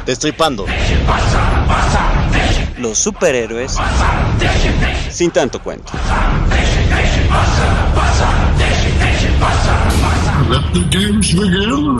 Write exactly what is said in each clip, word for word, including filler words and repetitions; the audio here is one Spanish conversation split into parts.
Destripando. Los superhéroes Sin tanto cuento. Let the games begin.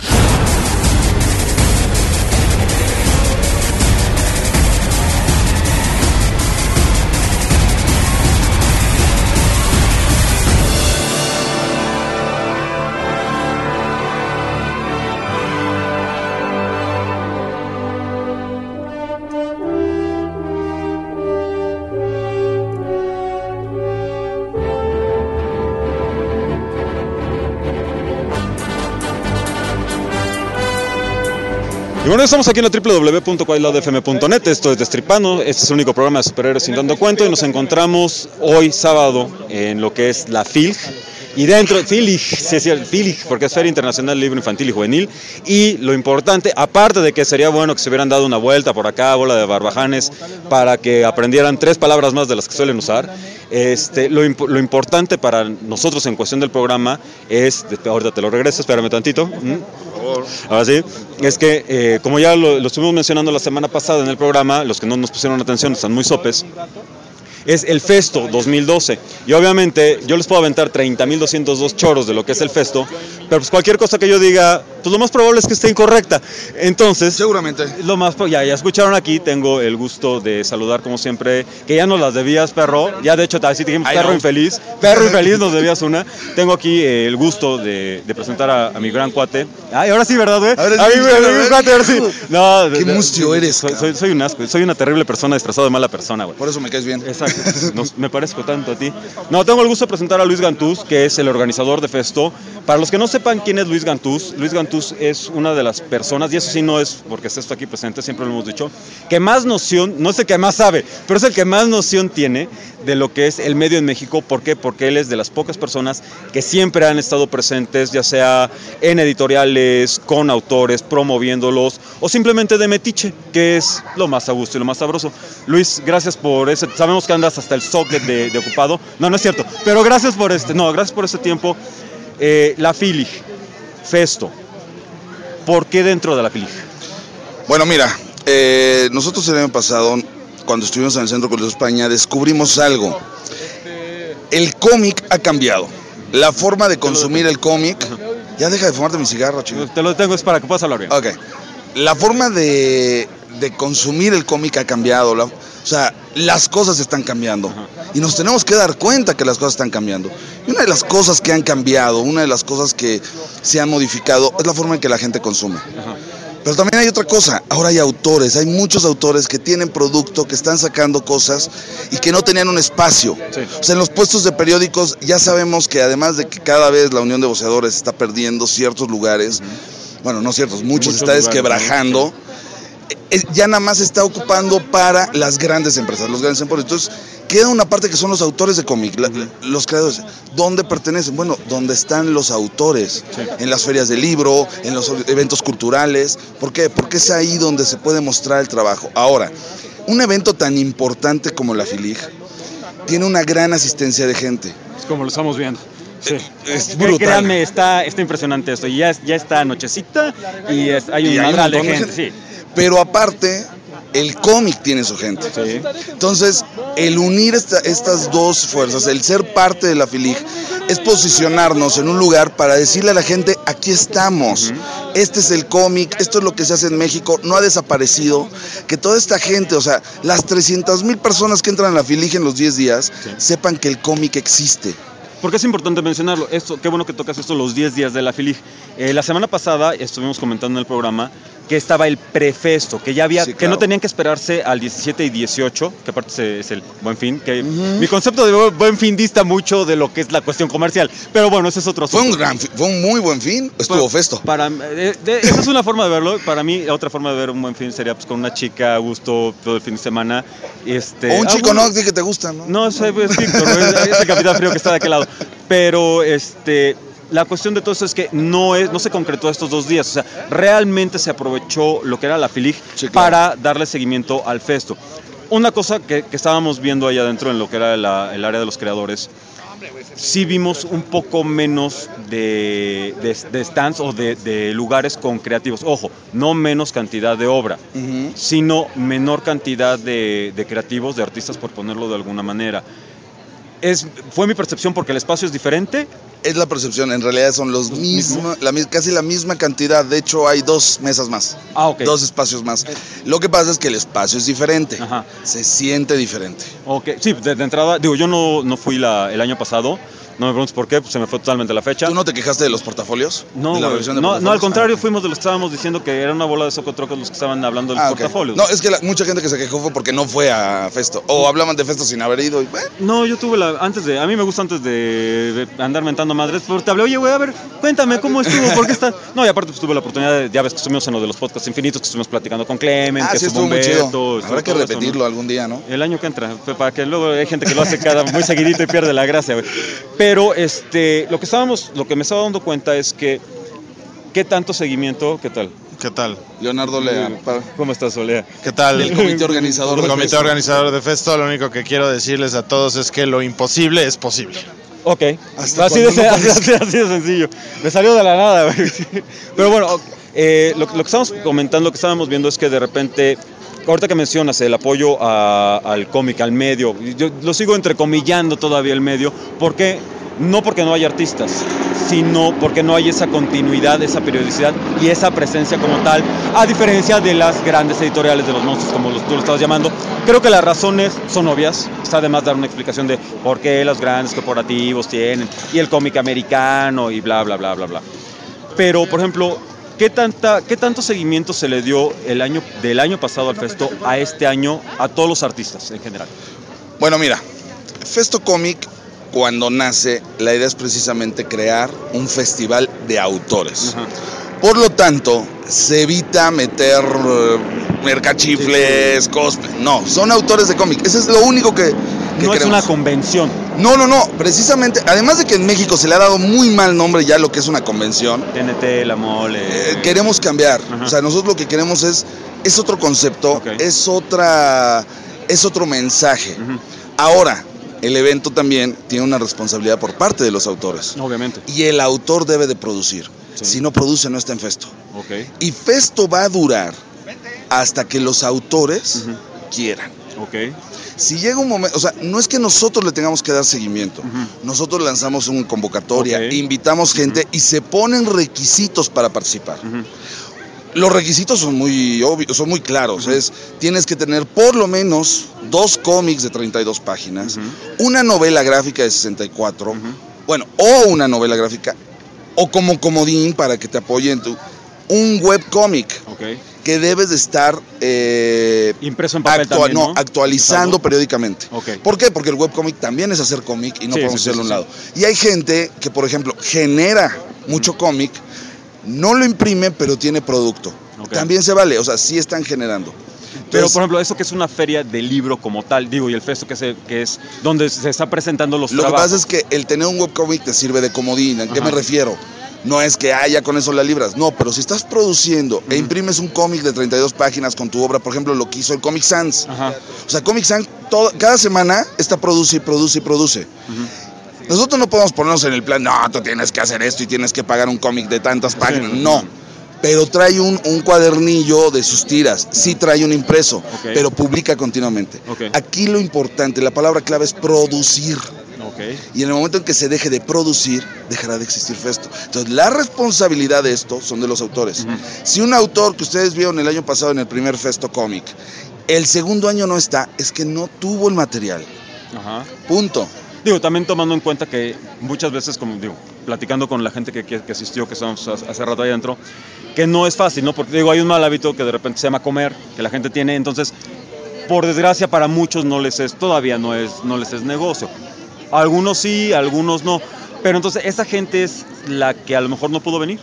Y bueno, estamos aquí en la doble u doble u doble u punto quailad f m punto net, esto es Destripando, este es el único programa de superhéroes sin tanto cuento y nos encontramos hoy sábado en lo que es la F I L G y dentro, F I L I G, sí, sí, F I L I G, porque es Feria Internacional del Libro Infantil y Juvenil, y lo importante, aparte de que sería bueno que se hubieran dado una vuelta por acá, bola de barbajanes, para que aprendieran tres palabras más de las que suelen usar, este, lo, imp lo importante para nosotros en cuestión del programa es, ahorita te lo regreso, espérame tantito, ¿Mm? Ahora sí, es que eh, como ya lo, lo estuvimos mencionando la semana pasada en el programa, los que no nos pusieron atención están muy sopes, es el Festo dos mil doce, y obviamente yo les puedo aventar treinta mil doscientos dos choros de lo que es el Festo, pero pues cualquier cosa que yo diga, pues lo más probable es que esté incorrecta, entonces seguramente lo más, ya, ya escucharon aquí, tengo el gusto de saludar como siempre, que ya nos las debías, perro, ya de hecho así te dijimos, perro infeliz, perro infeliz nos debías una, tengo aquí eh, el gusto de, de presentar a, a mi gran cuate, ay, ahora sí, ¿verdad, güey? A sí, mi gran cuate, ahora sí, no, qué mustio eres, soy, soy, soy un asco, soy una terrible persona disfrazado de mala persona, güey. Por eso me caes bien. Exacto. No, me parezco tanto a ti. No, tengo el gusto de presentar a Luis Gantús, que es el organizador de Festo. Para los que no sepan quién es Luis Gantús, Luis Gantús es una de las personas, y eso sí no es porque esté esto aquí presente, siempre lo hemos dicho, que más noción, no es el que más sabe, pero es el que más noción tiene de lo que es el medio en México. ¿Por qué? Porque él es de las pocas personas que siempre han estado presentes, ya sea en editoriales, con autores, promoviéndolos, o simplemente de metiche, que es lo más a gusto y lo más sabroso. Luis, gracias por ese, sabemos que andas hasta el socket de, de ocupado, no, no es cierto, pero gracias por este, no, gracias por este tiempo. Eh, la F I L I G, Festo, ¿por qué dentro de la F I L I G? Bueno, mira, eh, nosotros el año pasado, cuando estuvimos en el Centro Cultural España, descubrimos algo. El cómic ha cambiado. La forma de consumir el cómic... Ya deja de fumarte mi cigarro, chico. Te lo tengo, es para que puedas hablar bien. Ok. La forma de, de consumir el cómic ha cambiado. La, o sea, las cosas están cambiando. Ajá. Y nos tenemos que dar cuenta que las cosas están cambiando. Y una de las cosas que han cambiado, una de las cosas que se han modificado, es la forma en que la gente consume. Ajá. Pero también hay otra cosa, ahora hay autores, hay muchos autores que tienen producto, que están sacando cosas y que no tenían un espacio. Sí. O sea, en los puestos de periódicos ya sabemos que además de que cada vez la Unión de Voceadores está perdiendo ciertos lugares, uh-huh. bueno, no ciertos, muchos, muchos está desquebrajando, ¿no? Ya nada más está ocupando para las grandes empresas, los grandes emporios. Entonces, queda una parte que son los autores de cómic, la, los creadores. ¿Dónde pertenecen? Bueno, donde están los autores, sí. En las ferias de libro, en los eventos culturales. ¿Por qué? Porque es ahí donde se puede mostrar el trabajo. Ahora, un evento tan importante como la F I L I G tiene una gran asistencia de gente. Es como lo estamos viendo. Sí. Es brutal. Créanme, está, está impresionante esto. Y ya, ya está nochecita y es, hay un madral de gente. gente. Sí. Pero aparte, el cómic tiene su gente. Sí. Entonces, el unir esta, estas dos fuerzas, el ser parte de la F I L I G, es posicionarnos en un lugar para decirle a la gente, aquí estamos, uh-huh. Este es el cómic, esto es lo que se hace en México, no ha desaparecido, que toda esta gente, o sea, las trescientas mil personas que entran a la F I L I G en los diez días, sí. Sepan que el cómic existe. Porque es importante mencionarlo, esto, qué bueno que tocas esto los diez días de la F I L I G. Eh, la semana pasada estuvimos comentando en el programa que estaba el prefesto, que ya había, sí, claro. Que no tenían que esperarse al diecisiete y dieciocho, que aparte es el Buen Fin, que uh-huh. Mi concepto de Buen Fin dista mucho de lo que es la cuestión comercial, pero bueno, ese es otro asunto. Fue un gran, fue un muy buen fin, estuvo pues, festo. Para, de, de, esa es una forma de verlo, para mí la otra forma de ver un buen fin sería pues con una chica a gusto todo el fin de semana. Este, o un chico, ah, bueno, no, que te gusta, ¿no? No, soy es Víctor, es el Capitán Frío que está de aquel lado, pero este... La cuestión de todo esto es que no, es, no se concretó estos dos días, o sea, realmente se aprovechó lo que era la F I L I G, sí, claro. Para darle seguimiento al Festo. Una cosa que, que estábamos viendo allá adentro en lo que era la, el área de los creadores, sí vimos un poco menos de, de, de stands o de, de lugares con creativos. Ojo, no menos cantidad de obra, uh-huh. sino menor cantidad de, de creativos, de artistas, por ponerlo de alguna manera. Es, fue mi percepción porque el espacio es diferente. Es la percepción, en realidad son los, los mismos, la, casi la misma cantidad, de hecho hay dos mesas más, ah, okay. dos espacios más. Lo que pasa es que el espacio es diferente, Ajá. se siente diferente. Ok, sí, de, de entrada, digo, yo no, no fui la, el año pasado, no me preguntes por qué, pues se me fue totalmente la fecha. ¿Tú no te quejaste de los portafolios? No, ¿De la wey, versión de no, portafolios? no, al contrario, fuimos de los que estábamos diciendo que era una bola de socotrocos los que estaban hablando de los ah, okay. portafolios. No, es que la, mucha gente que se quejó fue porque no fue a Festo, o hablaban de Festo sin haber ido. Y, bueno. No, yo tuve la, antes de, a mí me gusta antes de, de andar mentando madres, pero te hablé, oye, güey, a ver, cuéntame cómo estuvo, por qué está. No, y aparte pues tuve la oportunidad de, ya ves que estuvimos en lo de los podcasts infinitos, que estuvimos platicando con Clemen, ah, que sí, estuvo muy Humberto. Chido. Habrá que repetirlo eso, ¿no? Algún día, ¿no? El año que entra, para que luego hay gente que lo hace cada muy seguidito y pierde la gracia, güey. Pero este, lo que estábamos, lo que me estaba dando cuenta es que qué tanto seguimiento, ¿qué tal? ¿Qué tal? Leonardo Lea. ¿Cómo estás, Olea? ¿Qué tal? El comité organizador El de comité Festo. organizador de Festo, lo único que quiero decirles a todos es que lo imposible es posible. Ok, así de, no así, así, así de sencillo. Me salió de la nada, güey. Pero bueno, eh, lo, lo que estamos comentando, lo que estábamos viendo es que de repente, ahorita que mencionas el apoyo a, al cómic, al medio, yo lo sigo entrecomillando todavía el medio, porque no porque no hay artistas, sino porque no hay esa continuidad, esa periodicidad y esa presencia como tal, a diferencia de las grandes editoriales de los monstruos, como los, tú lo estabas llamando. Creo que las razones son obvias, está de más dar una explicación de por qué los grandes corporativos tienen, y el cómic americano, y bla, bla, bla, bla, bla. Pero, por ejemplo, ¿qué, tanta, qué tanto seguimiento se le dio el año, del año pasado al Festo a este año a todos los artistas en general? Bueno, mira, Festo Cómic, cuando nace, la idea es precisamente crear un festival de autores. Ajá. Por lo tanto, se evita meter uh, mercachifles, sí, sí. cosplay. No, son autores de cómic. Eso es lo único que, que no queremos. Es una convención. No, no, no. Precisamente, además de que en México se le ha dado muy mal nombre ya lo que es una convención. T N T, la mole. Eh, queremos cambiar. Ajá. O sea, nosotros lo que queremos es, es otro concepto, okay. es otra, es otro mensaje. Uh-huh. Ahora, el evento también tiene una responsabilidad por parte de los autores. Obviamente. Y el autor debe de producir. Sí. Si no produce, no está en Festo. Okay. Y Festo va a durar hasta que los autores uh-huh. quieran. Okay. Si llega un momento, o sea, no es que nosotros le tengamos que dar seguimiento. Uh-huh. Nosotros lanzamos una convocatoria, okay. invitamos gente uh-huh. y se ponen requisitos para participar. Uh-huh. Los requisitos son muy obvios, son muy claros. Uh-huh. Es, tienes que tener por lo menos dos cómics de treinta y dos páginas, uh-huh. una novela gráfica de sesenta y cuatro, uh-huh. bueno, o una novela gráfica, o como comodín para que te apoyen tu, un webcómic, okay. que debes de estar eh, impreso en papel actua- también, ¿no? no, actualizando periódicamente. Okay. ¿Por qué? Porque el webcómic también es hacer cómic y no sí, podemos sí, hacerlo a sí, un lado. sí. Y hay gente que, por ejemplo, genera mucho cómic, no lo imprime, pero tiene producto. Okay. También se vale, o sea, sí están generando. Entonces, pero, por ejemplo, eso que es una feria de libro como tal, digo, y el Festo que, se, que es donde se está presentando los lo trabajos. Lo que pasa es que el tener un webcómic te sirve de comodín. ¿A qué me refiero? No es que haya con eso la libras, no, pero si estás produciendo uh-huh. e imprimes un cómic de treinta y dos páginas con tu obra, por ejemplo, lo que hizo el Comic Sans. Uh-huh. O sea, Comic Sans, todo, cada semana está produce y produce y produce. Uh-huh. Nosotros no podemos ponernos en el plan, no, tú tienes que hacer esto y tienes que pagar un cómic de tantas páginas. Sí, no, pero trae un, un cuadernillo de sus tiras, sí trae un impreso, okay. pero publica continuamente. Okay. Aquí lo importante, la palabra clave es producir. Okay. Y en el momento en que se deje de producir, dejará de existir Festo. Entonces, la responsabilidad de esto son de los autores. Uh-huh. Si un autor que ustedes vieron el año pasado en el primer Festo Cómic, el segundo año no está, es que no tuvo el material. Uh-huh. Punto. Digo, también tomando en cuenta que muchas veces, como digo, platicando con la gente que, que, que asistió, que estábamos hace rato ahí adentro, que no es fácil, ¿no? Porque digo, hay un mal hábito que de repente se llama comer, que la gente tiene, entonces, por desgracia, para muchos no les es, todavía no es, no les es negocio. Algunos sí, algunos no. Pero entonces, ¿esa gente es la que a lo mejor no pudo venir?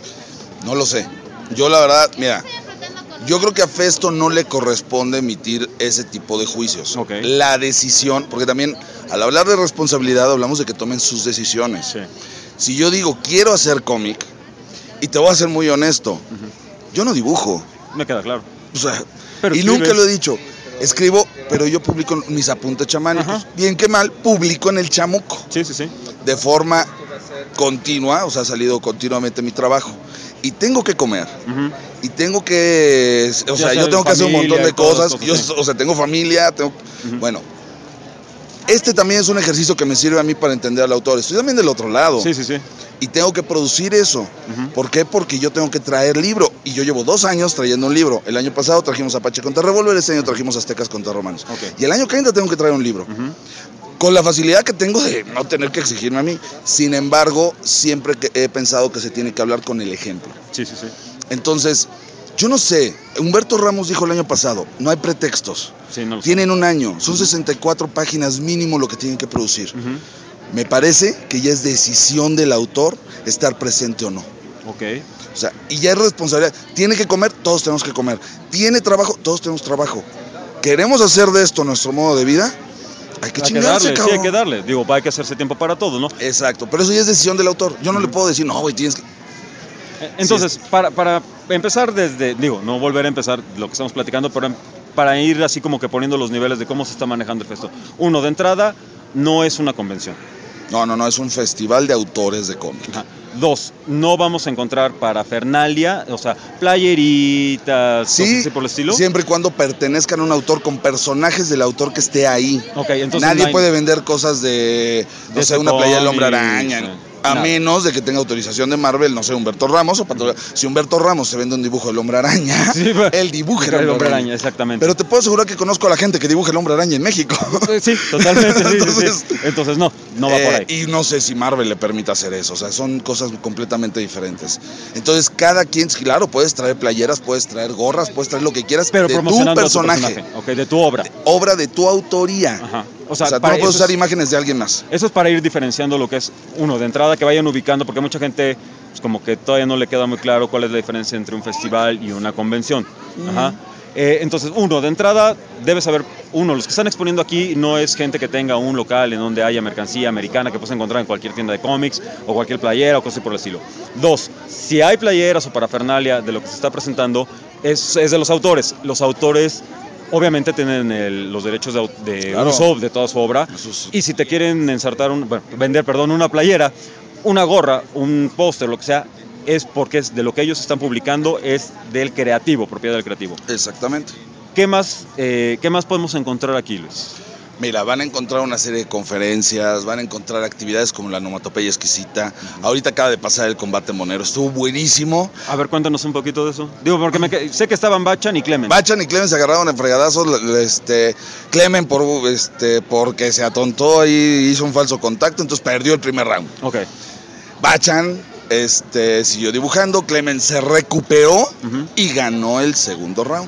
No lo sé. Yo la verdad, mira, yo creo que a Festo no le corresponde emitir ese tipo de juicios. Okay. La decisión, porque también al hablar de responsabilidad hablamos de que tomen sus decisiones. Sí. Si yo digo, quiero hacer cómic, y te voy a ser muy honesto, uh-huh. yo no dibujo. Me queda claro. O sea, pero y escribes. Nunca lo he dicho. escribo, pero yo publico mis apuntes chamánicos. Ajá. Bien que mal, publico en el Chamuco. Sí, sí, sí. De forma continua, o sea, ha salido continuamente mi trabajo. Y tengo que comer. Uh-huh. Y tengo que, o sea, yo tengo que hacer un montón de cosas. Yo, o sea, tengo familia, tengo, uh-huh. bueno. Este también es un ejercicio que me sirve a mí para entender al autor. Estoy también del otro lado. Sí, sí, sí. Y tengo que producir eso. Uh-huh. ¿Por qué? Porque yo tengo que traer libro. Y yo llevo dos años trayendo un libro. El año pasado trajimos Apache contra Revolver, este año trajimos Aztecas contra Romanos. Okay. Y el año que viene tengo que traer un libro. Uh-huh. Con la facilidad que tengo de no tener que exigirme a mí. Sin embargo, siempre que he pensado que se tiene que hablar con el ejemplo. Sí, sí, sí. Entonces, yo no sé. Humberto Ramos dijo el año pasado, no hay pretextos. Sí, no lo tienen sé. un año. Son sesenta y cuatro páginas mínimo lo que tienen que producir. Uh-huh. Me parece que ya es decisión del autor estar presente o no. Ok. O sea, y ya es responsabilidad. Tiene que comer, todos tenemos que comer. Tiene trabajo, todos tenemos trabajo. ¿Queremos hacer de esto nuestro modo de vida? Hay que hay chingarse, que darle, cabrón. Sí, hay que darle. Digo, hay que hacerse tiempo para todo, ¿no? Exacto, pero eso ya es decisión del autor. Yo no uh-huh. le puedo decir, no, güey, tienes que... Entonces, sí, para, para empezar desde, digo, no volver a empezar lo que estamos platicando, pero para ir así como que poniendo los niveles de cómo se está manejando el festo. Uno, de entrada, no es una convención. No, no, no, es un festival de autores de cómic. Ajá. Dos, no vamos a encontrar parafernalia, o sea, playeritas, sí, cosas así por el estilo. Siempre y cuando pertenezcan a un autor con personajes del autor que esté ahí. Okay, entonces nadie no hay... puede vender cosas de, no de sé, una playera del Hombre Araña. Sí. A Nada. Menos de que tenga autorización de Marvel, no sé, Humberto Ramos. O para... Si Humberto Ramos se vende un dibujo del Hombre Araña, sí, él dibuja el Hombre, hombre araña. araña. Exactamente. Pero te puedo asegurar que conozco a la gente que dibuja el Hombre Araña en México. Sí, totalmente. Sí, Entonces, sí, sí. Entonces no, no va eh, por ahí. Y no sé si Marvel le permite hacer eso. O sea, son cosas completamente diferentes. Entonces, cada quien, claro, puedes traer playeras, puedes traer gorras, puedes traer lo que quieras. Pero de promocionando tu personaje. A tu personaje. Okay, de tu obra. De, obra de tu autoría. Ajá. O sea, o sea tú no puedes usar es, imágenes de alguien más. Eso es para ir diferenciando lo que es, uno, de entrada, que vayan ubicando, porque mucha gente, pues, como que todavía no le queda muy claro cuál es la diferencia entre un festival y una convención. Mm. Ajá. Eh, entonces, uno, de entrada, debes saber, uno, los que están exponiendo aquí no es gente que tenga un local en donde haya mercancía americana que puedes encontrar en cualquier tienda de cómics o cualquier playera o cosas por el estilo. Dos, si hay playeras o parafernalia de lo que se está presentando, es, es de los autores. Los autores... Obviamente tienen el, los derechos de, de claro. uso de toda su obra. Es... Y si te quieren ensartar un, bueno, vender, perdón, una playera, una gorra, un póster, lo que sea, es porque es de lo que ellos están publicando, es del creativo, propiedad del creativo. Exactamente. ¿Qué más, eh, ¿qué más podemos encontrar aquí, Luis? Mira, van a encontrar una serie de conferencias, van a encontrar actividades como la onomatopeya exquisita. Uh-huh. Ahorita acaba de pasar el combate monero, estuvo buenísimo. A ver, cuéntanos un poquito de eso. Digo, porque me, sé que estaban Bachan y Clemen. Bachan y Clemen se agarraron en fregadazos. Este, Clemen por, este, porque se atontó ahí, hizo un falso contacto, entonces perdió el primer round. Ok. Bachan este, siguió dibujando, Clemen se recuperó uh-huh. y ganó el segundo round.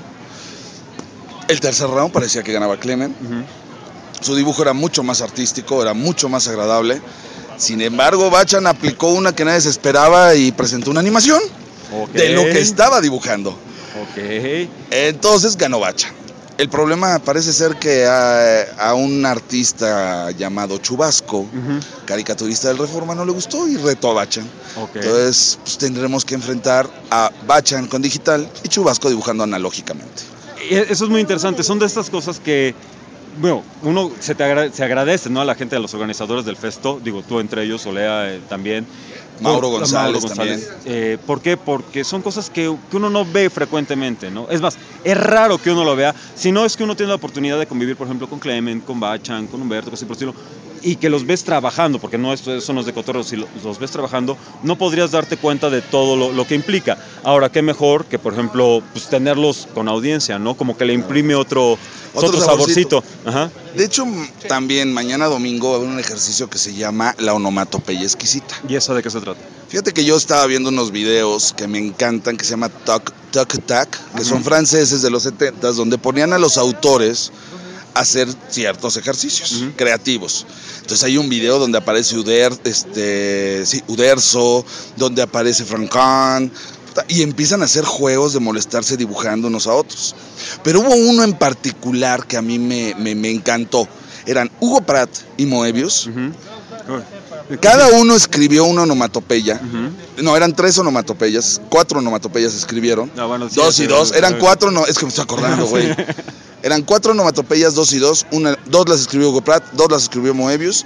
El tercer round parecía que ganaba Clemen. Uh-huh. Su dibujo era mucho más artístico, era mucho más agradable. Sin embargo, Bachan aplicó una que nadie se esperaba y presentó una animación okay. de lo que estaba dibujando. Okay. Entonces ganó Bachan. El problema parece ser que a, a un artista llamado Chubasco, uh-huh. caricaturista del Reforma, no le gustó y retó a Bachan. Okay. Entonces pues, tendremos que enfrentar a Bachan con digital y Chubasco dibujando analógicamente. Eso es muy interesante. Son de estas cosas que... Bueno, uno se, te agra- se agradece, ¿no? A la gente, a los organizadores del festo, digo tú entre ellos, Olea eh, también. Mauro González, Mauro González también. Eh, ¿Por qué? Porque son cosas que, que uno no ve frecuentemente, ¿no? Es más, es raro que uno lo vea, si no es que uno tiene la oportunidad de convivir, por ejemplo, con Clement, con Bachan, con Humberto, cosas por el estilo, y que los ves trabajando, porque no esto son los de cotorreo, si los, los ves trabajando, no podrías darte cuenta de todo lo, lo que implica. Ahora, qué mejor que, por ejemplo, pues tenerlos con audiencia, ¿no? Como que le imprime otro, otro, otro saborcito. saborcito. Ajá. De hecho, también mañana domingo va a haber un ejercicio que se llama la onomatopeya exquisita. ¿Y eso de qué se trata? Fíjate que yo estaba viendo unos videos que me encantan, que se llama Tuk Tuk Tac, que uh-huh. son franceses de los setentas, donde ponían a los autores a hacer ciertos ejercicios uh-huh. creativos. Entonces hay un video donde aparece Uder, este, sí, Uderzo, donde aparece Francan, y empiezan a hacer juegos de molestarse dibujando unos a otros. Pero hubo uno en particular que a mí me, me, me encantó. Eran Hugo Pratt y Moebius. Uh-huh. Cada uno escribió una onomatopeya. Uh-huh. No, eran tres onomatopeyas. Cuatro onomatopeyas escribieron. No, bueno, sí, dos y dos. Eran cuatro, no, es que me estoy acordando, güey. Eran cuatro onomatopeyas, dos y dos. Una, dos las escribió Hugo Pratt, dos las escribió Moebius.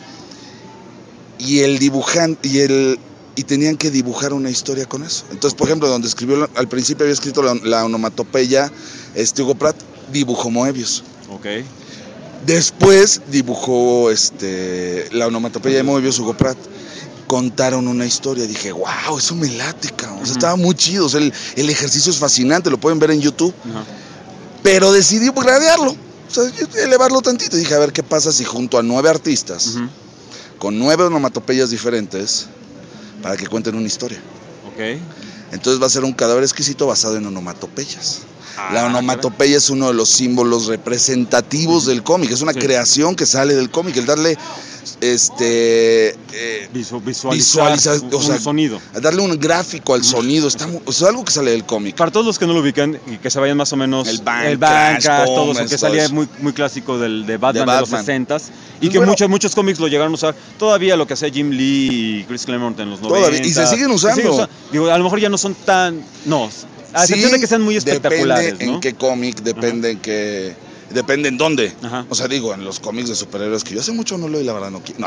Y el dibujante, y el y tenían que dibujar una historia con eso. Entonces, por ejemplo, donde escribió, al principio había escrito la, la onomatopeya este, Hugo Pratt, dibujó Moebius. Ok. Después dibujó este, la onomatopeya de Moebius, Hugo Pratt. Contaron una historia, dije, wow, eso me late, cabrón. O sea, uh-huh. Estaba muy chido, o sea, el, el ejercicio es fascinante, lo pueden ver en YouTube. Uh-huh. Pero decidí gradearlo, o sea, elevarlo tantito. Dije, a ver qué pasa si junto a nueve artistas, uh-huh. con nueve onomatopeyas diferentes, para que cuenten una historia. Ok. Entonces va a ser un cadáver exquisito basado en onomatopeyas. Ah, la onomatopeya es uno de los símbolos representativos uh-huh. del cómic, es una sí. creación que sale del cómic, el darle este eh, Visu, visualizar, visualizar un, o sea, un sonido, darle un gráfico al sonido, está, o sea, algo que sale del cómic. Para todos los que no lo ubican y que se vayan más o menos, el Bang, el Bang Crash, todo eso que salía muy, muy clásico del, de, Batman, de Batman de los sesentas y pues que bueno, muchos, muchos cómics lo llegaron a usar, todavía lo que hacía Jim Lee y Chris Claremont en los noventa. Todavía, y se siguen usando. Se siguen usando. Digo, a lo mejor ya no son tan, no, a excepción sí, de que sean muy espectaculares, depende ¿no? en qué cómic, depende Ajá. en qué... Depende en dónde. Ajá. O sea, digo, en los cómics de superhéroes, que yo hace mucho no leo y la verdad no quiero. No,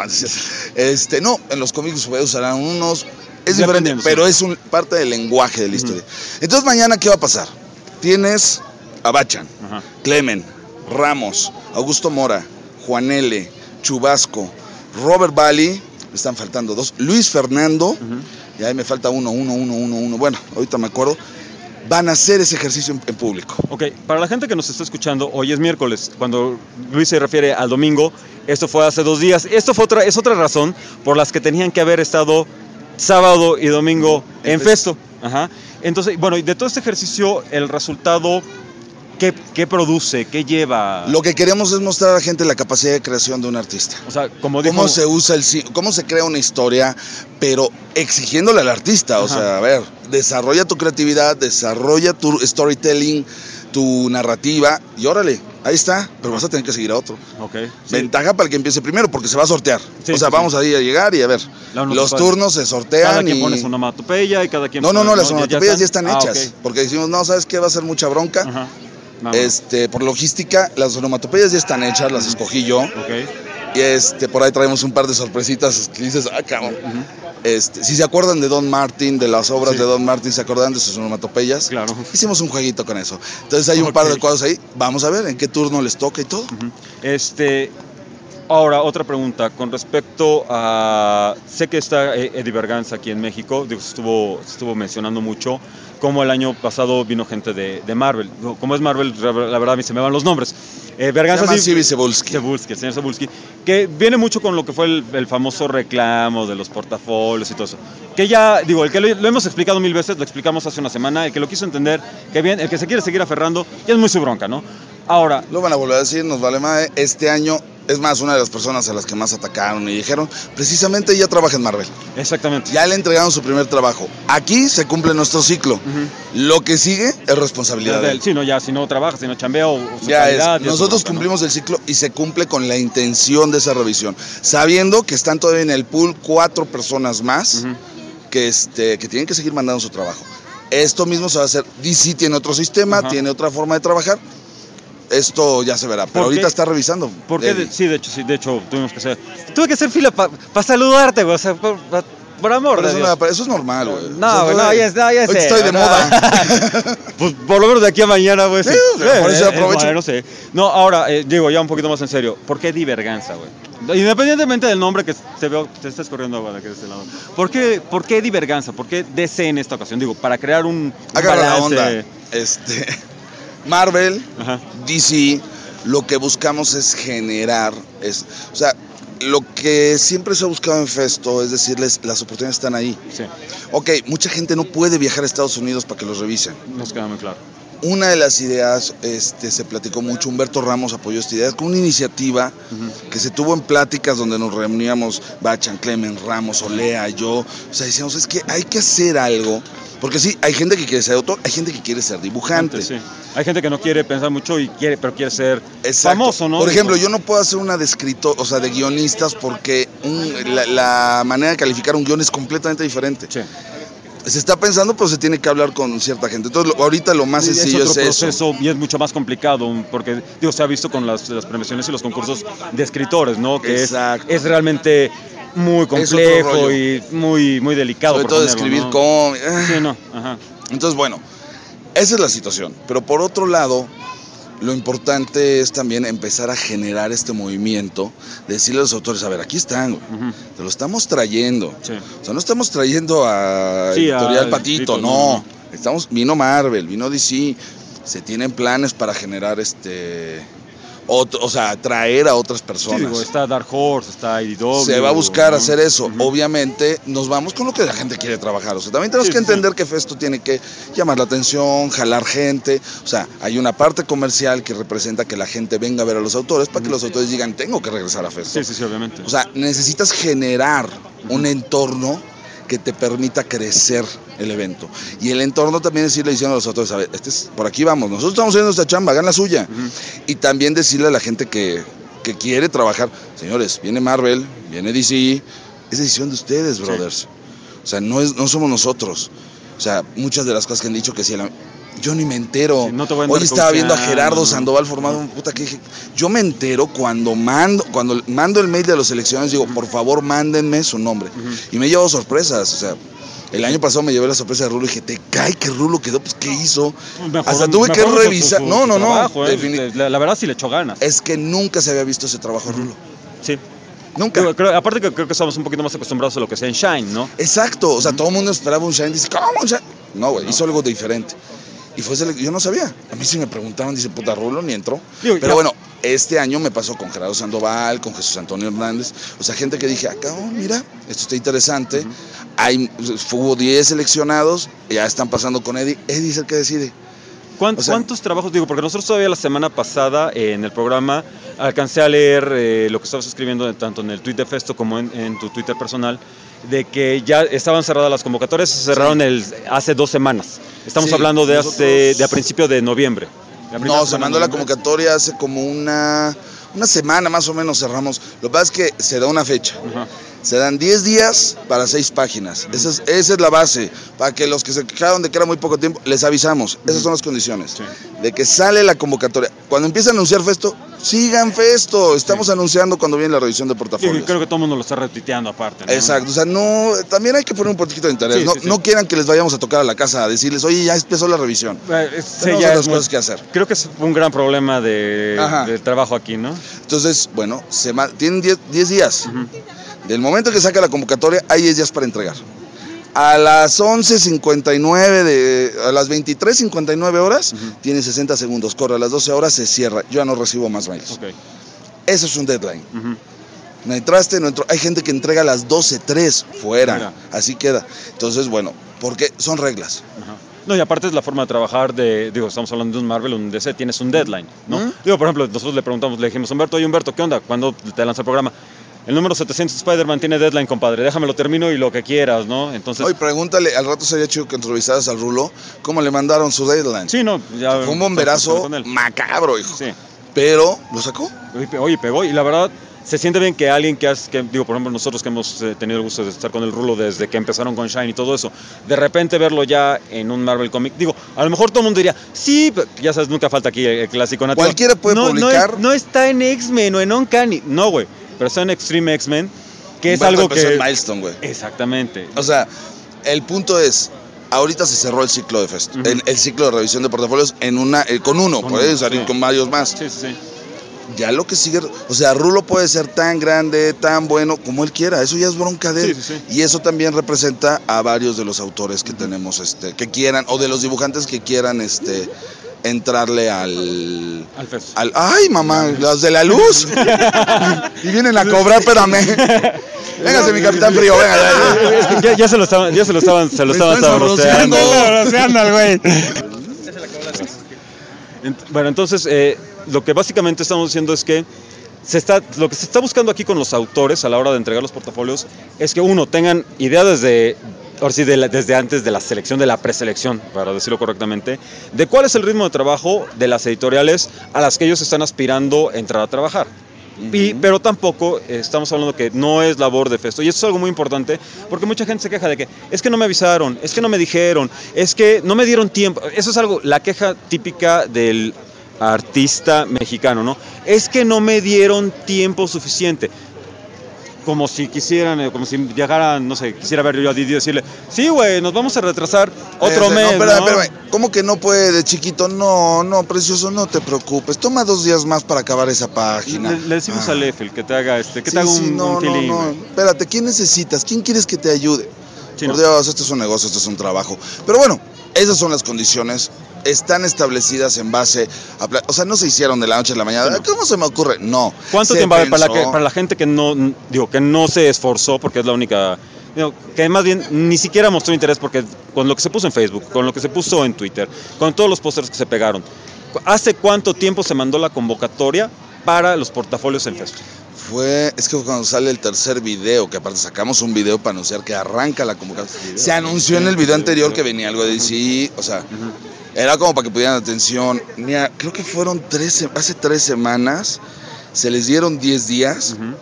este, no, en los cómics de superhéroes usarán unos. Es diferente, pero es un, parte del lenguaje de la uh-huh. historia. Entonces, mañana, ¿qué va a pasar? Tienes a Bachan, uh-huh. Clemen, Ramos, Augusto Mora, Juan L., Chubasco, Robert Bali, me están faltando dos, Luis Fernando, uh-huh. y ahí me falta uno, uno, uno, uno, uno. Bueno, ahorita me acuerdo. Van a hacer ese ejercicio en, en público. Ok, para la gente que nos está escuchando, hoy es miércoles, cuando Luis se refiere al domingo, esto fue hace dos días, esto fue otra, es otra razón por las que tenían que haber estado sábado y domingo en, en Festo. Ajá. Entonces, bueno, y de todo este ejercicio, el resultado, ¿qué, qué produce? ¿Qué lleva? Lo que queremos es mostrar a la gente la capacidad de creación de un artista. O sea, como dijo... Cómo se usa el cómo se crea una historia, pero exigiéndole al artista. Ajá. O sea, a ver, desarrolla tu creatividad, desarrolla tu storytelling, tu narrativa, y órale, ahí está, pero vas a tener que seguir a otro. Okay, sí. Ventaja para el que empiece primero, porque se va a sortear. Sí, o sea, sí, vamos sí. ahí a llegar y a ver, los turnos se sortean. Cada quien y... pone su onomatopeya y cada quien... No, no, no, las ¿no? onomatopeyas ya están, ya están ah, hechas, okay. porque decimos, no, ¿sabes qué? Va a ser mucha bronca. Ajá. No, este, por logística, las onomatopeyas ya están hechas, las escogí yo. Okay. Y este, por ahí traemos un par de sorpresitas que dices, ah, cabrón. Uh-huh. Este, si se acuerdan de Don Martin, de las obras sí. de Don Martin, ¿se acuerdan de sus onomatopeyas? Claro. Hicimos un jueguito con eso. Entonces hay un okay. par de cuadros ahí. Vamos a ver en qué turno les toca y todo. Uh-huh. Este, ahora, otra pregunta con respecto a... Sé que está Eddie Berganza aquí en México, digo, estuvo, estuvo mencionando mucho. Como el año pasado vino gente de, de Marvel. Como es Marvel, la verdad a mí se me van los nombres. Eh, Berganza sí, Cibi Cebulski. Cebulski, el señor Cebulski, que viene mucho con lo que fue el, el famoso reclamo de los portafolios y todo eso. Que ya, digo, el que lo, lo hemos explicado mil veces, lo explicamos hace una semana, el que lo quiso entender, que bien, el que se quiere seguir aferrando, ya es muy su bronca, ¿no? Ahora... Lo van a volver a decir, nos vale más. Este año, es más, una de las personas a las que más atacaron y dijeron, precisamente ella trabaja en Marvel. Exactamente. Ya le entregaron su primer trabajo. Aquí se cumple nuestro ciclo. Uh-huh. Lo que sigue es responsabilidad de él. Sí, no, ya, si no trabaja, si no chambea o su ya calidad, es. Nosotros bronca, cumplimos ¿no? el ciclo y se cumple con la intención de esa revisión. Sabiendo que están todavía en el pool cuatro personas más uh-huh. que, este, que tienen que seguir mandando su trabajo. Esto mismo se va a hacer. D C tiene otro sistema, uh-huh. tiene otra forma de trabajar. Esto ya se verá, pero ahorita está revisando. ¿Por qué? De, sí, de hecho, sí, de hecho, tuvimos que hacer. Tuve que hacer fila para pa saludarte, güey. O sea, por, pa, por amor de eso, Dios. No, eso es normal, güey. No, güey, no, ya, no, ya sé. Estoy de no. moda. Pues por lo menos de aquí a mañana, güey. Sí, sí, por eso aprovecho. Bueno, no sé. No, ahora, eh, digo, ya un poquito más en serio. ¿Por qué Eddie Berganza, güey? Independientemente del nombre que te veo, te estás corriendo agua de aquí de este lado. ¿Por qué, ¿Por qué Eddie Berganza? ¿Por qué D C en esta ocasión? Digo, para crear un, un Agarra balance. la onda. Este, Marvel, Ajá. D C, lo que buscamos es generar, es, o sea, lo que siempre se ha buscado en Festo es decirles, las oportunidades están ahí. Sí. Ok, mucha gente no puede viajar a Estados Unidos para que los revisen. Nos queda muy claro. Una de las ideas, este, se platicó mucho, Humberto Ramos apoyó esta idea, con una iniciativa uh-huh. que se tuvo en pláticas donde nos reuníamos, Bachan, Clemen, Ramos, Olea, yo, o sea, decíamos, es que hay que hacer algo, porque sí, hay gente que quiere ser autor, hay gente que quiere ser dibujante. Sí. Hay gente que no quiere pensar mucho y quiere, pero quiere ser Exacto. famoso, ¿no? Por ejemplo, yo no puedo hacer una de escritor, o sea, de guionistas, porque un, la, la manera de calificar un guion es completamente diferente. Sí. Se está pensando, pero se tiene que hablar con cierta gente. Entonces, lo, ahorita lo más sencillo es, otro es proceso, eso. Y es mucho más complicado, porque digo, se ha visto con las, las premiaciones y los concursos de escritores, ¿no? Que es, es realmente muy complejo y muy, muy delicado. Sobre todo escribir ¿no? cómics. Sí, no. Ajá. Entonces, bueno, esa es la situación. Pero por otro lado, lo importante es también empezar a generar este movimiento, de decirle a los autores, a ver, aquí están, uh-huh. te lo estamos trayendo. Sí. O sea, no estamos trayendo a sí, Editorial a Patito, no. no. Estamos, vino Marvel, vino D C, se tienen planes para generar este... Otro, o sea, atraer a otras personas. Sí, digo, está Dark Horse, está I D W. Se va a buscar ¿no? hacer eso. Uh-huh. Obviamente, nos vamos con lo que la gente quiere trabajar. O sea, también tenemos sí, que entender sí. que Festo tiene que llamar la atención, jalar gente. O sea, hay una parte comercial que representa que la gente venga a ver a los autores para uh-huh. que los autores digan, tengo que regresar a Festo. Sí, sí, sí, obviamente. O sea, necesitas generar uh-huh. un entorno que te permita crecer el evento. Y el entorno también decirle diciendo a los autores, a ver, este es, por aquí vamos, nosotros estamos haciendo esta chamba, hagan la suya. Uh-huh. Y también decirle a la gente que, que quiere trabajar, señores, viene Marvel, viene D C, es decisión de ustedes, brothers. Sí. O sea, no, es, no somos nosotros. O sea, muchas de las cosas que han dicho que si la... Yo ni me entero. Sí, no te voy a Hoy estaba viendo a Gerardo no, Sandoval formado un puta que dije, yo me entero cuando mando, cuando mando el mail de las elecciones, digo, por favor, mándenme su nombre. Uh-huh. Y me llevo sorpresas, o sea, el año pasado me llevé la sorpresa de Rulo y dije, te cae que Rulo quedó, pues ¿qué hizo? Mejor, Hasta tuve que revisar. Su, su, no, no, no. Trabajo, eh. Definitivamente. La, la verdad sí le echó ganas. Es que nunca se había visto ese trabajo, uh-huh. Rulo. Sí. Nunca. Creo, creo, aparte que creo que estamos un poquito más acostumbrados a lo que sea en Shine, ¿no? Exacto, o sea, uh-huh. todo el mundo esperaba un Shine, dice, ¿cómo un Shine? No, güey, no. Hizo algo diferente. Y fue yo no sabía. A mí sí me preguntaron, dice, puta, Rulo ni entró. Digo, Pero ya. bueno, este año me pasó con Gerardo Sandoval, con Jesús Antonio Hernández. O sea, gente que dije, acá, oh, mira, esto está interesante. Uh-huh. Hay, hubo diez seleccionados, ya están pasando con Eddie. Eddie es el que decide. ¿Cuántos, o sea, ¿Cuántos trabajos? Digo, porque nosotros todavía la semana pasada eh, en el programa alcancé a leer eh, lo que estabas escribiendo tanto en el tweet de Festo como en, en tu Twitter personal, de que ya estaban cerradas las convocatorias, se cerraron sí. el, hace dos semanas. Estamos sí, hablando de, nosotros... hace, de a principio de noviembre. No, se mandó la convocatoria hace como una, una semana más o menos cerramos. Lo que pasa es que se da una fecha. Uh-huh. Se dan diez días para seis páginas. Uh-huh. Esa, es, esa es la base. Para que los que se quejaron de que era muy poco tiempo, les avisamos. Uh-huh. Esas son las condiciones. Sí. De que sale la convocatoria. Cuando empieza a anunciar Festo, sigan Festo. Estamos sí. anunciando cuando viene la revisión de portafolios. Sí, creo que todo el mundo lo está retuiteando aparte, ¿no? Exacto. O sea, no, también hay que poner un poquito de interés. Sí, no, sí, sí. no quieran que les vayamos a tocar a la casa a decirles, oye, ya empezó la revisión. Eh, sí, ya otras cosas que hacer. Creo que es un gran problema de, de trabajo aquí, ¿no? Entonces, bueno, se tienen diez días. Uh-huh. Del momento que saca la convocatoria, hay diez días para entregar. A las once cincuenta y nueve, de, a las veintitrés cincuenta y nueve horas, uh-huh. tiene sesenta segundos, corre, a las doce horas se cierra. Yo ya no recibo más mails. Okay. Eso es un deadline. Uh-huh. No entraste, no entró. Hay gente que entrega a las doce tres, fuera. Mira. Así queda. Entonces, bueno, porque son reglas. Uh-huh. No, y aparte es la forma de trabajar de, digo, estamos hablando de un Marvel, un D C, tienes un deadline, ¿no? Uh-huh. Digo, por ejemplo, nosotros le preguntamos, le dijimos, Humberto, oye Humberto, ¿qué onda? ¿Cuándo te lanza el programa? El número setecientos Spider-Man tiene deadline, compadre, déjame lo termino y lo que quieras, ¿no? Entonces... Oye, pregúntale, al rato sería chido que entrevistaras al Rulo, ¿cómo le mandaron su deadline? Sí, no, ya... Fue un bomberazo macabro, hijo. Sí. Pero, ¿lo sacó? Oye, pegó, y la verdad, se siente bien que alguien que, has, que digo, por ejemplo, nosotros que hemos eh, tenido el gusto de estar con el Rulo desde que empezaron con Shine y todo eso, de repente verlo ya en un Marvel Comic, digo, a lo mejor todo el mundo diría, sí, ya sabes, nunca falta aquí el, el clásico nativo. Cualquiera puede no, publicar. No, no está en X-Men o en Uncanny, no, güey, pero está en Extreme X-Men, que es Humberto algo que... en Milestone, güey. Exactamente. O sea, el punto es, ahorita se cerró el ciclo de Festo, uh-huh. el, el ciclo de revisión de portafolios en una, eh, con uno, con puede uno, salir sí. con varios más. Sí, sí, sí. Ya lo que sigue, o sea, Rulo puede ser tan grande, tan bueno como él quiera, eso ya es bronca de él. Sí, sí, sí. Y eso también representa a varios de los autores que uh-huh. tenemos, este, que quieran, o de los dibujantes que quieran, este, entrarle al... Al Festo. Al, ¡ay, mamá! ¡Los de la luz! Y vienen a cobrar, espérame. Véngase, mi Capitán Frío, venga. Ya, ya se lo estaban, ya se lo estaban, se lo estaban sabroseando. Sabroseando al güey. Bueno, entonces, eh, lo que básicamente estamos diciendo es que se está, lo que se está buscando aquí con los autores a la hora de entregar los portafolios es que, uno, tengan idea desde, ahora sí, de la, desde antes de la selección, de la preselección, para decirlo correctamente, de cuál es el ritmo de trabajo de las editoriales a las que ellos están aspirando a entrar a trabajar. Uh-huh. Y, pero tampoco eh, estamos hablando que no es labor de Festo. Y eso es algo muy importante, porque mucha gente se queja de que es que no me avisaron, es que no me dijeron, es que no me dieron tiempo. Eso es algo, la queja típica del artista mexicano, ¿no? Es que no me dieron tiempo suficiente. Como si quisieran, como si llegaran, no sé, quisiera ver yo a Didi y decirle, sí, güey, nos vamos a retrasar otro Ese, mes, no, espérame, ¿no? espérame. ¿Cómo que no puede de chiquito? No, no, precioso, no te preocupes. Toma dos días más para acabar esa página. Le, le decimos ah. al Eiffel que te haga este, que sí, te haga sí, un, no, un feeling. No, no, espérate, ¿quién necesitas? ¿Quién quieres que te ayude? Sí, Por no. Dios, esto es un negocio, esto es un trabajo. Pero bueno, esas son las condiciones. Están establecidas en base a... O sea, no se hicieron de la noche a la mañana. Sí, no. ¿Cómo se me ocurre? No. ¿Cuánto tiempo pensó... para, la que, para la gente que no, digo, que no se esforzó, porque es la única... Digo, que más bien ni siquiera mostró interés, porque con lo que se puso en Facebook, con lo que se puso en Twitter, con todos los pósters que se pegaron, ¿hace cuánto tiempo se mandó la convocatoria para los portafolios en Facebook? Fue, es que cuando sale el tercer video, que aparte sacamos un video para anunciar que arranca la convocatoria. Se anunció en el video anterior que venía algo de D C, o sea, era como para que pudieran atención. Mira, creo que fueron tres, hace tres semanas, se les dieron diez días, uh-huh.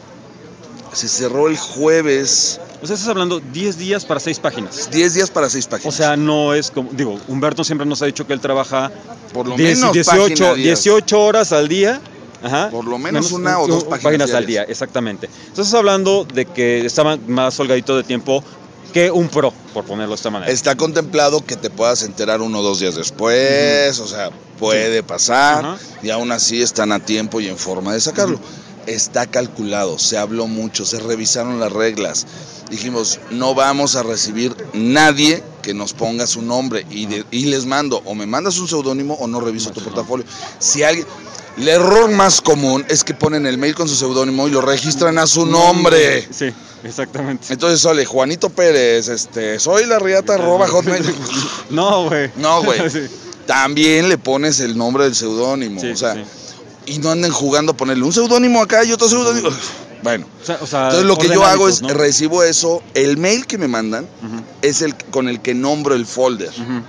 Se cerró el jueves. O sea, estás hablando diez días para seis páginas. diez días para seis páginas. O sea, no es como, digo, Humberto siempre nos ha dicho que él trabaja por lo diez, menos dieciocho, dieciocho horas al día. Ajá. Por lo menos, menos una o dos páginas, páginas al día, exactamente. Entonces hablando de que estaba más holgadito de tiempo que un pro, por ponerlo de esta manera. Está contemplado que te puedas enterar uno o dos días después, uh-huh. O sea, puede sí. pasar, uh-huh. Y aún así están a tiempo y en forma de sacarlo. Uh-huh. Está calculado, se habló mucho, se revisaron las reglas. Dijimos, no vamos a recibir nadie que nos ponga su nombre y, de, y les mando, o me mandas un seudónimo o no reviso tu portafolio. Si alguien... El error más común es que ponen el mail con su seudónimo y lo registran a su nombre. Sí, exactamente. Entonces sale Juanito Pérez, este, soy la riata arroba hotmail. No, güey. No, güey. Sí. También le pones el nombre del seudónimo, sí, o sea, sí. Y no anden jugando a ponerle un seudónimo acá y otro seudónimo. Bueno, o sea, o sea, entonces lo que yo hago es, ¿no? Recibo eso, el mail que me mandan uh-huh. es el con el que nombro el folder. Uh-huh.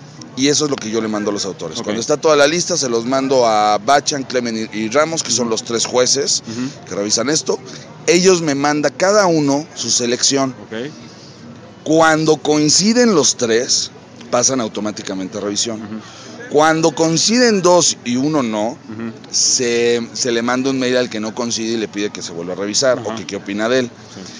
Y eso es lo que yo le mando a los autores. Okay. Cuando está toda la lista, se los mando a Bachan, Clemen y Ramos, que son los tres jueces uh-huh. que revisan esto. Ellos me mandan cada uno su selección. Okay. Cuando coinciden los tres, pasan automáticamente a revisión. Uh-huh. Cuando coinciden dos y uno no, uh-huh. se, se le manda un mail al que no coincide y le pide que se vuelva a revisar uh-huh. o que qué opina de él. Sí.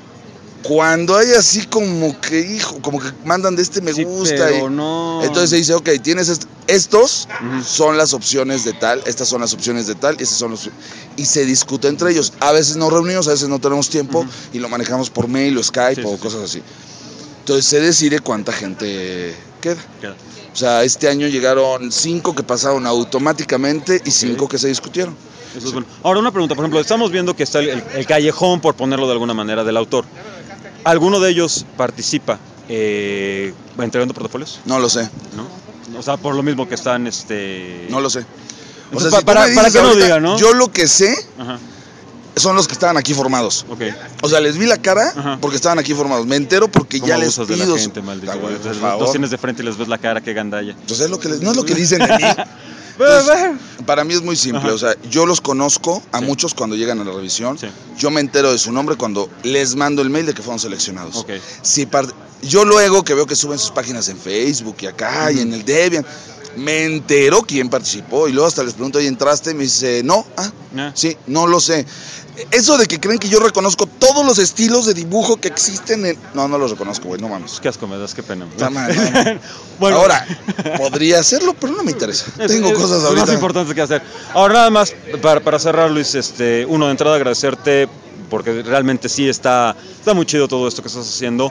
Cuando hay así como que, hijo, como que mandan de este me gusta. Sí, pero y no. Entonces se dice, ok, tienes est- estos uh-huh. son las opciones de tal, estas son las opciones de tal, estos son los... Y se discute entre ellos. A veces nos reunimos, a veces no tenemos tiempo uh-huh. y lo manejamos por mail o Skype sí, o sí, cosas sí. así. Entonces se decide cuánta gente queda. queda. O sea, este año llegaron cinco que pasaron automáticamente y cinco okay. que se discutieron. Eso es bueno. Ahora una pregunta, por ejemplo, estamos viendo que está el, el, el callejón, por ponerlo de alguna manera, del autor. ¿Alguno de ellos participa eh, entregando portafolios? No lo sé. ¿No? O sea, por lo mismo que están... este. No lo sé. O Entonces, sea, si para, para que ahorita, no digan, ¿no? Yo lo que sé Ajá. son los que estaban aquí formados. Okay. O sea, les vi la cara Ajá. porque estaban aquí formados. Me entero porque ya les pido... De la gente, maldito, ah, bueno, por favor. Los tienes de frente y les ves la cara, qué gandalla. Entonces, es lo que les, no es lo que dicen de mí. Entonces, para mí es muy simple, Ajá. o sea, yo los conozco a sí. muchos cuando llegan a la revisión, sí. yo me entero de su nombre cuando les mando el mail de que fueron seleccionados. Okay. Si par- yo luego que veo que suben sus páginas en Facebook y acá uh-huh. y en el Debian, me entero quién participó y luego hasta les pregunto, ¿y entraste? Y me dice, no, ah, yeah. sí, no lo sé. Eso de que creen que yo reconozco todos los estilos de dibujo que existen en... No, no los reconozco, güey, no mames. Qué asco me das, qué pena. Está mal, no. Bueno. Ahora, podría hacerlo, pero no me interesa. Es, Tengo es, cosas ahorita. Es más importante que hacer. Ahora nada más, para, para cerrar, Luis, este, uno, de entrada agradecerte, porque realmente sí está, está muy chido todo esto que estás haciendo.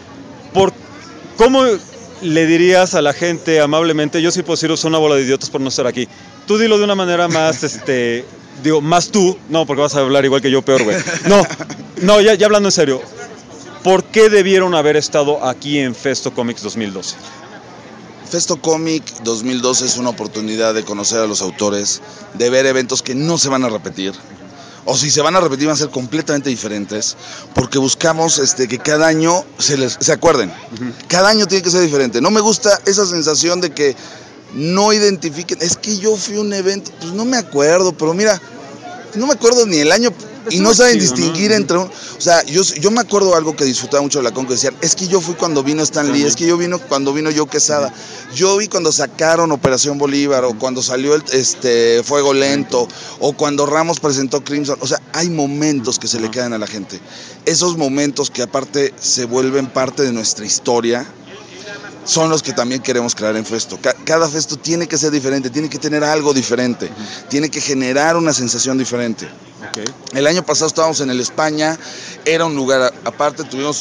Por, ¿Cómo le dirías a la gente amablemente, yo sí puedo deciros una bola de idiotas por no estar aquí? Tú dilo de una manera más, este... Digo, más tú, no, porque vas a hablar igual que yo, peor, güey. No, no, ya, ya hablando en serio. ¿Por qué debieron haber estado aquí en Festo Comics dos mil doce? Festo Comic dos mil doce es una oportunidad de conocer a los autores, de ver eventos que no se van a repetir. O si se van a repetir van a ser completamente diferentes, porque buscamos este, que cada año se, les, se acuerden. Uh-huh. Cada año tiene que ser diferente. No me gusta esa sensación de que no identifiquen, es que yo fui a un evento, pues no me acuerdo, pero mira, no me acuerdo ni el año y no saben chido, distinguir ¿no? entre un, o sea, yo, yo me acuerdo algo que disfrutaba mucho de la Conco, decían, es que yo fui cuando vino Stan Lee, es que yo vino cuando vino Joe Quesada, yo vi cuando sacaron Operación Bolívar, o cuando salió el este Fuego Lento, o cuando Ramos presentó Crimson, o sea, hay momentos que se le quedan a la gente, esos momentos que aparte se vuelven parte de nuestra historia, son los que también queremos crear en Festo. Cada Festo tiene que ser diferente, tiene que tener algo diferente, uh-huh. tiene que generar una sensación diferente. Okay. El año pasado estábamos en el España, era un lugar aparte, tuvimos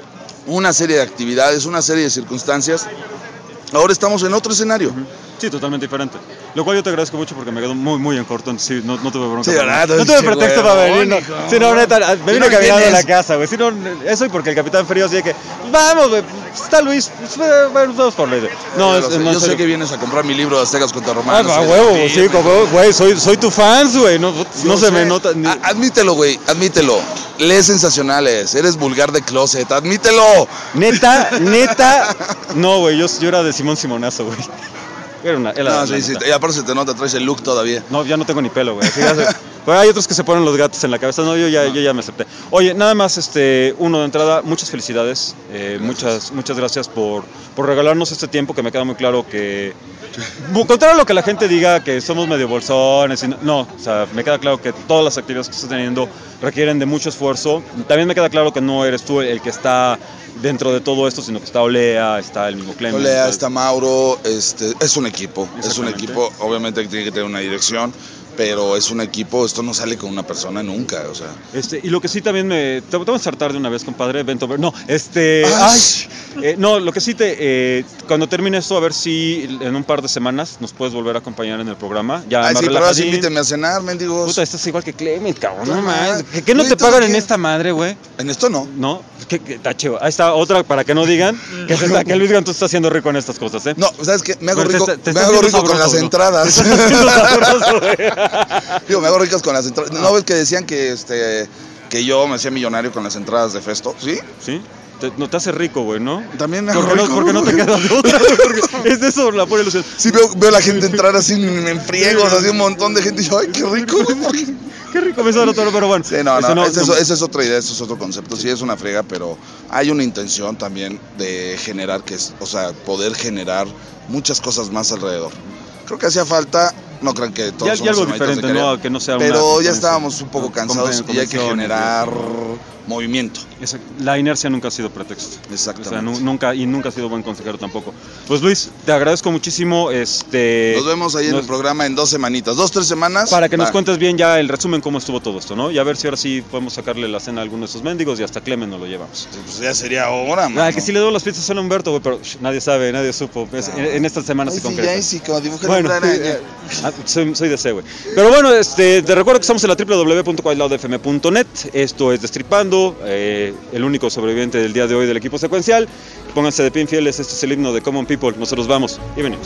una serie de actividades, una serie de circunstancias. Ahora estamos en otro escenario. Uh-huh. Sí, totalmente diferente. Lo cual yo te agradezco mucho porque me quedó muy, muy en corto. Sí, no, no tuve bronca. Sí, para no, no tuve pretexto güey, para venir. No. Sí, no, neta, me vine no caminando a la casa, güey. Sí, no, eso y porque el Capitán Frío así de que, vamos, güey, está Luis, bueno, vamos por ley. No, yo es, sé, no, yo sé que vienes a comprar mi libro de Aztecas contra Romanos. Ah, huevo, sí, como, güey, soy, soy tu fans, güey. No, no se me nota. Ni... Admítelo, güey, admítelo. Lees sensacionales, eres vulgar de closet, admítelo. Neta, neta. No, güey, yo, yo era de Simón Simonazo, güey. Era una, era no, sí, sí, y aparte se te nota, traes el look todavía. No, ya no tengo ni pelo, güey. Pero hay otros que se ponen los gatos en la cabeza. No, yo ya, yo ya me acepté. Oye, nada más, este, uno de entrada, muchas felicidades. Eh, muchas, muchas gracias por, por regalarnos este tiempo, que me queda muy claro que... Contrario a lo que la gente diga, que somos medio bolsones. Y no, no, o sea, me queda claro que todas las actividades que estás teniendo requieren de mucho esfuerzo. También me queda claro que no eres tú el que está dentro de todo esto, sino que está Olea, está el mismo Clemente. Olea, está Mauro, este, es un equipo, es un equipo, obviamente tiene que tener una dirección, pero es un equipo, esto no sale con una persona nunca, o sea. Este, y lo que sí también me... Te, te voy a saltar de una vez, compadre, Bento, no, este... Ay, eh, no, lo que sí te... Eh, cuando termine esto, a ver si en un par de semanas nos puedes volver a acompañar en el programa. Ya Ay, más sí, pero ahora sí invíteme a cenar, mendigos. Puta, estás igual que Clement, cabrón, no más. ¿Qué, qué no te pagan en esta madre, güey? En esto no. No, que, que, está chido. Ahí está otra, para que no digan que, se está, que Luis Gantú está haciendo rico en estas cosas, ¿eh? No, ¿sabes qué? Me hago rico, te, te me hago rico sabroso, con las entradas. Te estás haciendo sabroso, güey. Digo, me hago ricas con las entradas. ¿No ves que decían que este que yo me hacía millonario con las entradas de Festo? ¿Sí? Sí. Te, no te hace rico, güey, ¿no? También me hago ¿Por rico. No, porque no te quedas de otra, porque es eso la pura ilusión. Sí, veo, veo a la gente entrar así en friegos, así un montón de gente y yo, ay, qué rico, güey. Qué rico me suena todo, pero bueno. Sí, no, no, no, esa no, es, es otra idea, eso es otro concepto. Sí, es una friega, pero hay una intención también de generar, que es, o sea, poder generar muchas cosas más alrededor. Creo que hacía falta, no crean que todos y, y algo diferente, ¿no? Que no sea pero una, ya estábamos un poco cansados y hay que generar movimiento. Esa, la inercia nunca ha sido pretexto. Exactamente. O sea, nu, nunca, y nunca ha sido buen consejero tampoco. Pues Luis, te agradezco muchísimo. Este, nos vemos ahí nos, en el programa en dos semanitas, dos, tres semanas. Para que va. nos cuentes bien ya el resumen cómo estuvo todo esto, ¿no? Y a ver si ahora sí podemos sacarle la cena a alguno de esos mendigos y hasta Clemen nos lo llevamos. Pues ya sería hora, man. Ah, que sí le doy las pizzas a Humberto, güey, pero shh, nadie sabe, nadie supo. Es, en, en estas semanas Ay, se sí, concreta. Ya, sí, como dibujan bueno, una araña. Ah, soy, soy de C, güey. Pero bueno, este, te recuerdo que estamos en la doble u doble u doble u punto cuadrado f m punto net. Esto es Destripando, eh, el único sobreviviente del día de hoy del equipo secuencial. Pónganse de pie infieles, este es el himno de Common People. Nosotros vamos y venimos.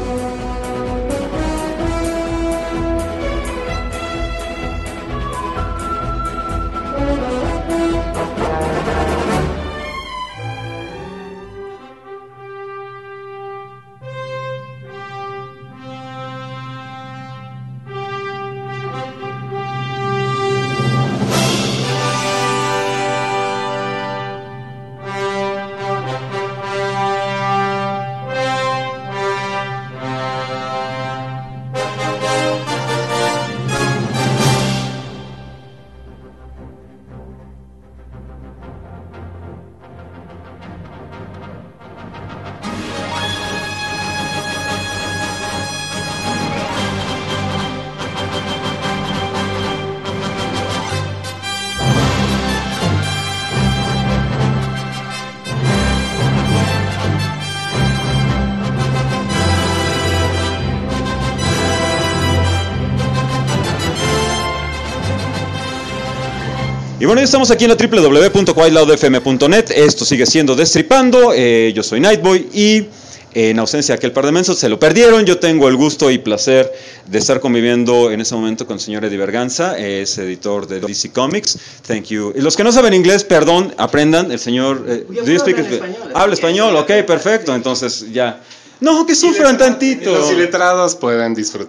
Y bueno, ya estamos aquí en la doble u doble u doble u punto cuadrado f m punto net. Esto sigue siendo Destripando. Eh, yo soy Nightboy y eh, en ausencia de aquel par de mensos se lo perdieron. Yo tengo el gusto y placer de estar conviviendo en ese momento con el señor Eddie Berganza, es editor de D C Comics. Thank you. Y los que no saben inglés, perdón, aprendan. El señor... Eh, do you speak español? Habla español, ok, perfecto. Entonces ya... No, que sufran tantito. Los iletrados pueden disfrutar.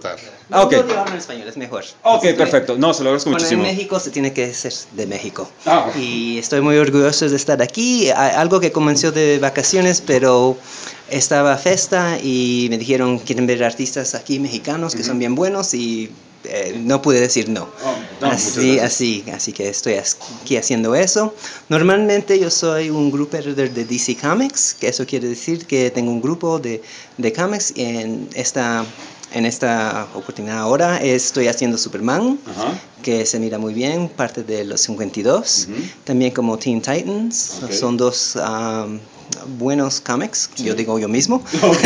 Ah, ok. No lo hablo en español, es mejor. Ok, Estoy- perfecto. No, se lo agradezco Bueno, muchísimo. en México se tiene que ser de México. Ah. Y estoy muy orgulloso de estar aquí. A- Algo que comenzó de vacaciones, pero estaba festa y me dijeron quieren ver artistas aquí mexicanos que son bien buenos y eh, no pude decir no. Oh, no, muchas así, gracias. así, así que estoy as- aquí haciendo eso. Normalmente yo soy un group editor de D C Comics, que eso quiere decir que tengo un grupo de, de cómics en esta... En esta oportunidad ahora estoy haciendo Superman, Ajá. que se mira muy bien, parte de los cincuenta y dos. Ujú. También como Teen Titans, Ok. son dos um, buenos cómics, yo digo yo mismo.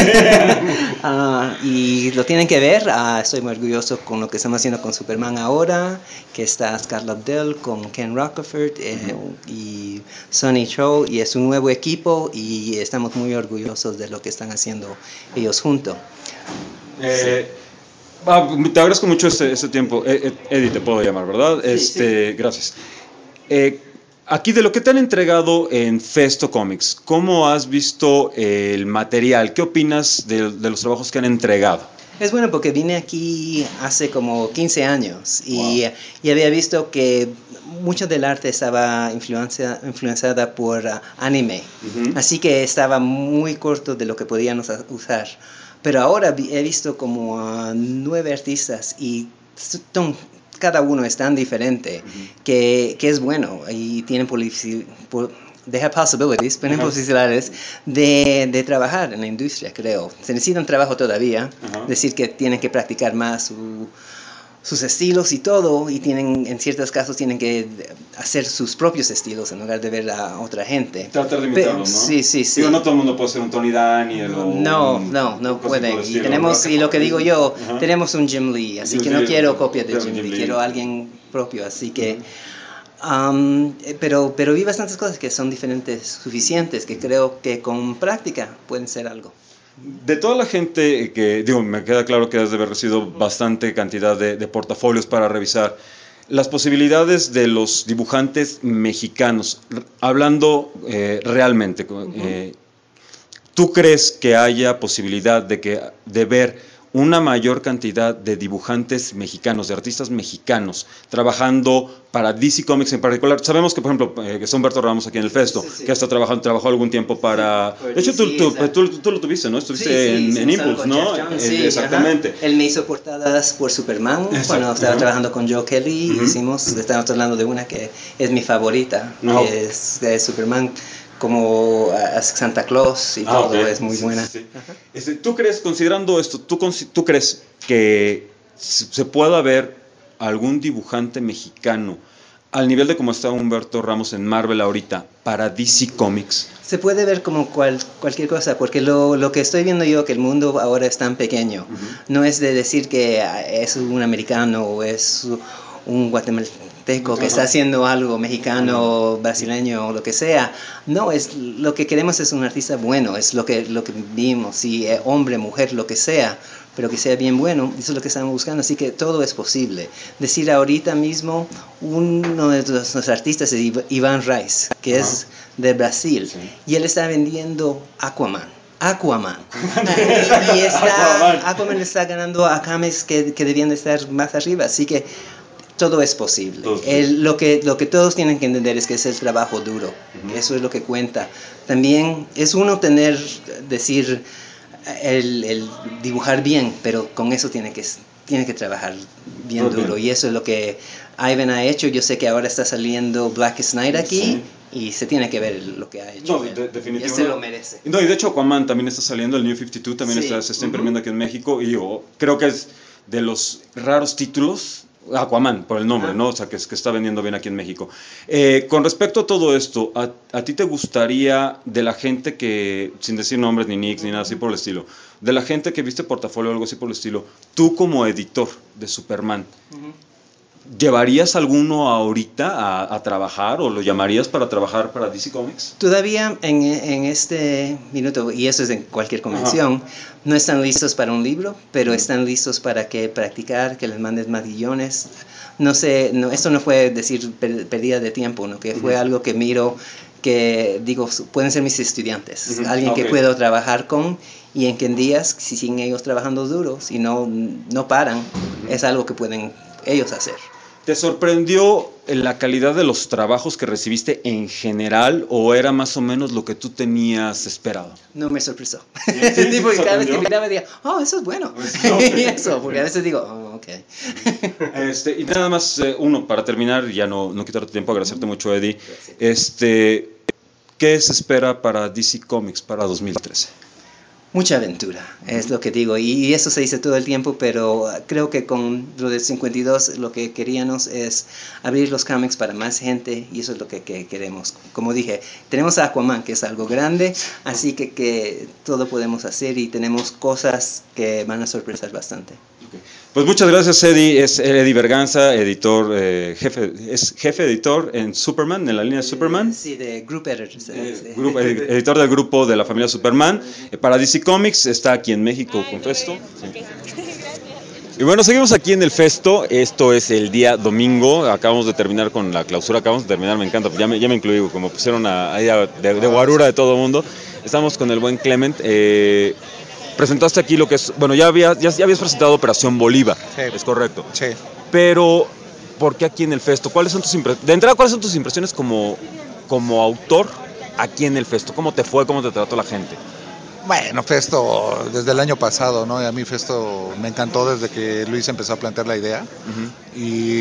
Ah, y lo tienen que ver, ah, estoy muy orgulloso con lo que estamos haciendo con Superman ahora, que está Scarlett Dell con Ken Rocafort eh, y Sonny Cho, y es un nuevo equipo y estamos muy orgullosos de lo que están haciendo ellos juntos. Eh, ah, te agradezco mucho este, este tiempo. Eh, eh, Eddie, te puedo llamar, ¿verdad? Sí, este, Gracias. Eh, aquí, de lo que te han entregado en Festo Comics, ¿cómo has visto el material? ¿Qué opinas de, de los trabajos que han entregado? Es bueno porque vine aquí hace como quince años y, y había visto que mucho del arte estaba influencia, influenciada por uh, anime, Ujú. así que estaba muy corto de lo que podíamos a- usar. Pero ahora vi- he visto como a nueve artistas y son- cada uno es tan diferente que, que es bueno y tienen polici- po- they have possibilities, tienen Ajá. posibilidades de, de trabajar en la industria, creo. Se necesitan trabajo todavía, Ajá. decir que tienen que practicar más su- sus estilos y todo, y tienen, en ciertos casos tienen que hacer sus propios estilos en lugar de ver a otra gente. Tratar de Pe- imitarlos, ¿no? Sí, sí, sí. Digo, no todo el mundo puede ser un Tony Daniel o No, un- no, no cosas por pueden. el Y estilo, tenemos, ¿verdad? y lo que digo yo, Ajá. tenemos un Jim Lee, así Jim que no Lee, quiero copia de claro, Jim Jim Lee, Lee. quiero alguien propio, así que... um, eh, pero, pero vi bastantes cosas que son diferentes, suficientes, que creo que con práctica pueden ser algo. De toda la gente que, digo, me queda claro que has de haber recibido bastante cantidad de, de portafolios para revisar, las posibilidades de los dibujantes mexicanos, r- hablando eh, realmente, eh, ¿tú crees que haya posibilidad de, que, de ver una mayor cantidad de dibujantes mexicanos, de artistas mexicanos, trabajando para D C Comics en particular? Sabemos que, por ejemplo, eh, que está Humberto Ramos aquí en el Festo, Sí, sí. que hasta trabajando, trabajó algún tiempo para... por de hecho, tú, D C, tú, exacto. tú- tú lo tuviste, ¿no? Estuviste Sí, sí, en, en hicimos algo Impulse, con ¿no? Jeff Jones, Eh, sí, exactamente. ajá. Él me hizo portadas por Superman Exacto, cuando estaba ajá. trabajando con Joe Kelly. Ujú. Hicimos, estábamos hablando de una que es mi favorita, No. que es de Superman como uh, Santa Claus y Ah, todo, ok. es muy Sí, buena. sí, sí. Este, ¿tú crees, considerando esto, tú, consi- tú crees que se se pueda ver algún dibujante mexicano al nivel de como está Humberto Ramos en Marvel ahorita para D C Comics? Se puede ver como cual, cualquier cosa, porque lo, lo que estoy viendo yo, que el mundo ahora es tan pequeño, no es de decir que ah, es un americano o es un guatemalteco que está haciendo algo, mexicano, brasileño o lo que sea. No, es lo que queremos es un artista bueno, es lo que, lo que vimos, si eh, hombre, mujer, lo que sea, pero que sea bien bueno, eso es lo que estamos buscando, así que todo es posible. Decir ahorita mismo, uno de nuestros artistas es Iv- Iván Reis, que Ajá. es de Brasil, Sí. y él está vendiendo Aquaman. Aquaman. y está, Aquaman está ganando a cómics que, que debían de estar más arriba, así que todo es posible. Todo es El- lo, que, lo que todos tienen que entender es que es el trabajo duro, Ujú. eso es lo que cuenta. También es uno tener, decir, el, el dibujar bien, pero con eso tiene que, tiene que trabajar bien Muy bien. duro, y eso es lo que Ivan ha hecho. Yo sé que ahora está saliendo Blackest Night aquí, y se tiene que ver lo que ha hecho. No, él. de- definitivamente. Y se lo merece. No, y de hecho Aquaman también está saliendo, el New cincuenta y dos también Sí. está, se está Ujú. imprimiendo aquí en México, y yo creo que es de los raros títulos, Aquaman, por el nombre, Ah. ¿no? O sea, que, es- que está vendiendo bien aquí en México. Eh, con respecto a todo esto, ¿a, a ti te gustaría, de la gente que, sin decir nombres, ni nicks, ni nada así por el estilo, de la gente que viste portafolio o algo así por el estilo, tú como editor de Superman, ¿llevarías alguno ahorita a, a trabajar o lo llamarías para trabajar para D C Comics? Todavía en, en este minuto, y eso es en cualquier convención, no están listos para un libro, pero están listos para que practicar, que les mandes más guiones. No sé, no, esto no fue decir per- pérdida de tiempo, ¿no? Que fue Ujú. algo que miro que digo, pueden ser mis estudiantes, Uh-huh. alguien Okay. que puedo trabajar con y en que en días, si siguen ellos trabajando duro, si no, no paran, uh-huh. es algo que pueden ellos hacer. ¿Te sorprendió la calidad de los trabajos que recibiste en general o era más o menos lo que tú tenías esperado? No me sorpresó. ¿Sí? Tipo, ¿Sí cada vez que sorprendió? miraba decía, oh, eso es bueno. Okay. Y eso, porque a veces digo, oh, ok. Este, y nada más, eh, uno, para terminar, ya no, no quitar tu tiempo, agradecerte mucho, Eddie. Este, ¿qué se espera para D C Comics para dos mil trece? Mucha aventura, es lo que digo, y eso se dice todo el tiempo, pero creo que con lo de cincuenta y dos lo que queríamos es abrir los cómics para más gente, y eso es lo que, que queremos. Como dije, tenemos a Aquaman, que es algo grande, así que, que todo podemos hacer y tenemos cosas que van a sorpresar bastante. Pues muchas gracias, Eddie. Es Eddie Berganza, editor, eh, jefe, es jefe editor en Superman, en la línea de Superman. Sí, de Group Editors. Eh, grupo, ed- editor del grupo de la familia Superman. Eh, para D C Comics, está aquí en México con Festo. Sí. Y bueno, seguimos aquí en el Festo. Esto es el día domingo. Acabamos de terminar con la clausura. Acabamos de terminar, me encanta. Ya me, ya me incluí, como pusieron a, ahí a- de, de guarura de todo el mundo. Estamos con el buen Clement. Eh, presentaste aquí lo que es. Bueno, ya, había, ya, ya habías presentado Operación Bolívar. Sí. Es correcto. Sí. Pero, ¿por qué aquí en el Festo? ¿Cuáles son tus impres- de entrada, ¿cuáles son tus impresiones como, como autor aquí en el Festo? ¿Cómo te fue? ¿Cómo te trató la gente? Bueno, Festo, desde el año pasado, ¿no? Y a mí Festo me encantó desde que Luis empezó a plantear la idea. Uh-huh.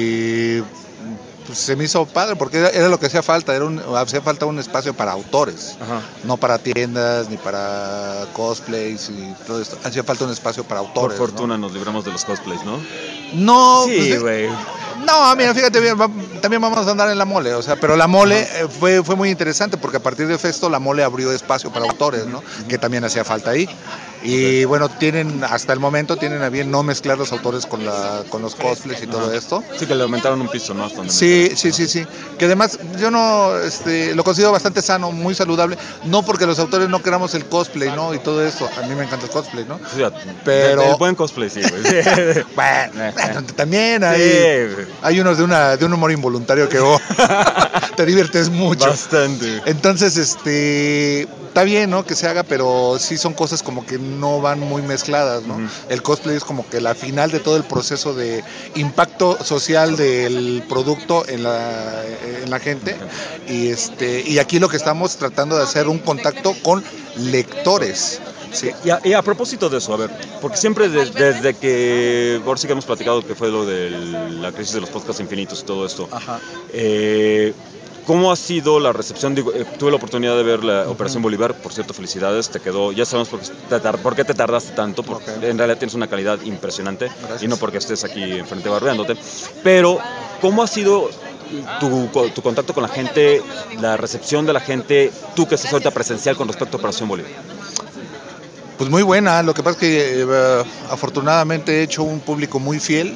Y pues, se me hizo padre porque era, era lo que hacía falta, era un, hacía falta un espacio para autores, Ajá. no para tiendas ni para cosplays y todo esto. Hacía falta un espacio para Por autores. fortuna nos libramos de los cosplays, ¿no? No, Sí, pues, güey. no, mira, fíjate bien, va- también vamos a andar en la mole, o sea, pero la mole eh, fue, fue muy interesante porque a partir de Festo la mole abrió espacio para autores, ¿no? Que también hacía falta ahí. Y bueno, tienen, hasta el momento tienen a bien no mezclar los autores con la, con los cosplays y todo Ajá. esto. Sí, que le aumentaron un piso, ¿no? Hasta donde Sí, sí, sí, sí. Que además yo no, este, lo considero bastante sano, muy saludable. No porque los autores no queramos el cosplay, ¿no? Y todo eso. A mí me encanta el cosplay, ¿no? Sí, Pero- el buen cosplay, sí, güey. Sí. Bueno, bueno, también hay, Sí, güey. hay unos de una, de un humor involuntario que oh, te diviertes mucho. Bastante. Entonces, este, está bien, ¿no? Que se haga, pero sí son cosas como que no van muy mezcladas, ¿no? Ujú. El cosplay es como que la final de todo el proceso de impacto social del producto en la, en la gente. Y este, y aquí lo que estamos tratando de hacer un contacto con lectores. Sí. Y a, y a propósito de eso, a ver, porque siempre de- desde que, ahora sí que hemos platicado que fue lo de la crisis de los podcasts infinitos y todo esto, Ajá. eh, ¿cómo ha sido la recepción? Digo, eh, tuve la oportunidad de ver la Operación Bolívar, por cierto, felicidades, te quedó, ya sabemos por qué te, tar- por qué te tardaste tanto, porque Ok. en realidad tienes una calidad impresionante, Gracias. y no porque estés aquí enfrente barbeándote, pero ¿cómo ha sido tu, tu contacto con la gente, la recepción de la gente, tú que estás ahorita presencial con respecto a Operación Bolívar? Pues muy buena, lo que pasa es que eh, afortunadamente he hecho un público muy fiel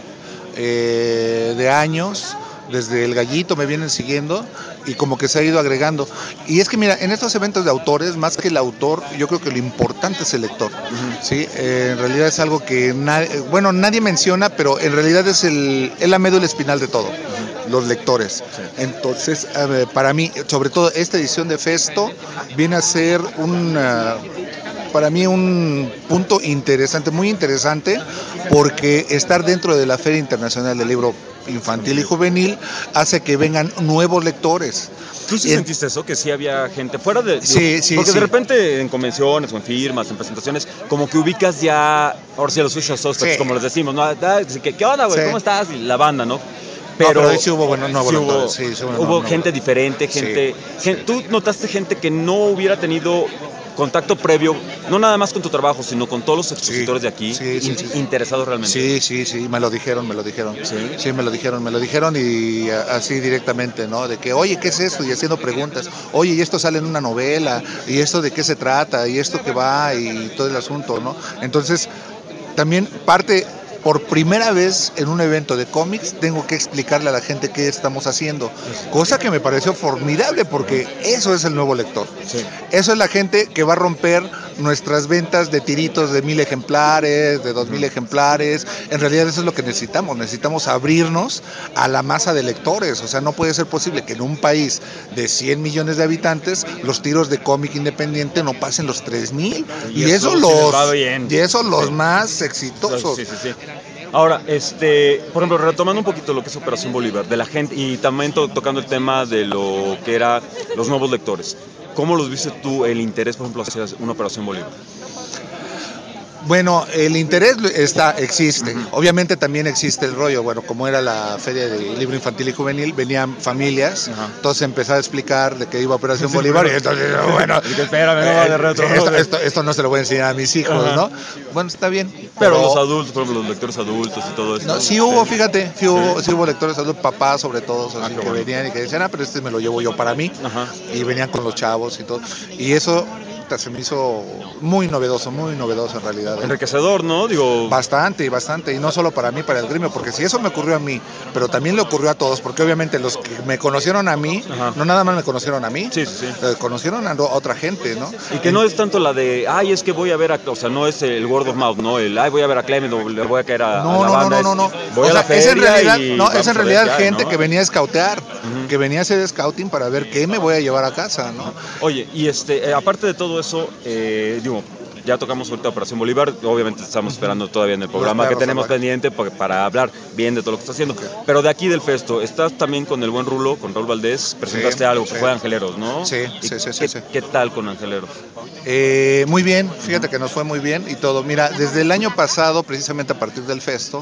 eh, de años, desde el gallito me vienen siguiendo y como que se ha ido agregando. Y es que mira, en estos eventos de autores, más que el autor, yo creo que lo importante es el lector. ¿Sí? Eh, en realidad es algo que nadie, bueno, nadie menciona, pero en realidad es, el, es la médula espinal de todo, los lectores. Entonces, eh, para mí, sobre todo esta edición de Festo, viene a ser un... Uh, para mí un punto interesante, muy interesante, porque estar dentro de la Feria Internacional del Libro Infantil y Juvenil hace que vengan nuevos lectores. ¿Tú sí En- sentiste eso? Que sí había gente fuera de... Sí, digo, sí, Porque sí. de repente en convenciones o en firmas, en presentaciones, como que ubicas ya, ahora sí, a los usual suspects, Sí. como les decimos, ¿no? Ah, ¿Qué, qué onda, güey? Sí. ¿Cómo estás? Y la banda, ¿no? pero ahí sí hubo buenos nuevos sí hubo, lectores, sí, sí hubo hubo nuevos gente lectores. diferente, Sí, gente, gen- ¿Tú notaste gente que no hubiera tenido contacto previo, no nada más con tu trabajo, sino con todos los expositores de aquí, sí, sí, in- sí, sí. interesados realmente? Sí, sí, sí, me lo dijeron, me lo dijeron. ¿Sí? Sí, me lo dijeron, me lo dijeron y a- así directamente, ¿no? De que, oye, ¿qué es esto? Y haciendo preguntas. Oye, ¿y esto sale en una novela? ¿Y esto de qué se trata? ¿Y esto qué va? Y todo el asunto, ¿no? Entonces, también parte... Por primera vez en un evento de cómics tengo que explicarle a la gente qué estamos haciendo, cosa que me pareció formidable porque eso es el nuevo lector. Sí. Eso es la gente que va a romper nuestras ventas de tiritos de mil ejemplares, de dos mil ejemplares. En realidad eso es lo que necesitamos, necesitamos abrirnos a la masa de lectores. O sea, no puede ser posible que en un país de cien millones de habitantes los tiros de cómic independiente no pasen los tres mil. Y, y eso los, y eso los sí. más exitosos. Sí, sí, sí. Ahora, este, por ejemplo, retomando un poquito lo que es Operación Bolívar, de la gente, y también to- tocando el tema de lo que era los nuevos lectores, ¿cómo los viste tú el interés, por ejemplo, hacia una Operación Bolívar? Bueno, el interés está, existe. Uh-huh. Obviamente también existe el rollo. Bueno, como era la feria de libro infantil y juvenil, venían familias. Uh-huh. Entonces empezaba a explicar de que iba a Operación sí, Bolívar. Bueno. Y entonces, bueno, y que espérame, no va de retro. Esto, esto, esto no se lo voy a enseñar a mis hijos, uh-huh. ¿no? Bueno, está bien. Pero, pero los adultos, por ejemplo, los lectores adultos y todo eso. No, sí hubo, fíjate, sí hubo, sí hubo lectores adultos, papás sobre todo, así, ah, que bueno. venían y que decían, ah, pero este me lo llevo yo para mí. Uh-huh. Y venían con los chavos y todo. Y eso se me hizo muy novedoso, muy novedoso en realidad. Enriquecedor, ¿no? Digo... Bastante, bastante, y no solo para mí, para el gremio, porque si eso me ocurrió a mí, pero también le ocurrió a todos, porque obviamente los que me conocieron a mí, ajá. no nada más me conocieron a mí, sí, sí, sí. Eh, conocieron a otra gente, ¿no? Y que no es tanto la de, ay, es que voy a ver a, o sea, no es el word of mouth, ¿no? El, ay, voy a ver a Clement o le voy a caer a, no, a la no, banda. No, no, no, no. Voy o a sea, la feria es en realidad, y no, es en realidad hay, gente ¿no? que venía a scoutear, uh-huh. que venía a hacer scouting para ver qué me voy a llevar a casa, ¿no? Oye, y este, eh, aparte de todo eso, eh, digo, ya tocamos ahorita Operación Bolívar, obviamente estamos esperando todavía en el programa que tenemos salvajes. pendiente para, para hablar bien de todo lo que está haciendo. Okay. Pero de aquí del Festo, estás también con el buen Rulo, con Raúl Valdés, presentaste sí, algo que sí. fue Angeleros, ¿no? Sí, sí, sí, sí, ¿qué, sí. ¿Qué tal con Angeleros? Eh, muy bien, fíjate que nos fue muy bien y todo. Mira, desde el año pasado, precisamente a partir del Festo,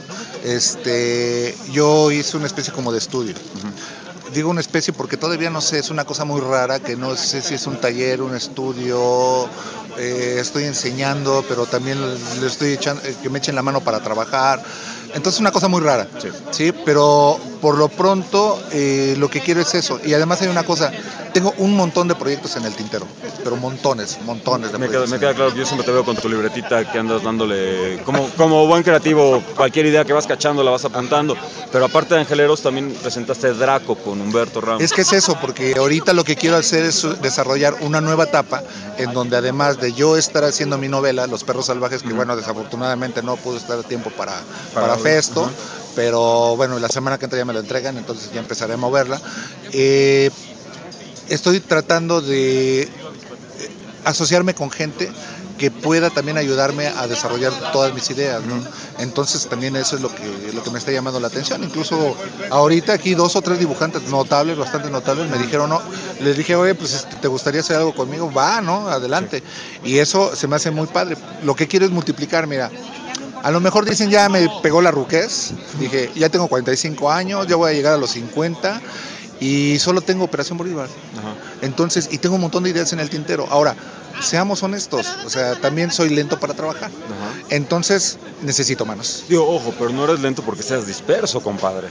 este, yo hice una especie como de estudio. Uh-huh. Digo una especie porque todavía no sé, es una cosa muy rara, que no sé si es un taller, un estudio, eh, estoy enseñando, pero también le estoy echando, eh, que me echen la mano para trabajar. Entonces es una cosa muy rara, sí, ¿sí? Pero por lo pronto eh, lo que quiero es eso. Y además hay una cosa, tengo un montón de proyectos en el tintero, pero montones, montones de me proyectos. Queda, me queda claro que yo siempre te veo con tu libretita que andas dándole, como, como buen creativo, cualquier idea que vas cachando la vas apuntando. Pero aparte de Angeleros también presentaste Draco con Humberto Ramos. Es que es eso, porque ahorita lo que quiero hacer es desarrollar una nueva etapa en donde además de yo estar haciendo mi novela, Los Perros Salvajes, que uh-huh. bueno, desafortunadamente no pude estar a tiempo para, para, para Festo, uh-huh. pero bueno, la semana que entra ya me lo entregan, entonces ya empezaré a moverla. Eh, estoy tratando de asociarme con gente que pueda también ayudarme a desarrollar todas mis ideas, ¿no? Entonces también eso es lo que lo que me está llamando la atención. Incluso ahorita aquí dos o tres dibujantes notables, bastante notables, me dijeron, no, les dije, oye, pues ¿te gustaría hacer algo conmigo? Va, ¿no? Adelante. Y eso se me hace muy padre. Lo que quiero es multiplicar, mira. A lo mejor dicen, ya me pegó la ruquez, dije, ya tengo cuarenta y cinco años, ya voy a llegar a los cincuenta y solo tengo Operación Bolívar. Ajá. Entonces, y tengo un montón de ideas en el tintero. Ahora, seamos honestos, o sea, también soy lento para trabajar. Ajá. Entonces, necesito manos. Digo, ojo, pero no eres lento porque seas disperso, compadre.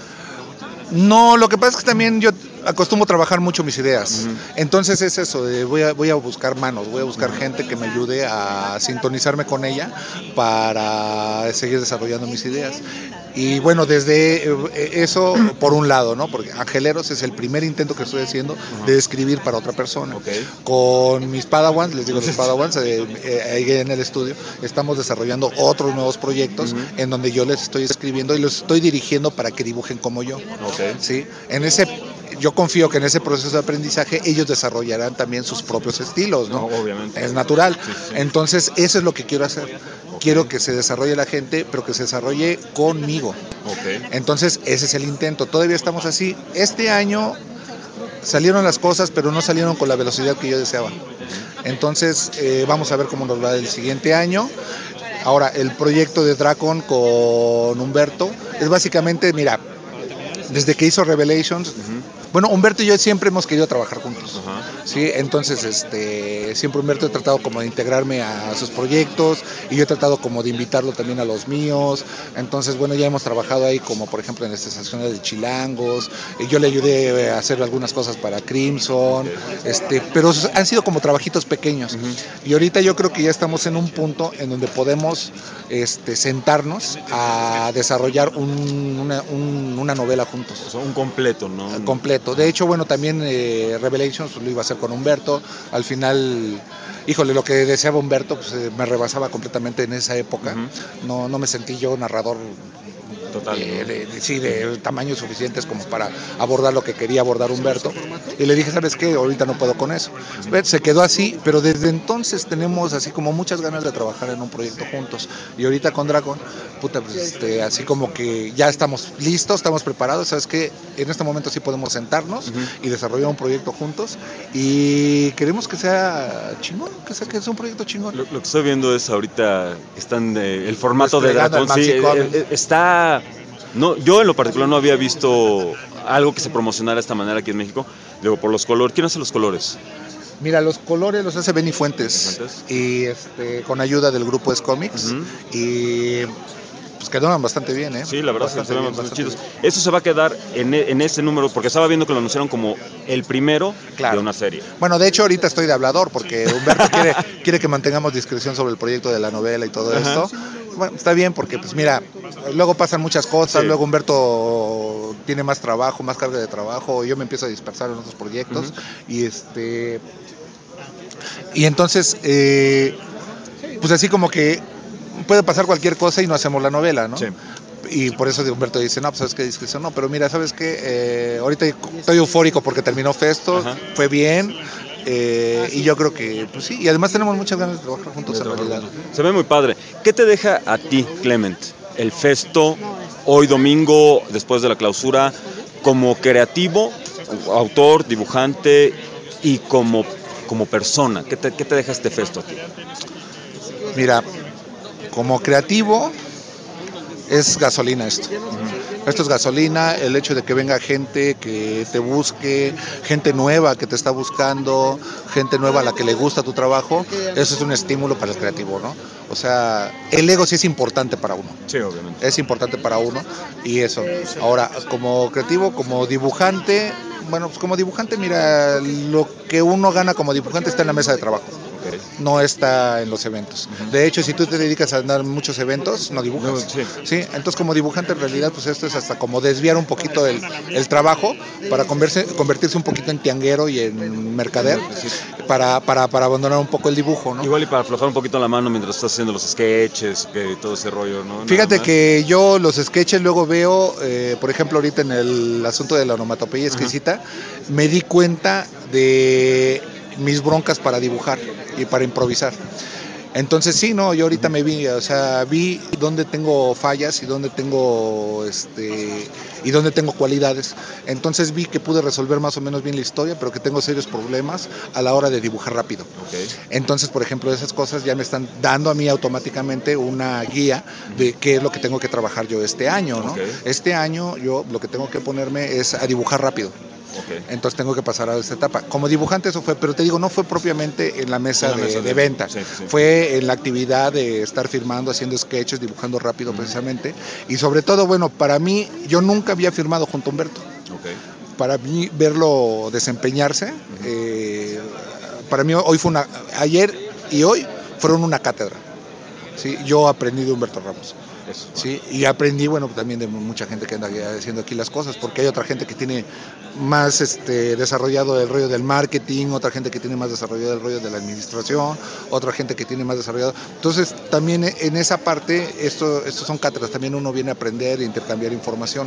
No, lo que pasa es que también yo acostumbro a trabajar mucho mis ideas. Uh-huh. Entonces es eso, de voy, a, voy a buscar manos, voy a buscar uh-huh. gente que me ayude a sintonizarme con ella para seguir desarrollando mis ideas. Y bueno, desde eso, por un lado, ¿no? Porque Angeleros es el primer intento que estoy haciendo uh-huh. de escribir para otra persona. Okay. Con mis Padawans, les digo los Padawans, eh, eh, ahí en el estudio, estamos desarrollando otros nuevos proyectos uh-huh. en donde yo les estoy escribiendo y los estoy dirigiendo para que dibujen como yo. Okay. ¿Sí? En ese... Yo confío que en ese proceso de aprendizaje ellos desarrollarán también sus propios estilos, ¿no? No, obviamente. Es natural. Sí, sí. Entonces, eso es lo que quiero hacer. Okay. Quiero que se desarrolle la gente, pero que se desarrolle conmigo. Okay. Entonces, ese es el intento. Todavía estamos así. Este año salieron las cosas, pero no salieron con la velocidad que yo deseaba. Entonces, eh, vamos a ver cómo nos va el siguiente año. Ahora, el proyecto de Dracon con Humberto es básicamente, mira, desde que hizo Revelations, uh-huh. bueno, Humberto y yo siempre hemos querido trabajar juntos, uh-huh. ¿sí? Entonces, este, siempre Humberto he tratado como de integrarme a sus proyectos y yo he tratado como de invitarlo también a los míos. Entonces, bueno, ya hemos trabajado ahí como, por ejemplo, en las estaciones de Chilangos. Y yo le ayudé a hacer algunas cosas para Crimson, este, pero han sido como trabajitos pequeños. Uh-huh. Y ahorita yo creo que ya estamos en un punto en donde podemos este, sentarnos a desarrollar un, una, un, una novela juntos. O sea, un completo, ¿no? Completo. De hecho, bueno, también eh, Revelations lo iba a hacer con Humberto. Al final el... Híjole, lo que deseaba Humberto pues, eh, me rebasaba completamente en esa época. Uh-huh. No, no me sentí yo narrador total, de, ¿no? de, de, sí, de tamaños suficientes como para abordar lo que quería abordar Humberto. Y le dije, ¿sabes qué? Ahorita no puedo con eso. Uh-huh. Se quedó así, pero desde entonces tenemos así como muchas ganas de trabajar en un proyecto juntos. Y ahorita con Dragon, puta, pues, este, así como que ya estamos listos, estamos preparados. ¿Sabes qué? En este momento sí podemos sentarnos uh-huh. y desarrollar un proyecto juntos. Y queremos que sea chingón, que sea, que sea un proyecto chingón. Lo, lo que estoy viendo es ahorita que están de, el formato de Dragon, sí, eh, está... No, yo en lo particular no había visto algo que se promocionara de esta manera aquí en México. Digo, por los colores. ¿Quién hace los colores? Mira, los colores los hace Benny Fuentes, ¿Fuentes? y este, con ayuda del grupo Es Comics uh-huh. y pues quedaron bastante bien, ¿eh? Sí, la verdad bastante se quedaron bastante chidos. Eso se va a quedar en, en ese número, porque estaba viendo que lo anunciaron como el primero claro. de una serie. Bueno, de hecho ahorita estoy de hablador, porque Humberto quiere, quiere que mantengamos discreción sobre el proyecto de la novela y todo uh-huh. esto. Bueno, está bien, porque pues mira, luego pasan muchas cosas, sí. luego Humberto tiene más trabajo, más carga de trabajo, yo me empiezo a dispersar en otros proyectos, uh-huh. y este... Y entonces, eh, pues así como que puede pasar cualquier cosa y no hacemos la novela, ¿no? Sí. Y por eso Humberto dice, no, pues sabes qué discreción, no, pero mira, sabes qué, eh, ahorita estoy eufórico porque terminó Festo, ajá. fue bien, eh, y yo creo que, pues sí, y además tenemos muchas ganas de trabajar juntos en realidad. Se ve muy padre. ¿Qué te deja a ti, Clement, el Festo, hoy domingo, después de la clausura, como creativo, autor, dibujante y como, como persona? ¿Qué te, qué te deja este Festo a ti? Mira, como creativo es gasolina esto. Uh-huh. Esto es gasolina, el hecho de que venga gente que te busque, gente nueva que te está buscando, gente nueva a la que le gusta tu trabajo, eso es un estímulo para el creativo, ¿no? O sea, el ego sí es importante para uno. Sí, obviamente. Es importante para uno y eso. Ahora, como creativo, como dibujante, bueno, pues como dibujante, mira, lo que uno gana como dibujante está en la mesa de trabajo. Okay. No está en los eventos. Uh-huh. De hecho, si tú te dedicas a andar en muchos eventos, no dibujas. No, sí. ¿Sí? Entonces, como dibujante, en realidad, pues esto es hasta como desviar un poquito el, el trabajo para converse, convertirse un poquito en tianguero y en mercader, sí. para, para, para abandonar un poco el dibujo, ¿no? Igual y para aflojar un poquito la mano mientras estás haciendo los sketches, que todo ese rollo, ¿no? Fíjate que yo los sketches luego veo, eh, por ejemplo, ahorita en el asunto de la onomatopeya exquisita, uh-huh. me di cuenta de mis broncas para dibujar y para improvisar. Entonces sí, no, yo ahorita me vi, o sea, vi dónde tengo fallas y dónde tengo este y dónde tengo cualidades. Entonces vi que pude resolver más o menos bien la historia, pero que tengo serios problemas a la hora de dibujar rápido. Okay. Entonces, por ejemplo, esas cosas ya me están dando a mí automáticamente una guía de qué es lo que tengo que trabajar yo este año, ¿no? Okay. Este año yo lo que tengo que ponerme es a dibujar rápido. Okay. Entonces tengo que pasar a esta etapa. Como dibujante eso fue, pero te digo, no fue propiamente en la mesa, en la de, mesa de, de venta, sí, sí. Fue en la actividad de estar firmando, haciendo sketches, dibujando rápido uh-huh. precisamente. Y sobre todo, bueno, para mí, yo nunca había firmado junto a Humberto. Okay. Para mí, verlo desempeñarse, uh-huh. eh, para mí hoy fue una, ayer y hoy fueron una cátedra. ¿Sí? Yo aprendí de Humberto Ramos. Eso, sí, y aprendí, bueno, también de mucha gente que anda haciendo aquí las cosas, porque hay otra gente que tiene más este, desarrollado el rollo del marketing, otra gente que tiene más desarrollado el rollo de la administración, otra gente que tiene más desarrollado. Entonces, también en esa parte, esto, estos son cátedras, también uno viene a aprender e intercambiar información.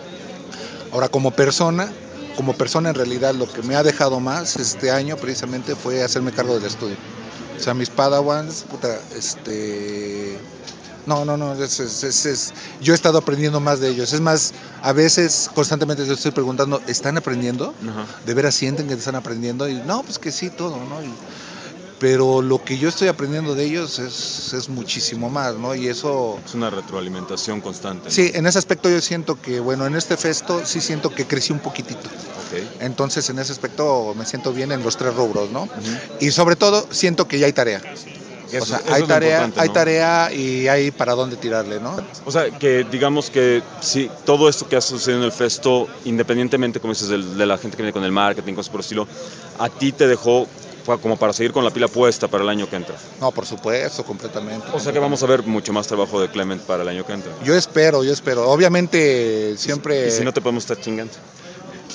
Ahora, como persona, como persona en realidad lo que me ha dejado más este año precisamente fue hacerme cargo del estudio. O sea, mis Padawans, puta, este... No, no, no, es, es, es, es, yo he estado aprendiendo más de ellos. Es más, a veces constantemente les estoy preguntando, ¿están aprendiendo? Uh-huh. ¿De veras sienten que están aprendiendo? Y no, pues que sí, todo, ¿no? Y, pero lo que yo estoy aprendiendo de ellos es, es muchísimo más, ¿no? Y eso... Es una retroalimentación constante, ¿no? Sí, en ese aspecto yo siento que, bueno, en este festo sí siento que crecí un poquitito. Okay. Entonces, en ese aspecto me siento bien en los tres rubros, ¿no? Uh-huh. Y sobre todo, siento que ya hay tarea. Eso, o sea, hay tarea, ¿no? hay tarea y hay para dónde tirarle, ¿no? O sea, que digamos que sí, todo esto que ha sucedido en el Festo, independientemente, como dices, de, de la gente que viene con el marketing, cosas por el estilo, a ti te dejó como para seguir con la pila puesta para el año que entra. No, por supuesto, completamente. O sea que vamos a ver mucho más trabajo de Clement para el año que entra. Yo espero, yo espero. Obviamente siempre... ¿Y si no te podemos estar chingando?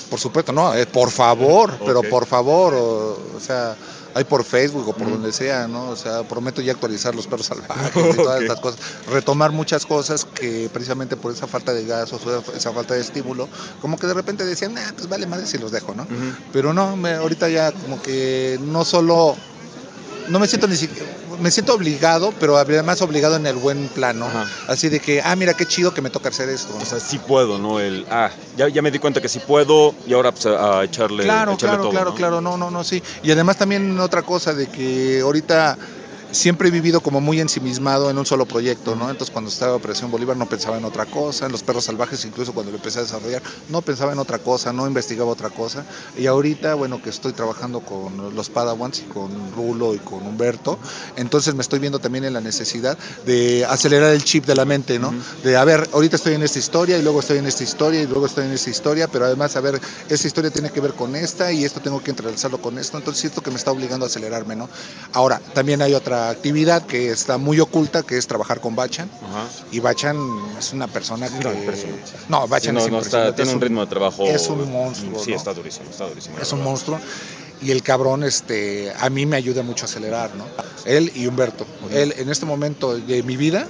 Por supuesto, no, eh, por favor, Okay. pero por favor, o, o sea, hay por Facebook o por mm. donde sea, ¿no? O sea, prometo ya actualizar Los Perros Salvajes y todas okay. estas cosas, retomar muchas cosas que precisamente por esa falta de gas o esa falta de estímulo, como que de repente decían, ah, pues vale madre si los dejo, ¿no? Uh-huh. Pero no, me, ahorita ya como que no solo, no me siento ni siquiera, me siento obligado, pero además obligado en el buen plano. Ajá. Así de que, ah, mira qué chido que me toca hacer esto. O sea, sí puedo, ¿no? El, ah, ya, ya me di cuenta que sí puedo y ahora pues a echarle, claro, echarle claro, todo, claro, ¿no? claro, no, no, no, sí. Y además también otra cosa de que ahorita siempre he vivido como muy ensimismado en un solo proyecto, ¿no? Entonces cuando estaba Operación Bolívar no pensaba en otra cosa, en Los Perros Salvajes incluso cuando lo empecé a desarrollar no pensaba en otra cosa, no investigaba otra cosa. Y ahorita, bueno, que estoy trabajando con los Padawans y con Rulo y con Humberto, entonces me estoy viendo también en la necesidad de acelerar el chip de la mente, ¿no? Uh-huh. De, a ver, ahorita estoy en esta historia y luego estoy en esta historia y luego estoy en esta historia, pero además, a ver, esta historia tiene que ver con esta y esto tengo que entrelazarlo con esto, entonces esto que me está obligando a acelerarme, ¿no? Ahora, también hay otra actividad que está muy oculta, que es trabajar con Bachan. Uh-huh. Y Bachan es una persona que... No, Bachan sí, no, es no está, tiene es un ritmo de trabajo... Es un monstruo, Sí, ¿no? está durísimo, está durísimo. Es un monstruo. Y el cabrón, este, a mí me ayuda mucho a acelerar, ¿no? Él y Humberto. Uh-huh. Él, en este momento de mi vida,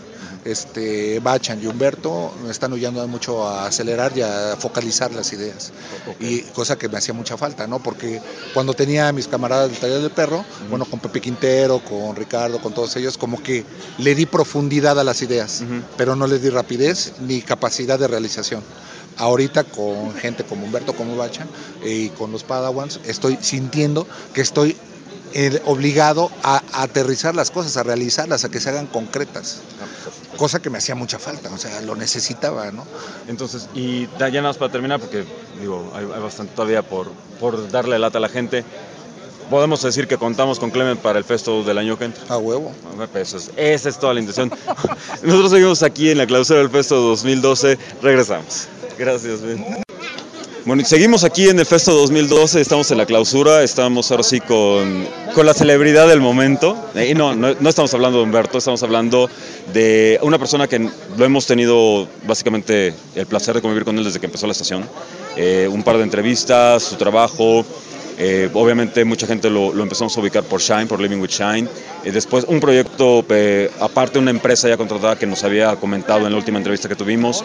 este, Bachan y Humberto me están ayudando mucho a acelerar y a focalizar las ideas. Okay. Y cosa que me hacía mucha falta, ¿no? Porque cuando tenía a mis camaradas del taller del perro, uh-huh. bueno, con Pepe Quintero, con Ricardo, con todos ellos, como que le di profundidad a las ideas, uh-huh. pero no les di rapidez ni capacidad de realización. Ahorita con gente como Humberto, como Bachan eh, y con los Padawans, estoy sintiendo que estoy eh, obligado a, a aterrizar las cosas, a realizarlas, a que se hagan concretas. Cosa que me hacía mucha falta, o sea, lo necesitaba, ¿no? Entonces, y ya nada más para terminar, porque digo, hay, hay bastante todavía por, por darle lata a la gente. Podemos decir que contamos con Clement para el Festo del año que entra. A huevo. Eso es, esa es toda la intención. Nosotros seguimos aquí en la clausura del Festo dos mil doce. Regresamos. Gracias, Ben. Bueno, seguimos aquí en el Festo dos mil doce, estamos en la clausura, estamos ahora sí con, con la celebridad del momento. Y no, no, no estamos hablando de Humberto, estamos hablando de una persona que lo hemos tenido básicamente el placer de convivir con él desde que empezó la estación. Eh, un par de entrevistas, su trabajo. Eh, obviamente mucha gente lo, lo empezamos a ubicar por Shine, por Living with Shine. Eh, después un proyecto, eh, aparte una empresa ya contratada que nos había comentado en la última entrevista que tuvimos.